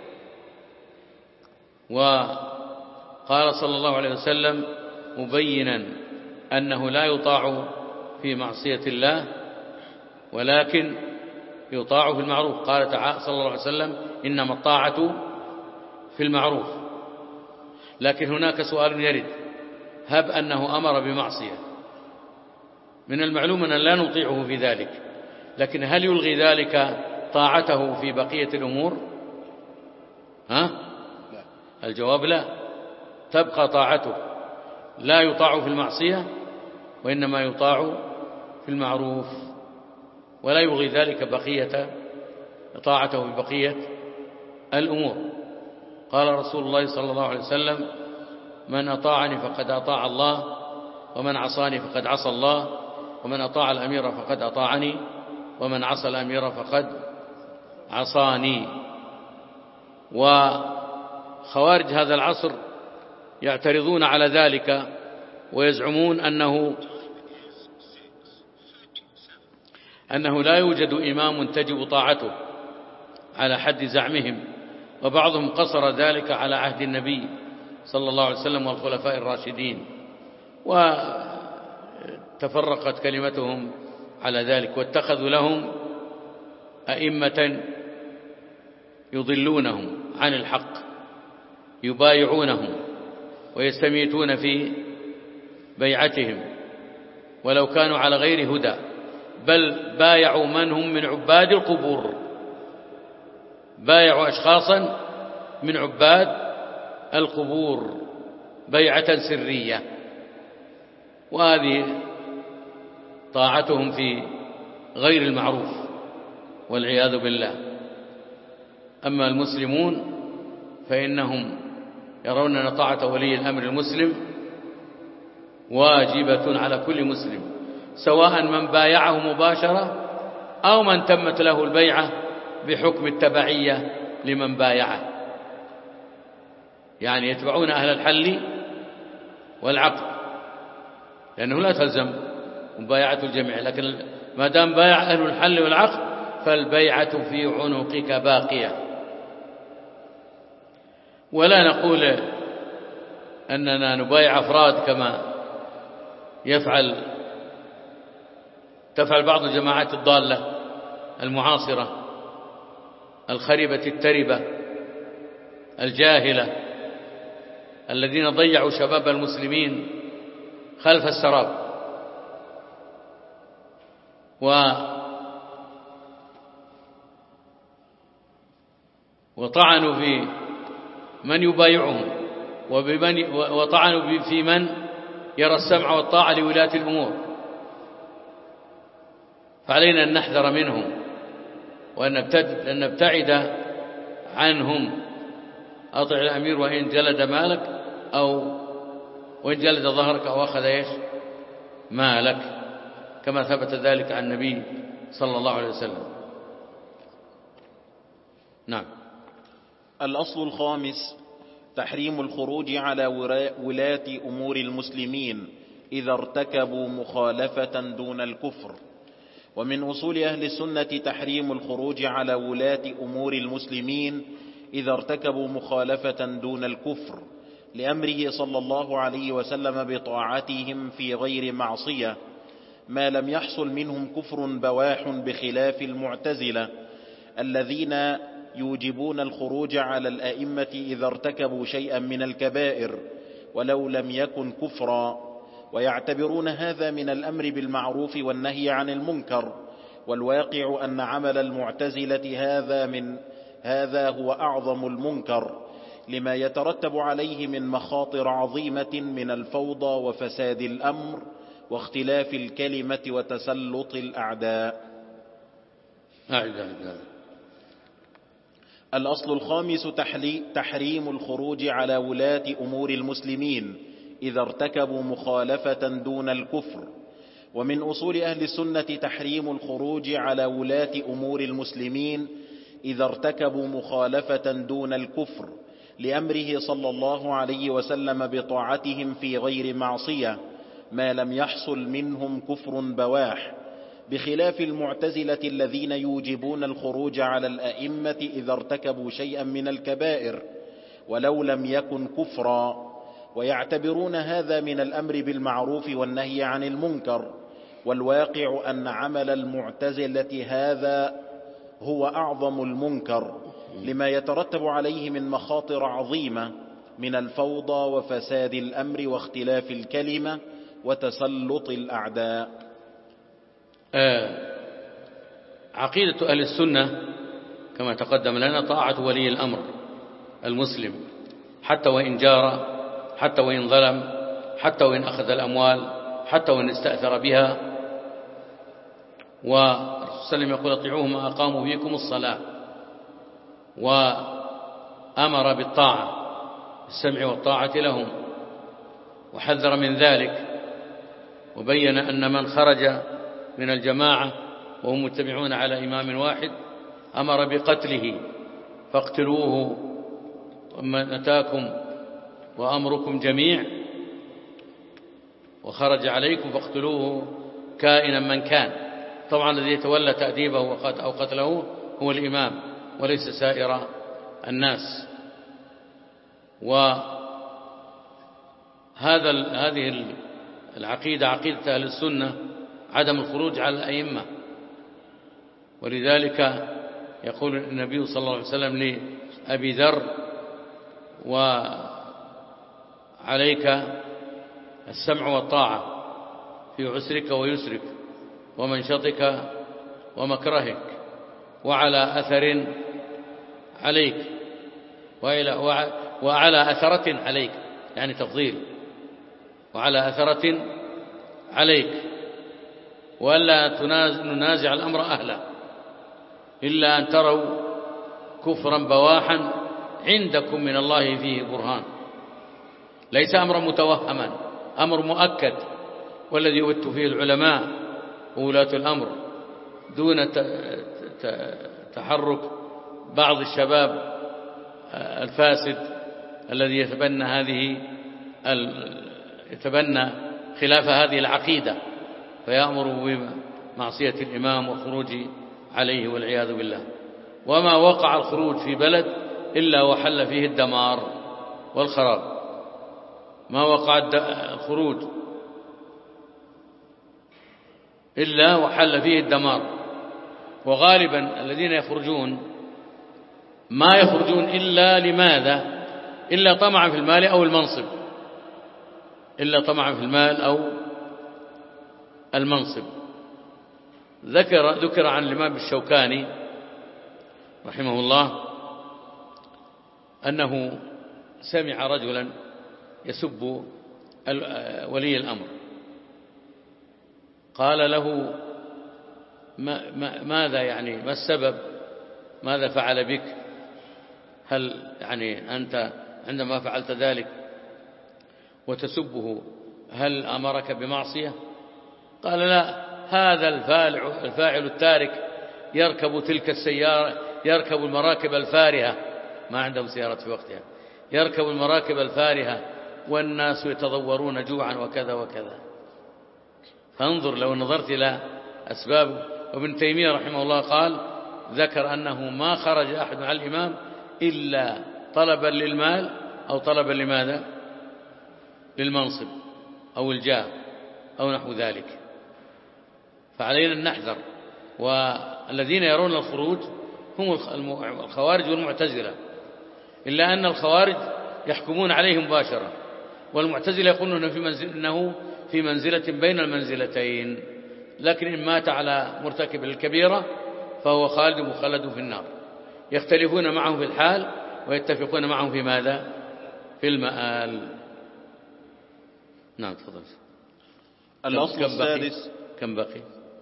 وقال صلى الله عليه وسلم مبينا أنه لا يطاع في معصية الله ولكن يطاع في المعروف. قال تعالى صلى الله عليه وسلم: إنما الطاعة في المعروف. لكن هناك سؤال يرد: هب أنه أمر بمعصية، من المعلوم أن لا نطيعه في ذلك، لكن هل يلغي ذلك طاعته في بقية الأمور؟ ها؟ الجواب لا، تبقى طاعته، لا يطاع في المعصية وإنما يطاع في المعروف، ولا يلغي ذلك بقية طاعته في بقية الأمور. قال رسول الله صلى الله عليه وسلم: من أطاعني فقد أطاع الله، ومن عصاني فقد عصى الله، ومن أطاع الأمير فقد أطاعني، ومن عصى الأمير فقد عصاني. وخوارج هذا العصر يعترضون على ذلك ويزعمون أنه أنه لا يوجد إمام تجب طاعته على حد زعمهم، وبعضهم قصر ذلك على عهد النبي صلى الله عليه وسلم والخلفاء الراشدين، وتفرقت كلمتهم على ذلك، واتخذوا لهم أئمة يضلونهم عن الحق، يبايعونهم ويستميتون في بيعتهم ولو كانوا على غير هدى، بل بايعوا من هم من عباد القبور، بايعوا أشخاصا من عباد القبور بيعة سرية، وهذه طاعتهم في غير المعروف والعياذ بالله. أما المسلمون فإنهم يرون أن طاعة ولي الأمر المسلم واجبة على كل مسلم، سواء من بايعه مباشرة أو من تمت له البيعة بحكم التبعية لمن بايعه، يعني يتبعون أهل الحل والعقد، لأنه لا تلزم مبايعة الجميع، لكن ما دام بايع أهل الحل والعقد فالبيعة في عنقك باقية. ولا نقول أننا نبايع أفراد كما يفعل تفعل بعض الجماعات الضالة المعاصرة الخربة التربة الجاهلة الذين ضيعوا شباب المسلمين خلف السراب، و وطعنوا في من يبايعهم وبمن وطعنوا في من يرى السمع والطاعة لولاة الأمور. فعلينا أن نحذر منهم وأن نبتعد عنهم. أطع الأمير وإن جلد مالك أو وإن جلد ظهرك أو أخذ إيش مالك، كما ثبت ذلك عن النبي صلى الله عليه وسلم. نعم. الأصل الخامس تحريم الخروج على ولاة أمور المسلمين إذا ارتكبوا مخالفة دون الكفر. ومن أصول أهل السنة تحريم الخروج على ولاة أمور المسلمين إذا ارتكبوا مخالفة دون الكفر، لأمره صلى الله عليه وسلم بطاعتهم في غير معصية، ما لم يحصل منهم كفر بواح، بخلاف المعتزلة الذين يوجبون الخروج على الأئمة إذا ارتكبوا شيئا من الكبائر ولو لم يكن كفرا، ويعتبرون هذا من الأمر بالمعروف والنهي عن المنكر. والواقع أن عمل المعتزلة هذا من هذا هو أعظم المنكر، لما يترتب عليه من مخاطر عظيمة من الفوضى وفساد الأمر واختلاف الكلمة وتسلط الأعداء. الأصل الخامس تحريم الخروج على ولاة أمور المسلمين إذا ارتكبوا مخالفة دون الكفر. ومن أصول أهل السنة تحريم الخروج على ولاة أمور المسلمين إذا ارتكبوا مخالفة دون الكفر، لأمره صلى الله عليه وسلم بطاعتهم في غير معصية، ما لم يحصل منهم كفر بواح، بخلاف المعتزلة الذين يوجبون الخروج على الأئمة إذا ارتكبوا شيئا من الكبائر ولو لم يكن كفرا، ويعتبرون هذا من الأمر بالمعروف والنهي عن المنكر. والواقع أن عمل المعتزلة هذا هو أعظم المنكر، لما يترتب عليه من مخاطر عظيمة من الفوضى وفساد الأمر واختلاف الكلمة وتسلط الأعداء. آه عقيدة أهل السنة كما تقدم لنا طاعة ولي الأمر المسلم، حتى وإن جار، حتى وإن ظلم، حتى وإن أخذ الأموال، حتى وإن استأثر بها. والرسول صلى الله عليه وسلم يقول اطيعوهم ما أقاموا فيكم الصلاة، وأمر بالطاعة السمع والطاعة لهم، وحذر من ذلك، وبين أن من خرج من الجماعة وهم متبعون على إمام واحد أمر بقتله فاقتلوه، ومن أتاكم وأمركم جميع وخرج عليكم فاقتلوه كائنا من كان. طبعا الذي يتولى تأديبه أو قتله هو الإمام وليس سائر الناس. وهذا هذه العقيدة عقيدة أهل السنة عدم الخروج على الأئمة، ولذلك يقول النبي صلى الله عليه وسلم لأبي ذر وعليك السمع والطاعة في عسرك ويسرك ومنشطك ومكرهك، وعلى أثر عليك وعلى أثرة عليك، يعني تفضيل، وعلى أثرة عليك، وألا ننازع الأمر أهله إلا أن تروا كفرا بواحا عندكم من الله فيه برهان. ليس أمرا متوهما، أمر مؤكد، والذي يؤت فيه العلماء وولاة الأمر دون تحرك بعض الشباب الفاسد الذي يتبنى هذه يتبنى خلاف هذه العقيدة فيأمر بمعصية الإمام والخروج عليه والعياذ بالله. وما وقع الخروج في بلد إلا وحل فيه الدمار والخراب، ما وقع الخروج إلا وحل فيه الدمار. وغالبا الذين يخرجون ما يخرجون إلا لماذا؟ إلا طمعا في المال أو المنصب، إلا طمعا في المال أو المنصب. ذكر ذكر عن الإمام الشوكاني رحمه الله أنه سمع رجلا يسب ولي الأمر، قال له ما ما ماذا يعني ما السبب؟ ماذا فعل بك؟ هل يعني أنت عندما فعلت ذلك وتسبه هل أمرك بمعصية؟ قال لا، هذا الفاعل, الفاعل التارك يركب تلك السيارة، يركب المراكب الفارهة، ما عندهم سيارة في وقتها، يركب المراكب الفارهة والناس يتضورون جوعا وكذا وكذا. فانظر لو نظرت إلى أسباب. وابن تيمية رحمه الله قال ذكر أنه ما خرج أحد مع الإمام إلا طلبا للمال أو طلبا لماذا؟ للمنصب أو الجاه أو نحو ذلك. فعلينا أن نحذر. والذين يرون الخروج هم الخوارج والمعتزلة، إلا أن الخوارج يحكمون عليه مباشرة، والمعتزلة يقولون في منزل إنه في منزلة بين المنزلتين، لكن إن مات على مرتكب الكبيرة فهو خالد مخلد في النار. يختلفون معه في الحال ويتفقون معه في ماذا؟ في المآل. نعم تفضل. الأصل السادس. كم بقي؟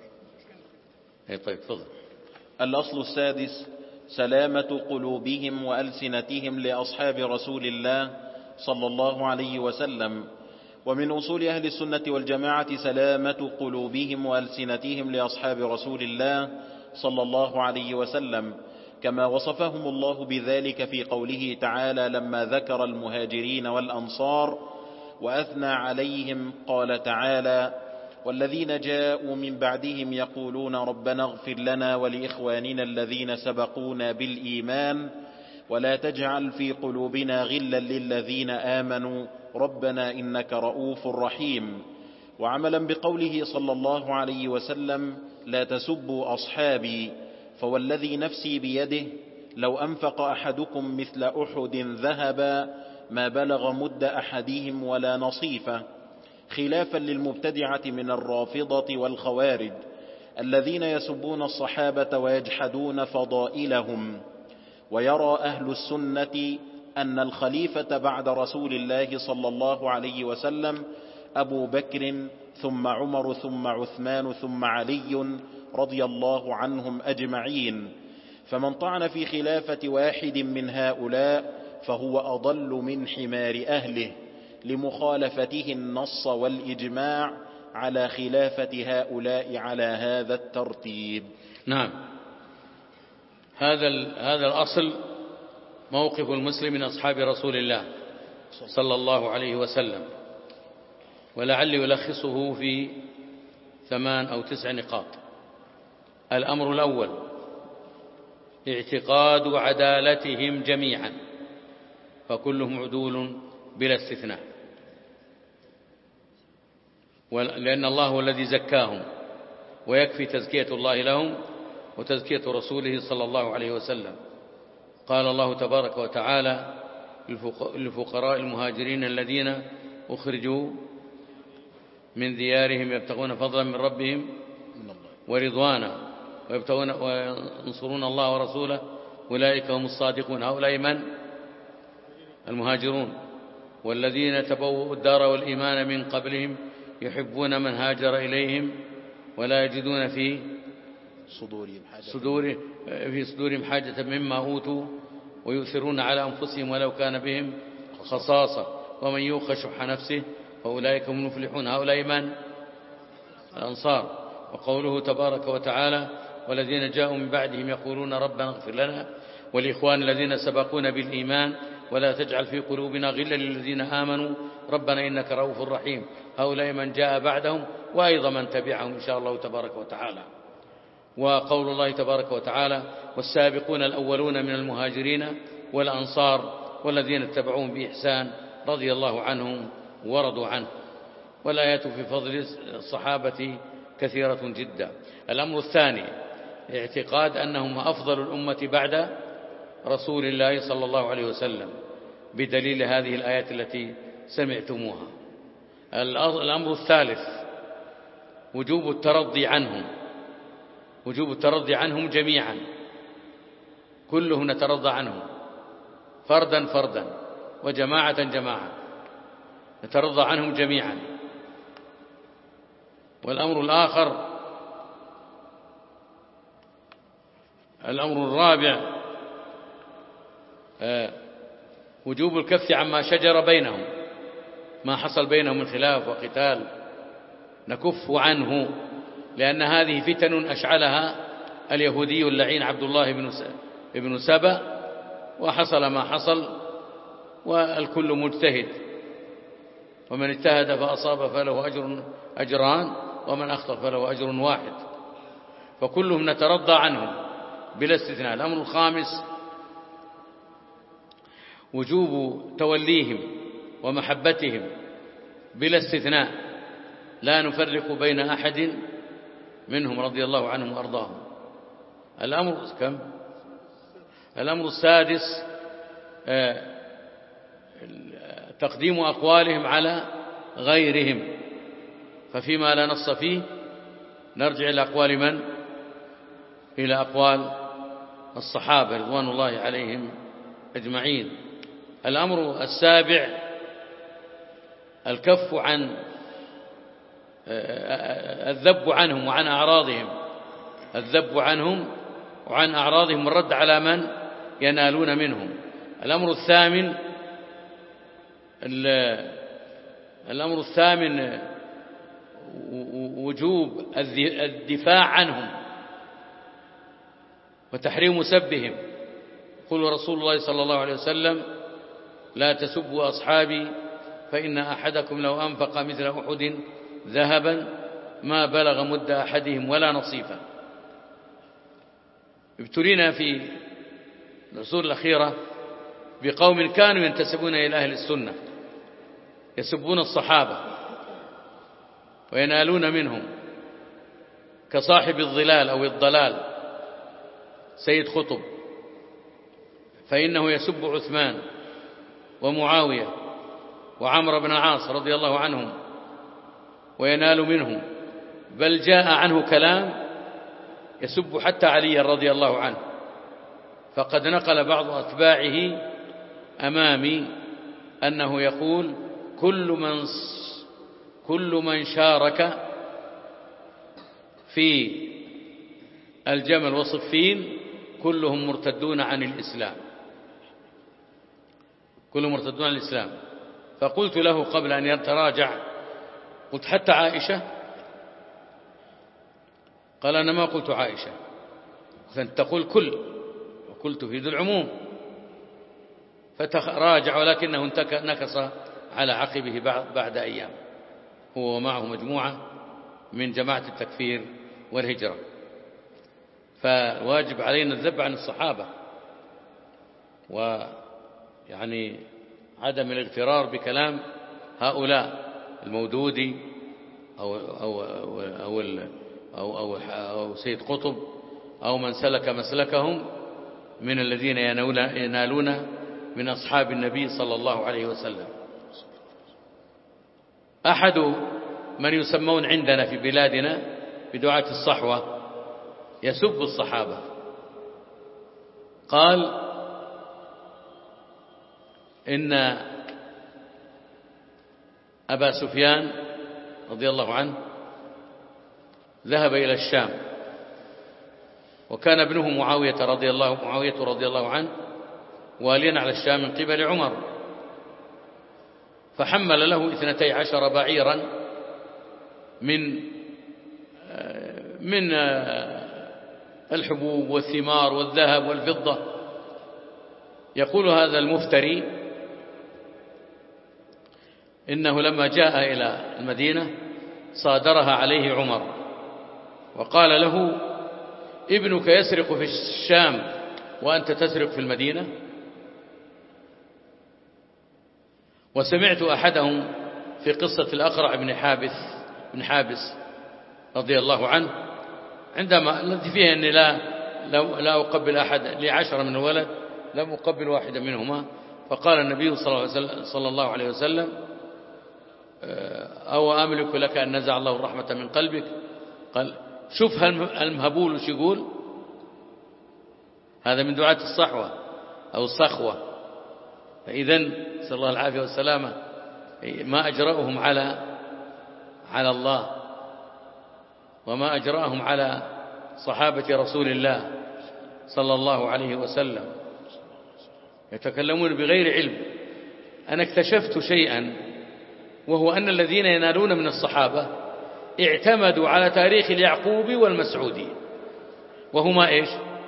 اي طيب تفضل. الأصل السادس سلامة قلوبهم وألسنتهم لأصحاب رسول الله صلى الله عليه وسلم. ومن أصول أهل السنة والجماعة سلامة قلوبهم وألسنتهم لأصحاب رسول الله صلى الله عليه وسلم، كما وصفهم الله بذلك في قوله تعالى لما ذكر المهاجرين والأنصار وأثنى عليهم قال تعالى والذين جاءوا من بعدهم يقولون ربنا اغفر لنا ولإخواننا الذين سبقونا بالإيمان ولا تجعل في قلوبنا غلا للذين آمنوا ربنا إنك رؤوف رحيم. وعملا بقوله صلى الله عليه وسلم لا تسبوا أصحابي فوالذي نفسي بيده لو أنفق أحدكم مثل أحد ذهبا ما بلغ مد أحدهم ولا نصيفه، خلافا للمبتدعة من الرافضة والخوارج الذين يسبون الصحابة ويجحدون فضائلهم. ويرى أهل السنة أن الخليفة بعد رسول الله صلى الله عليه وسلم أبو بكر ثم عمر ثم عثمان ثم علي رضي الله عنهم أجمعين، فمن طعن في خلافة واحد من هؤلاء فهو أضل من حمار أهله لمخالفته النص والإجماع على خلافة هؤلاء على هذا الترتيب. نعم، هذا هذا الأصل موقف المسلم من أصحاب رسول الله صلى الله عليه وسلم، ولعلي يلخصه في ثمان أو تسع نقاط. الأمر الأول اعتقاد عدالتهم جميعا، فكلهم عدول بلا استثناء، لأن الله هو الذي زكاهم، ويكفي تزكية الله لهم وتزكية رسوله صلى الله عليه وسلم. قال الله تبارك وتعالى للفقراء المهاجرين الذين أخرجوا من ديارهم يبتغون فضلا من ربهم ورضوانا ويبتغون وينصرون الله ورسوله أولئك هم الصادقون. هؤلاء من؟ المهاجرون. والذين تبوؤوا الدار والإيمان من قبلهم يحبون من هاجر إليهم ولا يجدون في صدورهم صدور في صدورهم حاجة مما أوتوا ويؤثرون على أنفسهم ولو كان بهم خصاصة ومن يوق شح نفسه فأولئك هم المفلحون. هؤلاء من؟ الأنصار. وقوله تبارك وتعالى والذين جاءوا من بعدهم يقولون ربنا اغفر لنا والإخوان الذين سبقونا بالإيمان ولا تجعل في قلوبنا غلا للذين آمنوا ربنا إنك رؤوف رحيم. هؤلاء من جاء بعدهم وأيضا من تبعهم إن شاء الله تبارك وتعالى. وقول الله تبارك وتعالى والسابقون الأولون من المهاجرين والأنصار والذين اتبعوهم بإحسان رضي الله عنهم ورضوا عنه. والآيات في فضل الصحابة كثيرة جدا. الأمر الثاني اعتقاد أنهم أفضل الأمة بعد رسول الله صلى الله عليه وسلم بدليل هذه الآيات التي سمعتموها. الأمر الثالث وجوب الترضي عنهم، وجوب الترضي عنهم جميعا، كلهم نترضى عنهم فردا فردا وجماعة جماعة، نترضى عنهم جميعا. والأمر الآخر الأمر الرابع وجوب الكف عما شجر بينهم، ما حصل بينهم من خلاف وقتال نكف عنه، لأن هذه فتن أشعلها اليهودي اللعين عبد الله بن سبأ، وحصل ما حصل والكل مجتهد، ومن اجتهد فأصاب فله أجر أجران ومن أخطأ فله أجر واحد، فكلهم نترضى عنهم بلا استثناء. الأمر الخامس وجوب توليهم ومحبتهم بلا استثناء، لا نفرق بين أحد منهم رضي الله عنهم وأرضاهم. الأمر كم؟ الأمر السادس تقديم أقوالهم على غيرهم، ففيما لا نص فيه نرجع إلى أقوال من؟ إلى أقوال الصحابة رضوان الله عليهم أجمعين. الأمر السابع الكف عن الذب عنهم وعن أعراضهم، الذب عنهم وعن أعراضهم والرد على من ينالون منهم. الأمر الثامن الأمر الثامن وجوب الدفاع عنهم وتحريم سبهم. يقول رسول الله صلى الله عليه وسلم: لا تسبوا أصحابي فإن أحدكم لو أنفق مثل أحد ذهبا ما بلغ مد أحدهم ولا نصيفا. ابتلينا في العصور الأخيرة بقوم كانوا ينتسبون إلى أهل السنة يسبون الصحابة وينالون منهم، كصاحب الظلال أو الضلال سيد قطب، فإنه يسب عثمان ومعاوية وعمرو بن العاص رضي الله عنهم وينال منهم، بل جاء عنه كلام يسب حتى علي رضي الله عنه، فقد نقل بعض أتباعه أمامي أنه يقول: كل من كل من شارك في الجمل وصفين كلهم مرتدون عن الإسلام، كلهم مرتدون عن الإسلام. فقلت له قبل أن يتراجع، قلت: حتى عائشة؟ قال: أنا ما قلت عائشة. فأنت تقول كل، وقلت في ذو العموم، فتراجع، ولكنه نكص على عقبه بعد أيام، هو ومعه مجموعة من جماعة التكفير والهجرة. فواجب علينا الذب عن الصحابة، ويعني عدم الاغترار بكلام هؤلاء المودودي أو, أو, أو, أو, أو, أو, أو سيد قطب أو من سلك مسلكهم من الذين ينالون من أصحاب النبي صلى الله عليه وسلم. أحد من يسمون عندنا في بلادنا بدعاة الصحوة يسب الصحابة، قال إن أبا سفيان رضي الله عنه ذهب إلى الشام، وكان ابنه معاوية رضي الله معاوية رضي الله عنه واليا على الشام من قبل عمر، فحمل له اثنتي عشر بعيرا من من الحبوب والثمار والذهب والفضة. يقول هذا المفتري إنه لما جاء إلى المدينة صادرها عليه عمر وقال له: ابنك يسرق في الشام وأنت تسرق في المدينة. وسمعت أحدهم في قصة الأقرع بن حابس بن حابس رضي الله عنه عندما الذي فيها أني لا لا أقبل أحد، لي عشرة من الولد لم أقبل واحدا منهما، فقال النبي صلى الله عليه وسلم: أو أملك لك أن نزع الله الرحمة من قلبك؟ قال: شوف المهبول وش يقول. هذا من دعاة الصحوة أو الصخوة. فإذا نسأل الله العافية والسلامة، ما أجرأهم على على الله وما أجرأهم على صحابة رسول الله صلى الله عليه وسلم، يتكلمون بغير علم. أنا اكتشفت شيئا، وهو أن الذين ينالون من الصحابة اعتمدوا على تاريخ اليعقوبي والمسعودي، وهما إيش؟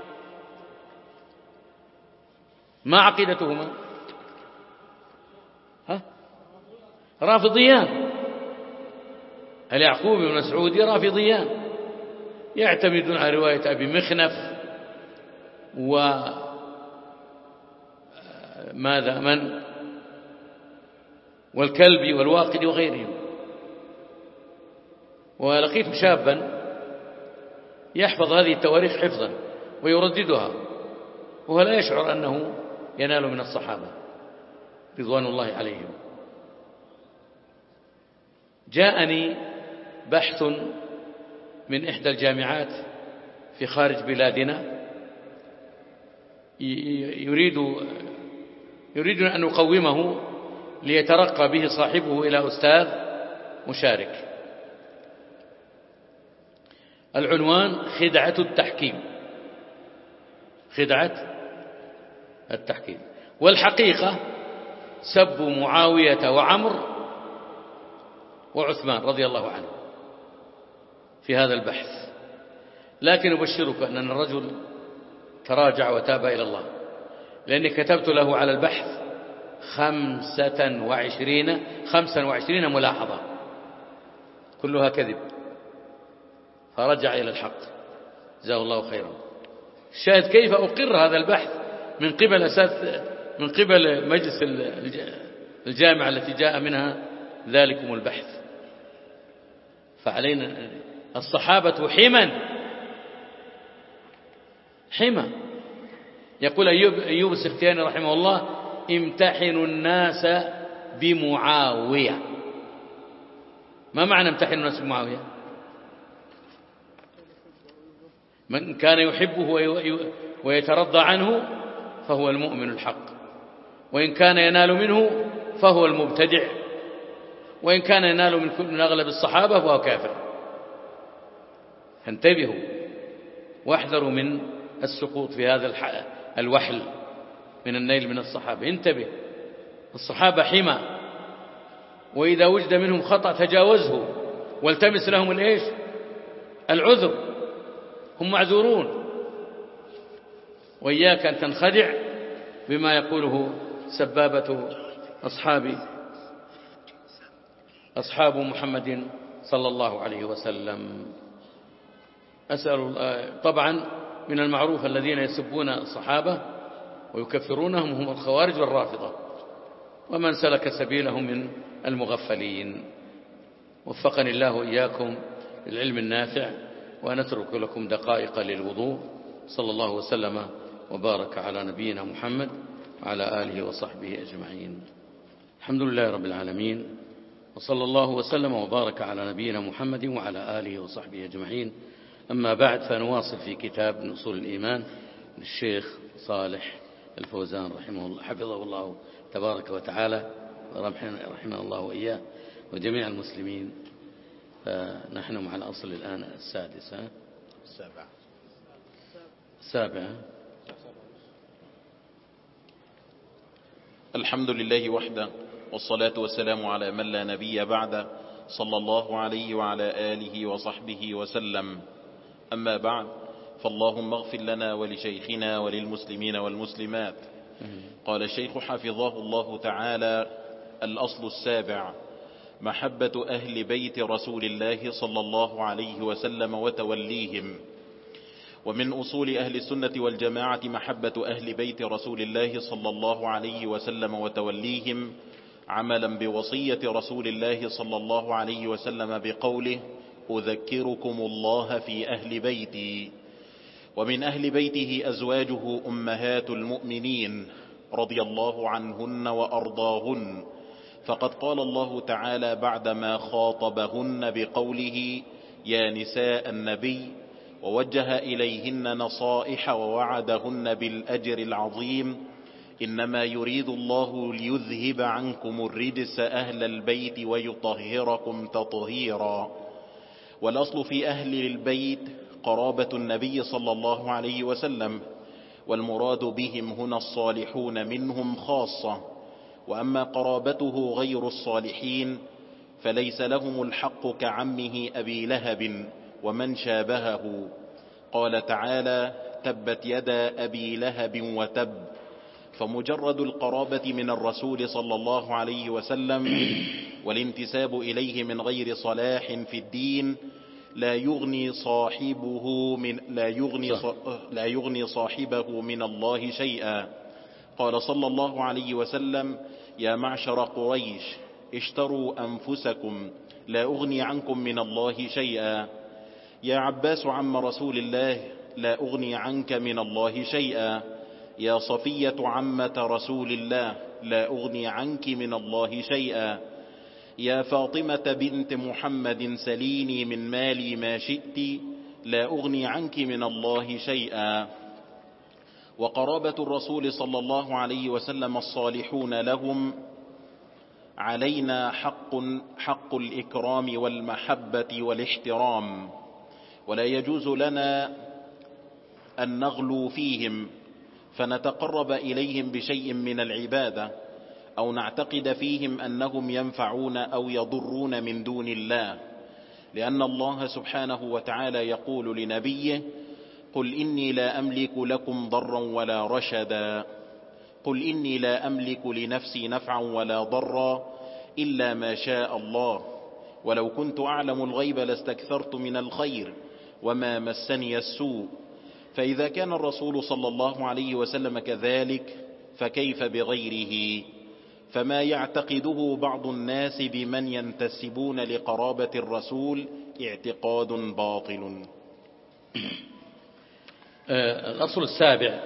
ما عقيدتهما؟ ها؟ رافضيان. اليعقوبي والمسعودي رافضيان، يعتمدون على رواية أبي مخنف وماذا من والكلبي والواقدي وغيرهم. ولقيت شابا يحفظ هذه التواريخ حفظا ويرددها، وهو لا يشعر أنه ينال من الصحابة رضوان الله عليهم. جاءني بحث من إحدى الجامعات في خارج بلادنا، يريد يريد أن نقومه ليترقى به صاحبه إلى أستاذ مشارك. العنوان خدعة التحكيم، خدعة التحكيم، والحقيقة سب معاوية وعمر وعثمان رضي الله عنه في هذا البحث. لكن أبشرك أن الرجل تراجع وتاب إلى الله، لأني كتبت له على البحث خمسة وعشرين خمسا وعشرين ملاحظة كلها كذب، فرجع إلى الحق جزاه الله خيرا. الشاهد كيف أقر هذا البحث من قبل أساس من قبل مجلس الجامعة التي جاء منها ذلكم البحث. فعلينا الصحابة حما حما. يقول أيوب, أيوب السختياني رحمه الله: امتحنوا الناس بمعاوية. ما معنى امتحنوا الناس بمعاوية؟ من كان يحبه ويترضى عنه فهو المؤمن الحق، وإن كان ينال منه فهو المبتدع، وإن كان ينال من أغلب الصحابة فهو كافر. فانتبهوا واحذروا من السقوط في هذا الوحل من النيل من الصحابة. انتبه، الصحابة حمى، وإذا وجد منهم خطأ تجاوزه والتمس لهم الإيش؟ العذر، هم معذورون. وإياك أن تنخدع بما يقوله سبابة أصحاب أصحاب محمد صلى الله عليه وسلم. أسأل طبعا من المعروف الذين يسبون الصحابة ويكفرونهم هم الخوارج والرافضة، ومن سلك سبيلهم من المغفلين. وفقني الله وإياكم للعلم النافع، ونترك لكم دقائق للوضوء. صلى الله وسلم وبارك على نبينا محمد وعلى آله وصحبه أجمعين. الحمد لله رب العالمين، وصلى الله وسلم وبارك على نبينا محمد وعلى آله وصحبه أجمعين. أما بعد، فنواصل في كتاب من أصول الإيمان للشيخ صالح الفوزان رحمه الله حفظه الله تبارك وتعالى، رحمه الله وإياه وجميع المسلمين. فنحن مع الأصل الآن السادس السابع السابع. الحمد لله وحده، والصلاة والسلام على من لا نبي بعده، صلى الله عليه وعلى آله وصحبه وسلم. أما بعد، فاللهم اغفر لنا ولشيخنا وللمسلمين والمسلمات. قال الشيخ حفظه الله تعالى: الأصل السابع: محبة أهل بيت رسول الله صلى الله عليه وسلم وتوليهم. ومن أصول أهل السنة والجماعة محبة أهل بيت رسول الله صلى الله عليه وسلم وتوليهم، عملا بوصية رسول الله صلى الله عليه وسلم بقوله: أذكركم الله في أهل بيتي. ومن أهل بيته أزواجه أمهات المؤمنين رضي الله عنهن وأرضاهن، فقد قال الله تعالى بعدما خاطبهن بقوله: يا نساء النبي، ووجه إليهن نصائح ووعدهن بالأجر العظيم: إنما يريد الله ليذهب عنكم الرجس أهل البيت ويطهركم تطهيرا. والأصل في أهل البيت قرابة النبي صلى الله عليه وسلم، والمراد بهم هنا الصالحون منهم خاصة، وأما قرابته غير الصالحين فليس لهم الحق كعمه أبي لهب ومن شابهه. قال تعالى: تبت يدا أبي لهب وتب. فمجرد القرابة من الرسول صلى الله عليه وسلم والانتساب إليه من غير صلاح في الدين لا يغني صاحبه من لا يغني لا يغني صاحبه من الله شيئا. قال صلى الله عليه وسلم: يا معشر قريش اشتروا أنفسكم لا أغني عنكم من الله شيئا. يا عباس عم رسول الله لا أغني عنك من الله شيئا. يا صفية عمة رسول الله لا أغني عنك من الله شيئا. يا فاطمة بنت محمد سليني من مالي ما شئت لا أغني عنك من الله شيئا. وقرابة الرسول صلى الله عليه وسلم الصالحون لهم علينا حق حق الإكرام والمحبة والاحترام، ولا يجوز لنا أن نغلو فيهم فنتقرب إليهم بشيء من العبادة أو نعتقد فيهم أنهم ينفعون أو يضرون من دون الله، لأن الله سبحانه وتعالى يقول لنبيه: قل إني لا أملك لكم ضرا ولا رشدا. قل إني لا أملك لنفسي نفعا ولا ضرا إلا ما شاء الله، ولو كنت أعلم الغيب لاستكثرت من الخير وما مسني السوء. فإذا كان الرسول صلى الله عليه وسلم كذلك فكيف بغيره؟ فما يعتقده بعض الناس بمن ينتسبون لقرابة الرسول اعتقاد باطل. الأصل السابع: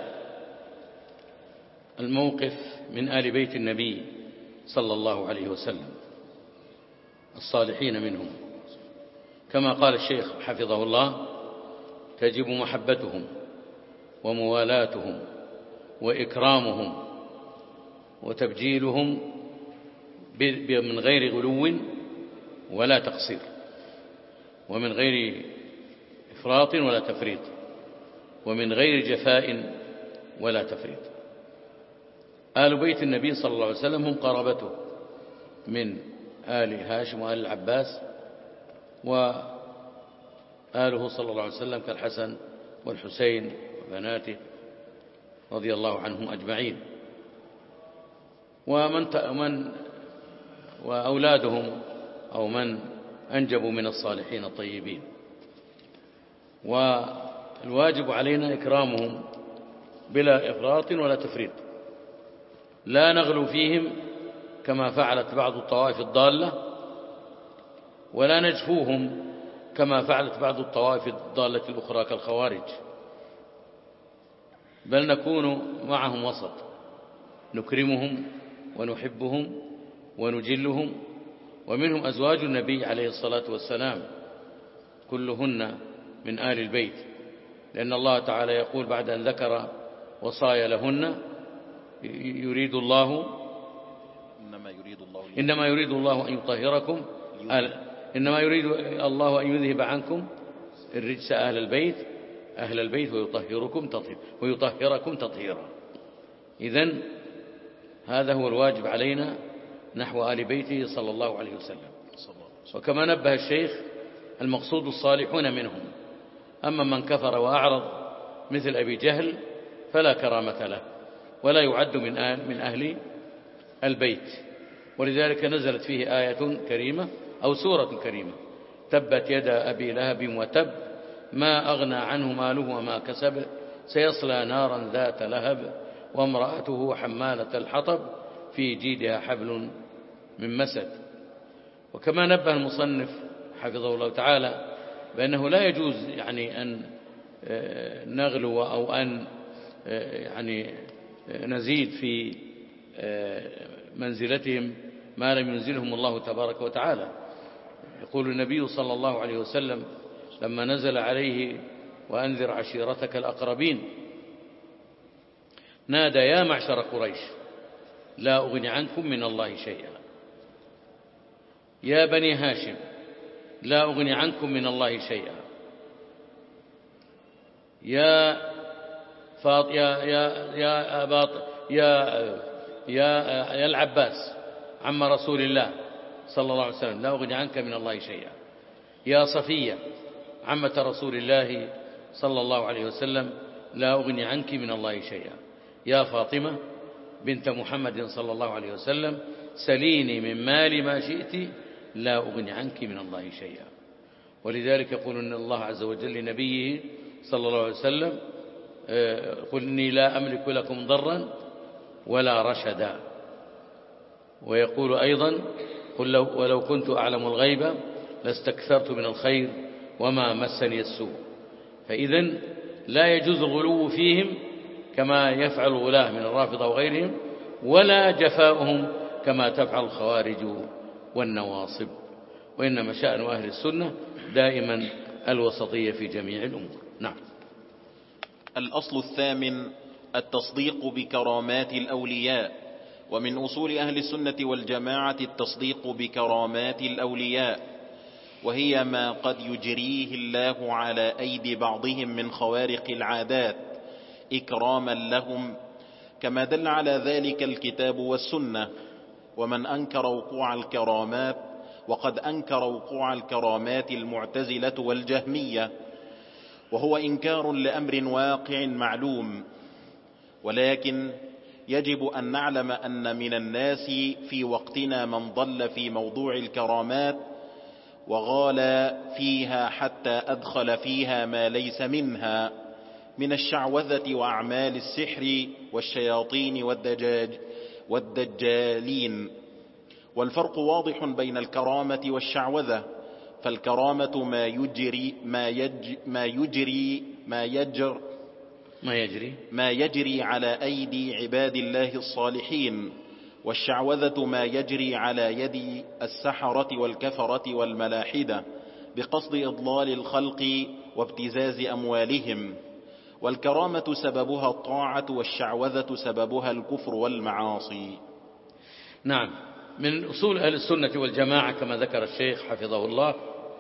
الموقف من آل بيت النبي صلى الله عليه وسلم الصالحين منهم، كما قال الشيخ حفظه الله: تجب محبتهم وموالاتهم وإكرامهم وتبجيلهم من غير غلو ولا تقصير، ومن غير إفراط ولا تفريط، ومن غير جفاء ولا تفريط. آل بيت النبي صلى الله عليه وسلم هم قرابته من آل هاشم وآل العباس، وآله صلى الله عليه وسلم كالحسن والحسين وبناته رضي الله عنهم أجمعين، ومن من وأولادهم أو من أنجبوا من الصالحين الطيبين. والواجب علينا إكرامهم بلا إفراط ولا تفريط، لا نغلو فيهم كما فعلت بعض الطوائف الضالة، ولا نجفوهم كما فعلت بعض الطوائف الضالة الأخرى كالخوارج، بل نكون معهم وسط، نكرمهم ونحبهم ونجلهم. ومنهم أزواج النبي عليه الصلاة والسلام كلهن من آل البيت، لأن الله تعالى يقول بعد أن ذكر وصايا لهن: يريد الله إنما يريد الله إنما يريد الله أن يطهركم إنما يريد الله أن يذهب عنكم الرجس أهل البيت أهل البيت ويطهركم تطهيرا ويطهركم تطهيرا. إذن هذا هو الواجب علينا نحو آل بيته صلى الله عليه وسلم. وكما نبه الشيخ: المقصود الصالحون منهم، أما من كفر وأعرض مثل أبي جهل فلا كرامة له ولا يعد من آل من أهل البيت. ولذلك نزلت فيه آية كريمة أو سورة كريمة: تبت يدا أبي لهب وتب ما أغنى عنه ماله وما كسب سيصلى نارا ذات لهب وامرأته حمالة الحطب في جيدها حبل من مسد. وكما نبه المصنف حفظه الله تعالى بأنه لا يجوز يعني أن نغلو أو أن يعني نزيد في منزلتهم ما لم ينزلهم الله تبارك وتعالى. يقول النبي صلى الله عليه وسلم لما نزل عليه: وأنذر عشيرتك الأقربين، نادى: يا معشر قريش لا أغني عنكم من الله شيئا. يا بني هاشم لا أغني عنكم من الله شيئا. يا فاط يا يا يا أبا يا يا يا العباس عم رسول الله صلى الله عليه وسلم لا أغني عنك من الله شيئا. يا صفية عمة رسول الله صلى الله عليه وسلم لا أغني عنك من الله شيئا. يا فاطمة بنت محمد صلى الله عليه وسلم سليني من مال ما شئت لا أغني عنك من الله شيئا. ولذلك يقول إن الله عز وجل لنبيه صلى الله عليه وسلم قل إني لا أملك لكم ضرا ولا رشدا. ويقول أيضا قل لو ولو كنت أعلم الغيب لاستكثرت من الخير وما مسني السوء. فإذن لا يجوز الغلو فيهم كما يفعل الغلاة من الرافضة وغيرهم، ولا جفاؤهم كما تفعل الخوارج والنواصب. وإنما شأن أهل السنة دائما الوسطية في جميع الأمور. نعم. الأصل الثامن التصديق بكرامات الأولياء. ومن أصول أهل السنة والجماعة التصديق بكرامات الأولياء، وهي ما قد يجريه الله على أيدي بعضهم من خوارق العادات إكراما لهم، كما دل على ذلك الكتاب والسنة. ومن أنكر وقوع الكرامات، وقد أنكر وقوع الكرامات المعتزلة والجهمية، وهو إنكار لأمر واقع معلوم. ولكن يجب أن نعلم أن من الناس في وقتنا من ضل في موضوع الكرامات وغال فيها حتى أدخل فيها ما ليس منها من الشعوذة وأعمال السحر والشياطين والدجاج والدجالين. والفرق واضح بين الكرامة والشعوذة. فالكرامة ما يجري ما يج ما يجري ما يجر ما يجري ما يجري على أيدي عباد الله الصالحين، والشعوذة ما يجري على يد السحرة والكفرة والملاحدة بقصد إضلال الخلق وابتزاز أموالهم. والكرامة سببها الطاعة، والشعوذة سببها الكفر والمعاصي. نعم. من أصول أهل السنة والجماعة كما ذكر الشيخ حفظه الله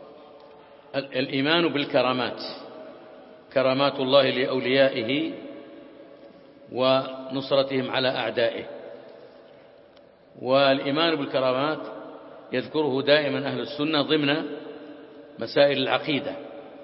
الإيمان بالكرامات، كرامات الله لأوليائه ونصرتهم على أعدائه. والإيمان بالكرامات يذكره دائما أهل السنة ضمن مسائل العقيدة،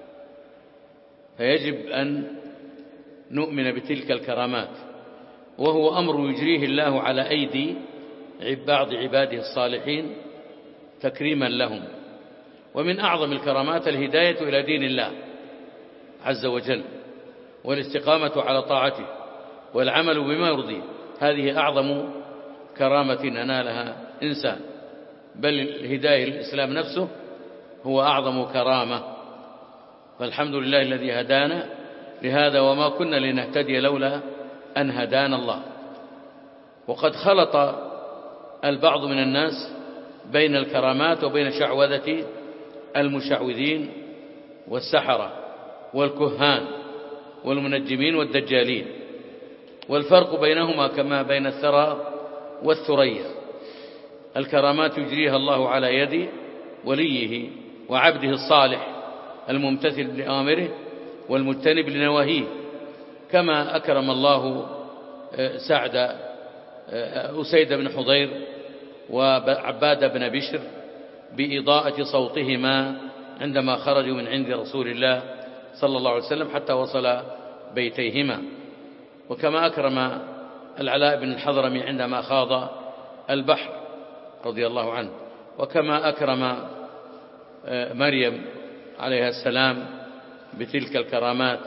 فيجب أن نؤمن بتلك الكرامات، وهو أمر يجريه الله على أيدي بعض عباده الصالحين تكريما لهم. ومن أعظم الكرامات الهداية إلى دين الله عز وجل، والاستقامة على طاعته، والعمل بما يرضيه. هذه أعظم كرامة ننالها إنسان، بل الهداية للإسلام نفسه هو أعظم كرامة. فالحمد لله الذي هدانا لهذا وما كنا لنهتدي لولا أن هدانا الله. وقد خلط البعض من الناس بين الكرامات وبين شعوذة المشعوذين والسحرة والكهان والمنجمين والدجالين، والفرق بينهما كما بين الثرى والثريا. الكرامات يجريها الله على يد وليه وعبده الصالح الممتثل لآمره والمجتنب لنواهيه، كما أكرم الله سعد أسيد بن حضير وعباد بن بشر بإضاءة صوتهما عندما خرجوا من عند رسول الله صلى الله عليه وسلم حتى وصل بيتيهما، وكما أكرم العلاء بن الحضرمي عندما خاض البحر رضي الله عنه، وكما أكرم مريم عليها السلام بتلك الكرامات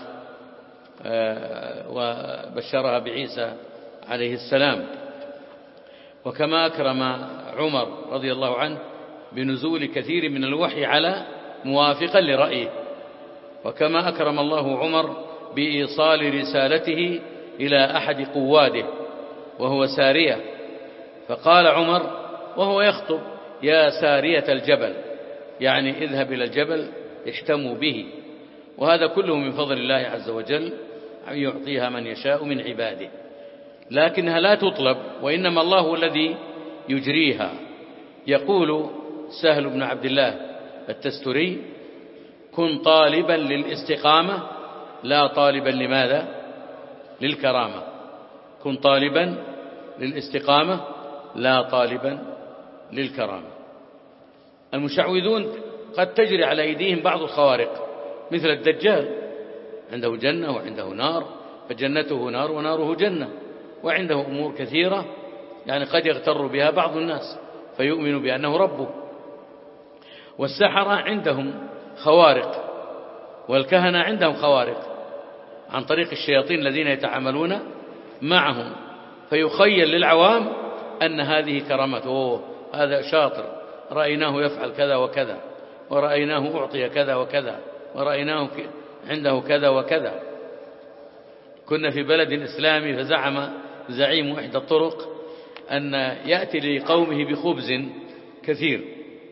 وبشرها بعيسى عليه السلام، وكما أكرم عمر رضي الله عنه بنزول كثير من الوحي على موافقا لرأيه، وكما أكرم الله عمر بإيصال رسالته إلى أحد قواده وهو سارية، فقال عمر وهو يخطب يا سارية الجبل، يعني اذهب إلى الجبل احتموا به. وهذا كله من فضل الله عز وجل يعطيها من يشاء من عباده، لكنها لا تطلب، وإنما الله هو الذي يجريها. يقول سهل بن عبد الله التستري كن طالبا للاستقامة لا طالبا لماذا للكرامة، كن طالبا للاستقامة لا طالبا للكرامة. المشعوذون قد تجري على أيديهم بعض الخوارق، مثل الدجال عنده جنة وعنده نار، فجنته نار وناره جنة، وعنده أمور كثيرة يعني قد يغتر بها بعض الناس فيؤمن بأنه ربه. والسحرة عندهم خوارق، والكهنة عندهم خوارق عن طريق الشياطين الذين يتعاملون معهم، فيخيل للعوام أن هذه كرامته، أوه هذا شاطر، رأيناه يفعل كذا وكذا، ورأيناه أعطي كذا وكذا، ورأيناه عنده كذا وكذا. كنا في بلد إسلامي فزعم زعيم إحدى الطرق أن يأتي لقومه بخبز كثير،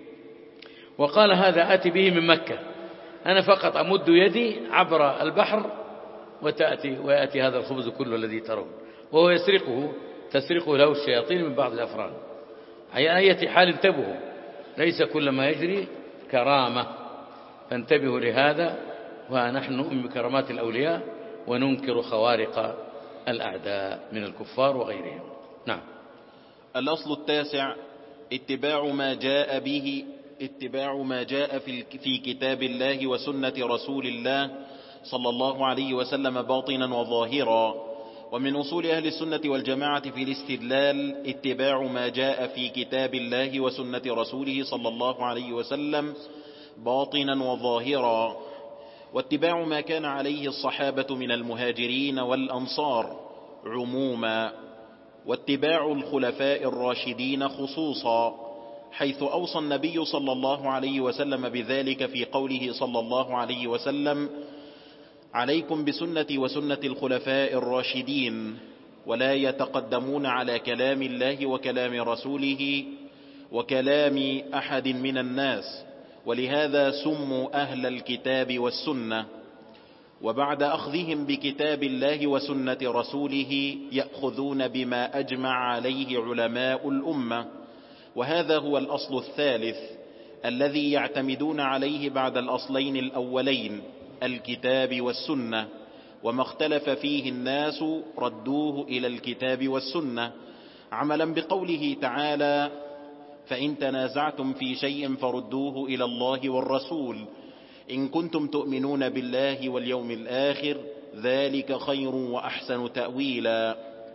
وقال هذا آتي به من مكة، أنا فقط أمد يدي عبر البحر وتأتي ويأتي هذا الخبز كله الذي ترون، وهو يسرقه تسرقه له الشياطين من بعض الأفراد. على أي حال انتبهوا، ليس كل ما يجري كرامة، فانتبهوا لهذا. ونحن نؤمن بكرامات الأولياء وننكر خوارق الأعداء من الكفار وغيرهم. نعم. الأصل التاسع اتباع ما جاء به اتباع ما جاء في في كتاب الله وسنة رسول الله صلى الله عليه وسلم باطنا وظاهرا. ومن أصول أهل السنة والجماعة في الاستدلال اتباع ما جاء في كتاب الله وسنة رسوله صلى الله عليه وسلم باطنا وظاهرا، واتباع ما كان عليه الصحابة من المهاجرين والأنصار عموما، واتباع الخلفاء الراشدين خصوصا، حيث أوصى النبي صلى الله عليه وسلم بذلك في قوله صلى الله عليه وسلم: عليكم بسنتي وسنة الخلفاء الراشدين، ولا يتقدمون على كلام الله وكلام رسوله وكلام أحد من الناس، ولهذا سموا أهل الكتاب والسنة. وبعد أخذهم بكتاب الله وسنة رسوله يأخذون بما أجمع عليه علماء الأمة، وهذا هو الأصل الثالث الذي يعتمدون عليه بعد الأصلين الأولين الكتاب والسنة، وما اختلف فيه الناس ردوه إلى الكتاب والسنة، عملا بقوله تعالى: فإن تنازعتم في شيء فردوه إلى الله والرسول إن كنتم تؤمنون بالله واليوم الآخر ذلك خير وأحسن تأويلا.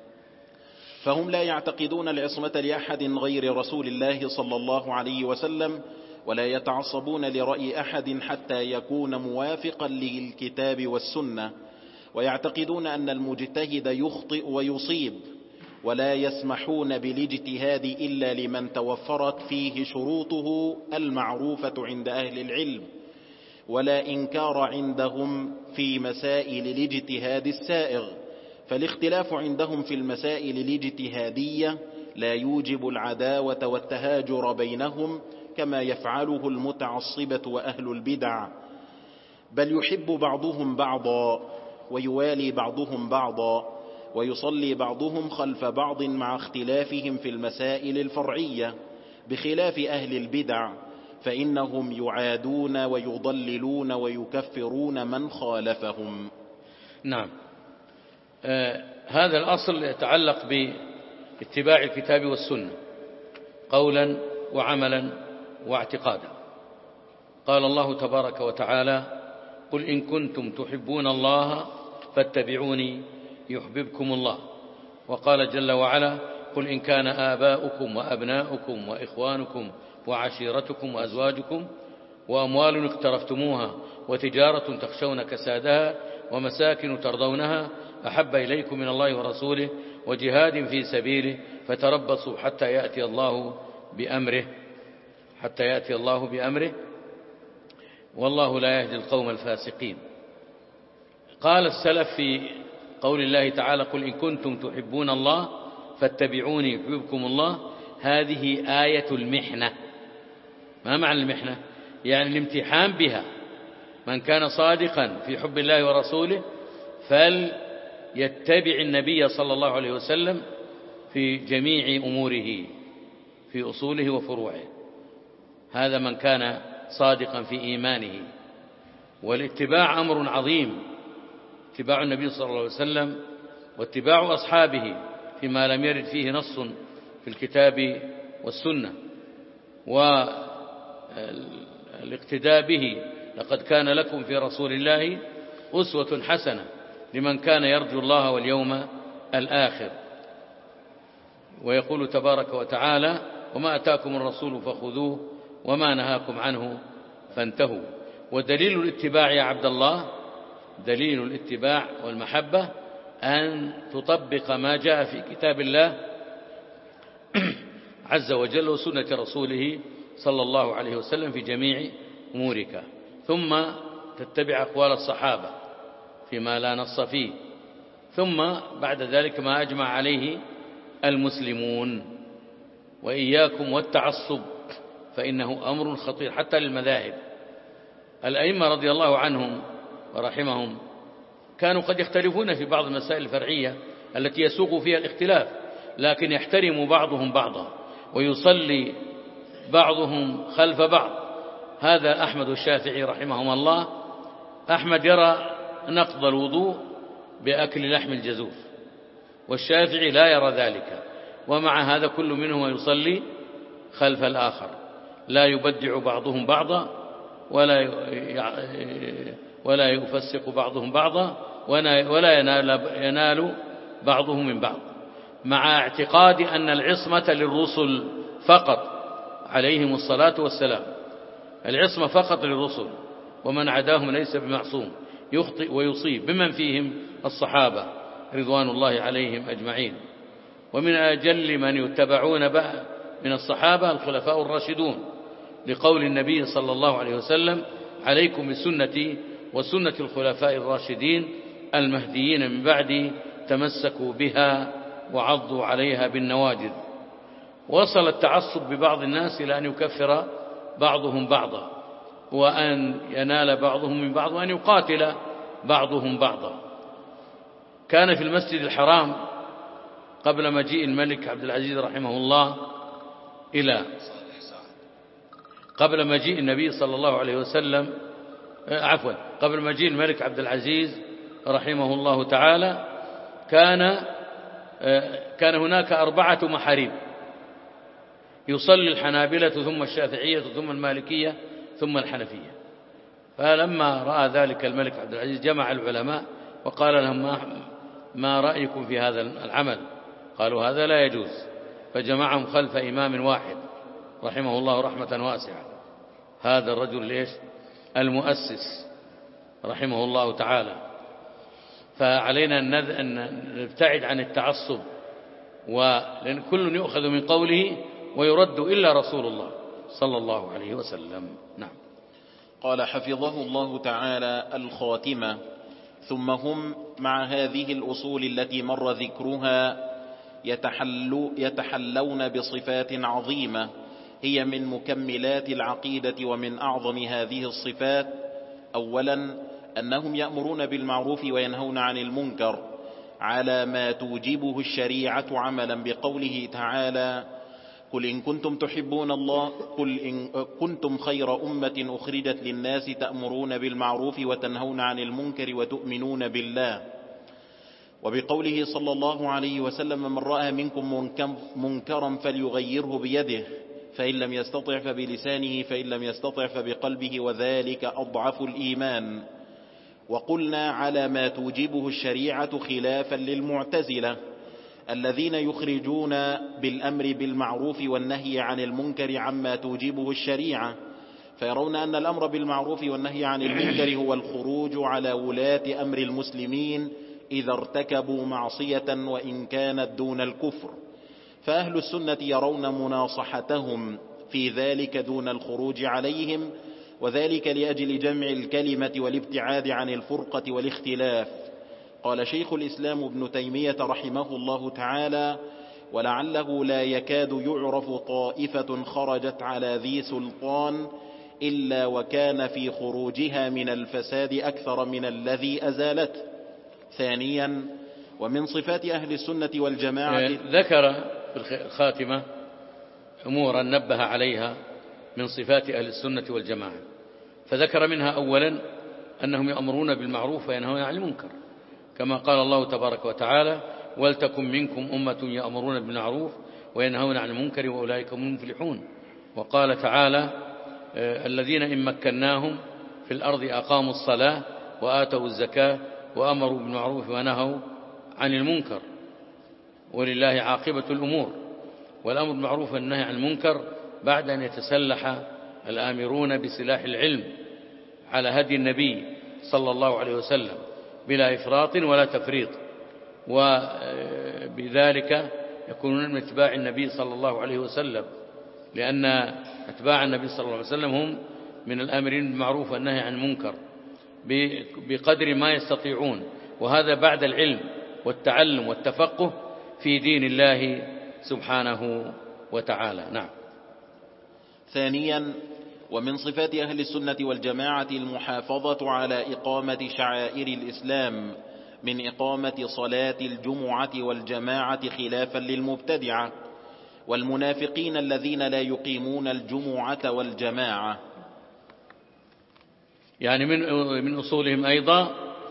فهم لا يعتقدون العصمة لأحد غير رسول الله صلى الله عليه وسلم، ولا يتعصبون لرأي أحد حتى يكون موافقا للكتاب والسنة، ويعتقدون أن المجتهد يخطئ ويصيب، ولا يسمحون بالاجتهاد إلا لمن توفرت فيه شروطه المعروفة عند أهل العلم، ولا إنكار عندهم في مسائل الاجتهاد السائغ، فالاختلاف عندهم في المسائل الاجتهادية لا يوجب العداوة والتهاجر بينهم كما يفعله المتعصبة وأهل البدع، بل يحب بعضهم بعضا ويوالي بعضهم بعضا، ويصلي بعضهم خلف بعض مع اختلافهم في المسائل الفرعية، بخلاف أهل البدع فإنهم يعادون ويضللون ويكفرون من خالفهم. نعم. آه هذا الأصل يتعلق باتباع الكتاب والسنة قولا وعملا واعتقادا. قال الله تبارك وتعالى: قل إن كنتم تحبون الله فاتبعوني يحببكم الله. وقال جل وعلا: قل إن كان آباؤكم وأبناؤكم وإخوانكم وعشيرتكم وأزواجكم وأموال اقترفتموها وتجارة تخشون كسادها ومساكن ترضونها أحب إليكم من الله ورسوله وجهاد في سبيله فتربصوا حتى يأتي الله بأمره حتى يأتي الله بأمره والله لا يهدي القوم الفاسقين. قال السلف في قول الله تعالى: قل إن كنتم تحبون الله فاتبعوني يحببكم الله، هذه آية المحنة. ما معنى المحنة؟ يعني الامتحان بها. من كان صادقا في حب الله ورسوله فليتبع النبي صلى الله عليه وسلم في جميع أموره في أصوله وفروعه، هذا من كان صادقا في إيمانه. والاتباع أمر عظيم، اتباع النبي صلى الله عليه وسلم واتباع أصحابه فيما لم يرد فيه نص في الكتاب والسنة، والاقتداء به. لقد كان لكم في رسول الله أسوة حسنة لمن كان يرجو الله واليوم الآخر. ويقول تبارك وتعالى: وما أتاكم الرسول فخذوه وما نهاكم عنه فانتهوا. ودليل الاتباع يا عبد الله، دليل الاتباع والمحبة أن تطبق ما جاء في كتاب الله عز وجل وسنة رسوله صلى الله عليه وسلم في جميع أمورك، ثم تتبع أقوال الصحابة فيما لا نص فيه، ثم بعد ذلك ما أجمع عليه المسلمون. وإياكم والتعصب فإنه أمر خطير حتى للمذاهب. الأئمة رضي الله عنهم ورحمهم كانوا قد يختلفون في بعض المسائل الفرعية التي يسوق فيها الاختلاف، لكن يحترم بعضهم بعضا ويصلي بعضهم خلف بعض. هذا أحمد الشافعي رحمه الله. أحمد يرى نقض الوضوء بأكل لحم الجزور، والشافعي لا يرى ذلك، ومع هذا كل منهما يصلي خلف الآخر، لا يبدع بعضهم بعضا ولا ولا يفسق بعضهم بعضا ولا ينال, ينال بعضهم من بعض، مع اعتقاد أن العصمة للرسل فقط عليهم الصلاة والسلام. العصمة فقط للرسل، ومن عداهم ليس بمعصوم، يخطئ ويصيب، بمن فيهم الصحابة رضوان الله عليهم أجمعين. ومن أجل من يتبعون من الصحابة الخلفاء الراشدون، لقول النبي صلى الله عليه وسلم: عليكم بسنتي وسنة الخلفاء الراشدين المهديين من بعدي، تمسكوا بها وعضوا عليها بالنواجذ. وصل التعصب ببعض الناس إلى أن يكفر بعضهم بعضا، وأن ينال بعضهم من بعض، وأن يقاتل بعضهم بعضا. كان في المسجد الحرام قبل مجيء الملك عبد العزيز رحمه الله إلى قبل مجيء النبي صلى الله عليه وسلم عفوا قبل مجيء الملك عبد العزيز رحمه الله تعالى، كان كان هناك أربعة محاريب، يصلي الحنابلة ثم الشافعية ثم المالكية ثم الحنفية. فلما رأى ذلك الملك عبد العزيز جمع العلماء وقال لهم: ما, ما رأيكم في هذا العمل؟ قالوا: هذا لا يجوز. فجمعهم خلف إمام واحد رحمه الله رحمة واسعة، هذا الرجل ليش المؤسس رحمه الله تعالى. فعلينا أن نبتعد عن التعصب، ولأن كل يؤخذ من قوله ويرد إلا رسول الله صلى الله عليه وسلم. نعم. قال حفظه الله تعالى: الخاتمة. ثم هم مع هذه الأصول التي مر ذكرها يتحلو يتحلون بصفات عظيمة هي من مكملات العقيدة. ومن أعظم هذه الصفات: أولا أنهم يأمرون بالمعروف وينهون عن المنكر على ما توجبه الشريعة، عملا بقوله تعالى: قل إن كنتم تحبون الله قل إن كنتم خير أمة أخرجت للناس تأمرون بالمعروف وتنهون عن المنكر وتؤمنون بالله. وبقوله صلى الله عليه وسلم: من رأى منكم منكرا فليغيره بيده، فإن لم يستطع فبلسانه، فإن لم يستطع فبقلبه، وذلك أضعف الإيمان. وقلنا على ما توجبه الشريعة خلافا للمعتزلة الذين يخرجون بالأمر بالمعروف والنهي عن المنكر عما توجبه الشريعة، فيرون أن الأمر بالمعروف والنهي عن المنكر هو الخروج على ولاة أمر المسلمين إذا ارتكبوا معصية وإن كانت دون الكفر. فأهل السنة يرون مناصحتهم في ذلك دون الخروج عليهم، وذلك لأجل جمع الكلمة والابتعاد عن الفرقة والاختلاف. قال شيخ الإسلام ابن تيمية رحمه الله تعالى: ولعله لا يكاد يعرف طائفة خرجت على ذي سلطان إلا وكان في خروجها من الفساد أكثر من الذي أزالته. ثانيا، ومن صفات أهل السنة والجماعة، ذكر في الخاتمة أمورا نبه عليها من صفات أهل السنة والجماعة، فذكر منها أولا أنهم يأمرون بالمعروف وينهون عن المنكر، كما قال الله تبارك وتعالى: ولتكن منكم أمة يأمرون بالمعروف وينهون عن المنكر وأولئك هم المفلحون. وقال تعالى: الذين إن مكناهم في الأرض أقاموا الصلاة وآتوا الزكاة وأمروا بالمعروف ونهوا عن المنكر ولله عاقبة الأمور. والأمر بالمعروف والنهي عن المنكر بعد أن يتسلح الآمرون بسلاح العلم على هدي النبي صلى الله عليه وسلم بلا إفراط ولا تفريط، وبذلك يكونون من اتباع النبي صلى الله عليه وسلم، لأن اتباع النبي صلى الله عليه وسلم هم من الآمرين بالمعروف والنهي عن المنكر بقدر ما يستطيعون، وهذا بعد العلم والتعلم والتفقه في دين الله سبحانه وتعالى. نعم. ثانيا، ومن صفات أهل السنة والجماعة المحافظة على إقامة شعائر الإسلام من إقامة صلاة الجمعة والجماعة خلافا للمبتدعة والمنافقين الذين لا يقيمون الجمعة والجماعة. يعني من من أصولهم أيضا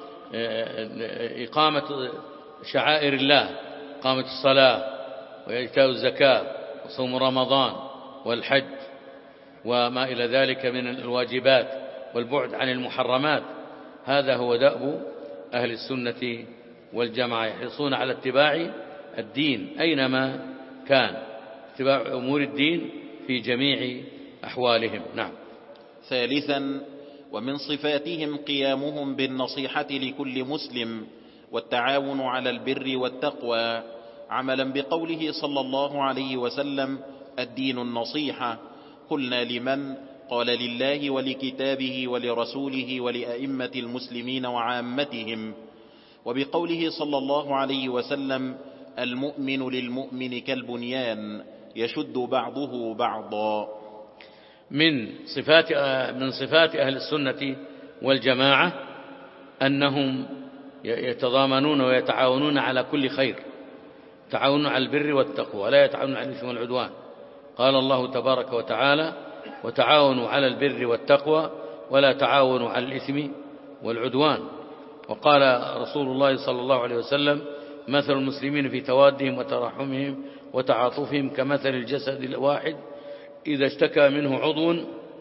إقامة شعائر الله، إقامة الصلاة وإيتاء الزكاة وصوم رمضان والحج وما إلى ذلك من الواجبات والبعد عن المحرمات. هذا هو دأب أهل السنة والجماعة، يحرصون على اتباع الدين أينما كان، اتباع أمور الدين في جميع أحوالهم. نعم. ثالثا، ومن صفاتهم قيامهم بالنصيحة لكل مسلم والتعاون على البر والتقوى، عملا بقوله صلى الله عليه وسلم: الدين النصيحة. قلنا: لمن؟ قال: لله ولكتابه ولرسوله ولأئمة المسلمين وعامتهم. وبقوله صلى الله عليه وسلم: المؤمن للمؤمن كالبنيان يشد بعضه بعضا. من صفات من صفات أهل السنة والجماعة أنهم يتضامنون ويتعاونون على كل خير، تعاونون على البر والتقوى ولا يتعاونون على الإثم والعدوان. قال الله تبارك وتعالى: وتعاونوا على البر والتقوى ولا تعاونوا على الإثم والعدوان. وقال رسول الله صلى الله عليه وسلم: مثل المسلمين في توادهم وتراحمهم وتعاطفهم كمثل الجسد الواحد إذا اشتكى منه عضو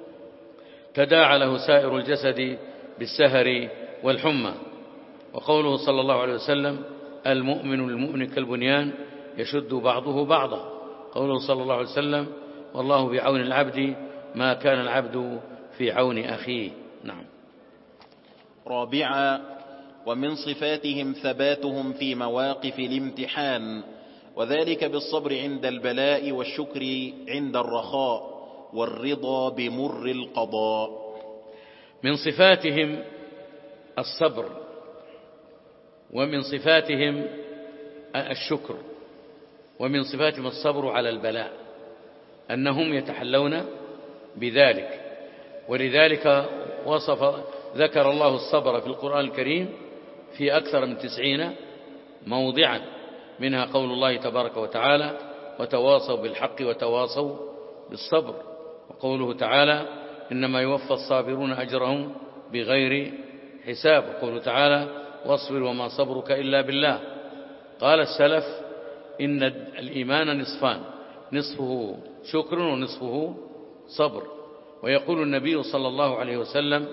تداعى له سائر الجسد بالسهر والحمى. وقوله صلى الله عليه وسلم: المؤمن للمؤمن كالبنيان يشد بعضه بعضا. قوله صلى الله عليه وسلم: والله بعون العبد ما كان العبد في عون أخيه. نعم. رابعا، ومن صفاتهم ثباتهم في مواقف الامتحان، وذلك بالصبر عند البلاء والشكر عند الرخاء والرضا بمر القضاء. من صفاتهم الصبر، ومن صفاتهم الشكر، ومن صفاتهم الصبر على البلاء، أنهم يتحلون بذلك. ولذلك وصف ذكر الله الصبر في القرآن الكريم في أكثر من تسعين موضعا، منها قول الله تبارك وتعالى: وتواصوا بالحق وتواصوا بالصبر. وقوله تعالى: إنما يوفى الصابرون أجرهم بغير حساب. وقوله تعالى: واصبر وما صبرك إلا بالله. قال السلف: إن الإيمان نصفان، نصفه شكر ونصفه صبر. ويقول النبي صلى الله عليه وسلم: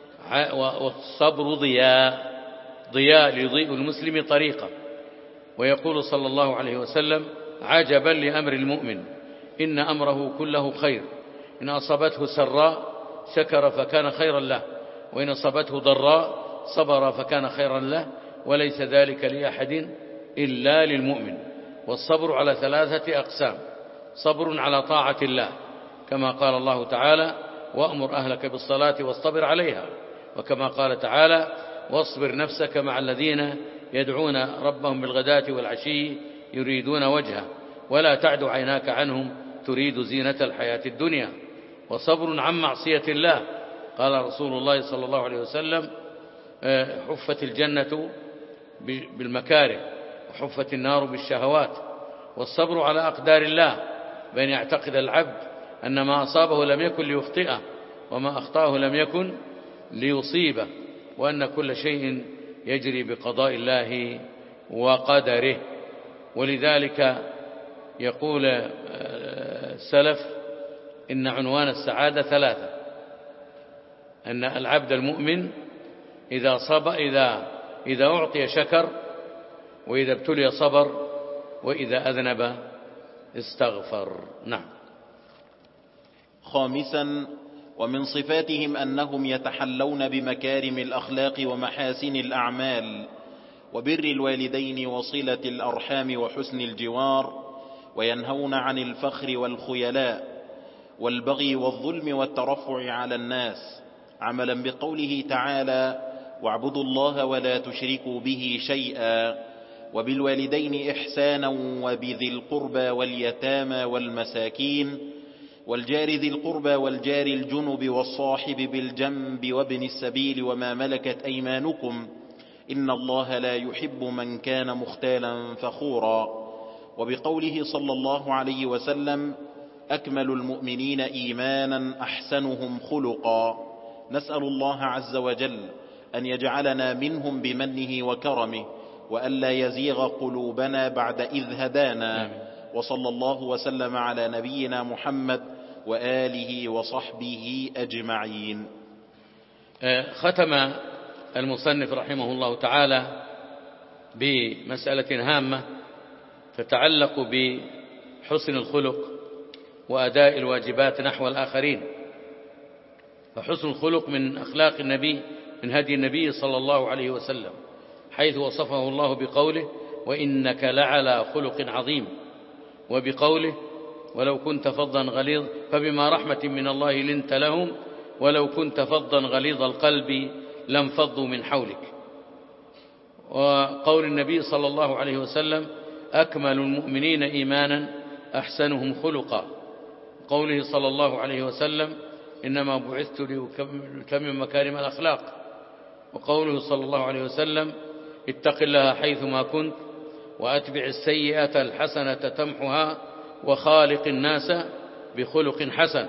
والصبر ضياء، ضياء ليضيء المسلم طريقه. ويقول صلى الله عليه وسلم: عجبا لأمر المؤمن إن أمره كله خير، إن أصابته سراء شكر فكان خيرا له، وإن أصابته ضراء صبر فكان خيرا له، وليس ذلك لأحد إلا للمؤمن. والصبر على ثلاثة أقسام: صبر على طاعة الله كما قال الله تعالى: وأمر أهلك بالصلاة واصطبر عليها. وكما قال تعالى: واصبر نفسك مع الذين يدعون ربهم بالغداة والعشي يريدون وجهه ولا تعد عيناك عنهم تريد زينة الحياة الدنيا. وصبر عن معصية الله، قال رسول الله صلى الله عليه وسلم: حفت الجنة بالمكاره وحفت النار بالشهوات. والصبر على أقدار الله، بأن يعتقد العبد أن ما أصابه لم يكن ليخطئه وما أخطأه لم يكن ليصيبه، وأن كل شيء يجري بقضاء الله وقدره. ولذلك يقول السلف إن عنوان السعادة ثلاثة: أن العبد المؤمن إذا صبر إذا إذا أعطي شكر، وإذا ابتلي صبر، وإذا أذنب استغفر. نعم. خامسا: ومن صفاتهم أنهم يتحلون بمكارم الأخلاق ومحاسن الأعمال وبر الوالدين وصلة الأرحام وحسن الجوار، وينهون عن الفخر والخيلاء والبغي والظلم والترفع على الناس، عملا بقوله تعالى: واعبدوا الله ولا تشركوا به شيئا، وبالوالدين إحسانا، وبذي القربى واليتامى والمساكين، والجار ذي القربى والجار الجنب والصاحب بالجنب وابن السبيل وما ملكت أيمانكم، إن الله لا يحب من كان مختالا فخورا. وبقوله صلى الله عليه وسلم: أكمل المؤمنين إيمانا أحسنهم خلقا. نسأل الله عز وجل أن يجعلنا منهم بمنه وكرمه، وألا يزيغ قلوبنا بعد إذ هدانا. وصلى الله وسلم على نبينا محمد وآله وصحبه أجمعين. ختم المصنف رحمه الله تعالى بمسألة هامة تتعلق بحسن الخلق وأداء الواجبات نحو الآخرين. فحسن الخلق من أخلاق النبي، من هدي النبي صلى الله عليه وسلم، حيث وصفه الله بقوله: وإنك لعلى خلق عظيم، وبقوله: ولو كنت فظا غليظ فبما رحمة من الله لنت لهم ولو كنت فظا غليظ القلب لانفضوا من حولك. وقول النبي صلى الله عليه وسلم: أكمل المؤمنين إيمانا أحسنهم خلقا. قوله صلى الله عليه وسلم: إنما بعثت لأتمم مكارم الأخلاق. وقوله صلى الله عليه وسلم: اتق الله حيثما كنت وأتبع السيئة الحسنة تمحها وخالق الناس بخلق حسن.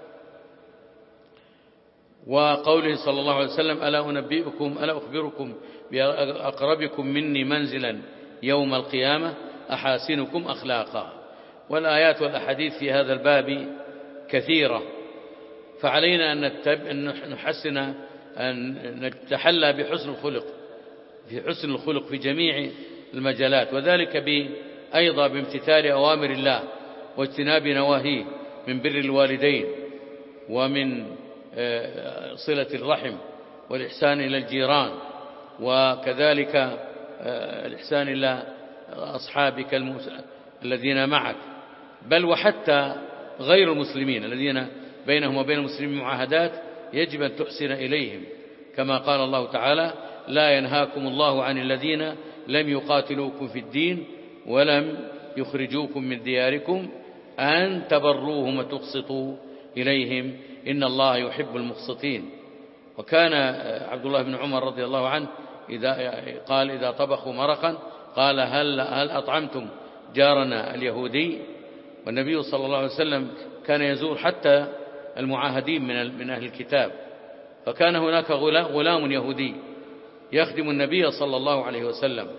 وقوله صلى الله عليه وسلم: ألا أنبئكم ألا أخبركم بأقربكم مني منزلا يوم القيامة أحاسنكم أخلاقا. والآيات والأحاديث في هذا الباب كثيرة، فعلينا أن نحسن أن نتحلى بحسن الخلق في حسن الخلق في جميع المجالات، وذلك أيضا بامتثال أوامر الله واجتناب نواهيه من بر الوالدين ومن صلة الرحم والإحسان إلى الجيران، وكذلك الإحسان إلى أصحابك الذين معك، بل وحتى غير المسلمين الذين بينهم وبين المسلمين معاهدات يجب أن تحسن إليهم، كما قال الله تعالى: لا ينهاكم الله عن الذين لم يقاتلوكم في الدين ولم يخرجوكم من دياركم أن تبروهم وتقسطوا إليهم إن الله يحب المقسطين. وكان عبد الله بن عمر رضي الله عنه إذا قال إذا طبخوا مرقا قال: هل, هل أطعمتم جارنا اليهودي؟ والنبي صلى الله عليه وسلم كان يزور حتى المعاهدين من من أهل الكتاب، فكان هناك غلام يهودي يخدم النبي صلى الله عليه وسلم،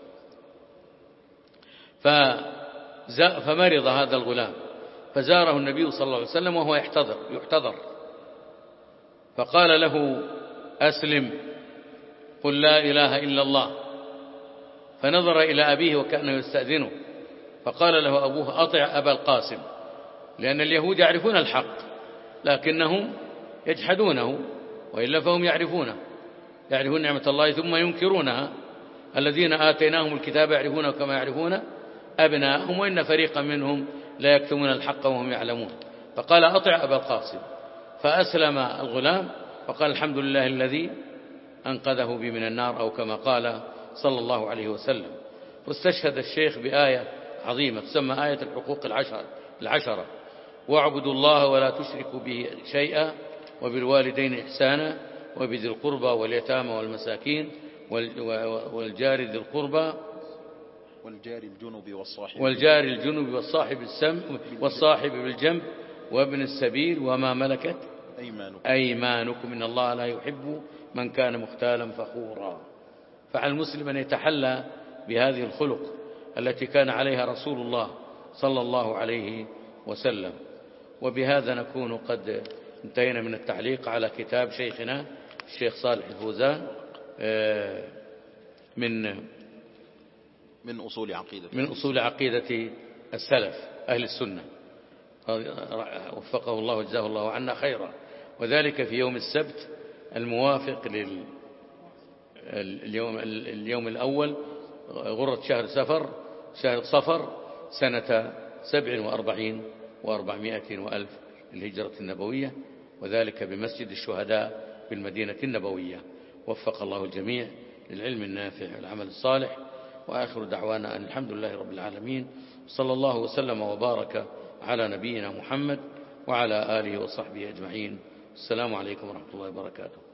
فمرض هذا الغلام، فزاره النبي صلى الله عليه وسلم وهو يحتضر يحتضر فقال له: أسلم، قل لا إله إلا الله. فنظر إلى أبيه وكأنه يستأذنه، فقال له أبوه: أطع أبا القاسم، لأن اليهود يعرفون الحق لكنهم يجحدونه، وإلا فهم يعرفونه يعرفون نعمة الله ثم ينكرونها. الذين آتيناهم الكتاب يعرفونه كما يعرفون أبناءهم، وإن فريقا منهم لا يكتمون الحق وهم يعلمون. فقال: أطع أبا القاسم. فأسلم الغلام فقال: الحمد لله الذي أنقذه بي من النار، أو كما قال صلى الله عليه وسلم. واستشهد الشيخ بآية عظيمة تسمى آية الحقوق العشرة, العشرة واعبدوا الله ولا تشركوا به شيئا وبالوالدين إحسانا وبذي القربى واليتامى والمساكين والجار ذي القربى والجار الجنب والصاحب والجار الجنب والصاحب السم والصاحب بالجنب وابن السبيل وما ملكت أيمانكم, أيمانكم إن الله لا يحب من كان مختالا فخورا. فعلى المسلم أن يتحلى بهذه الخلق التي كان عليها رسول الله صلى الله عليه وسلم. وبهذا نكون قد انتهينا من التعليق على كتاب شيخنا الشيخ صالح الفوزان من من أصول عقيدة من أصول عقيدة السلف أهل السنة، وفقه الله وجزاه الله عنا خيرا، وذلك في يوم السبت الموافق لليوم اليوم الأول غرة شهر سفر شهر صفر سنة سبع وأربعين وأربعمائة وألف الهجرة النبوية، وذلك بمسجد الشهداء بالمدينة النبوية. وفق الله الجميع للعلم النافع والعمل الصالح، وآخر دعوانا أن الحمد لله رب العالمين، صلى الله وسلم وبارك على نبينا محمد وعلى آله وصحبه أجمعين. السلام عليكم ورحمة الله وبركاته.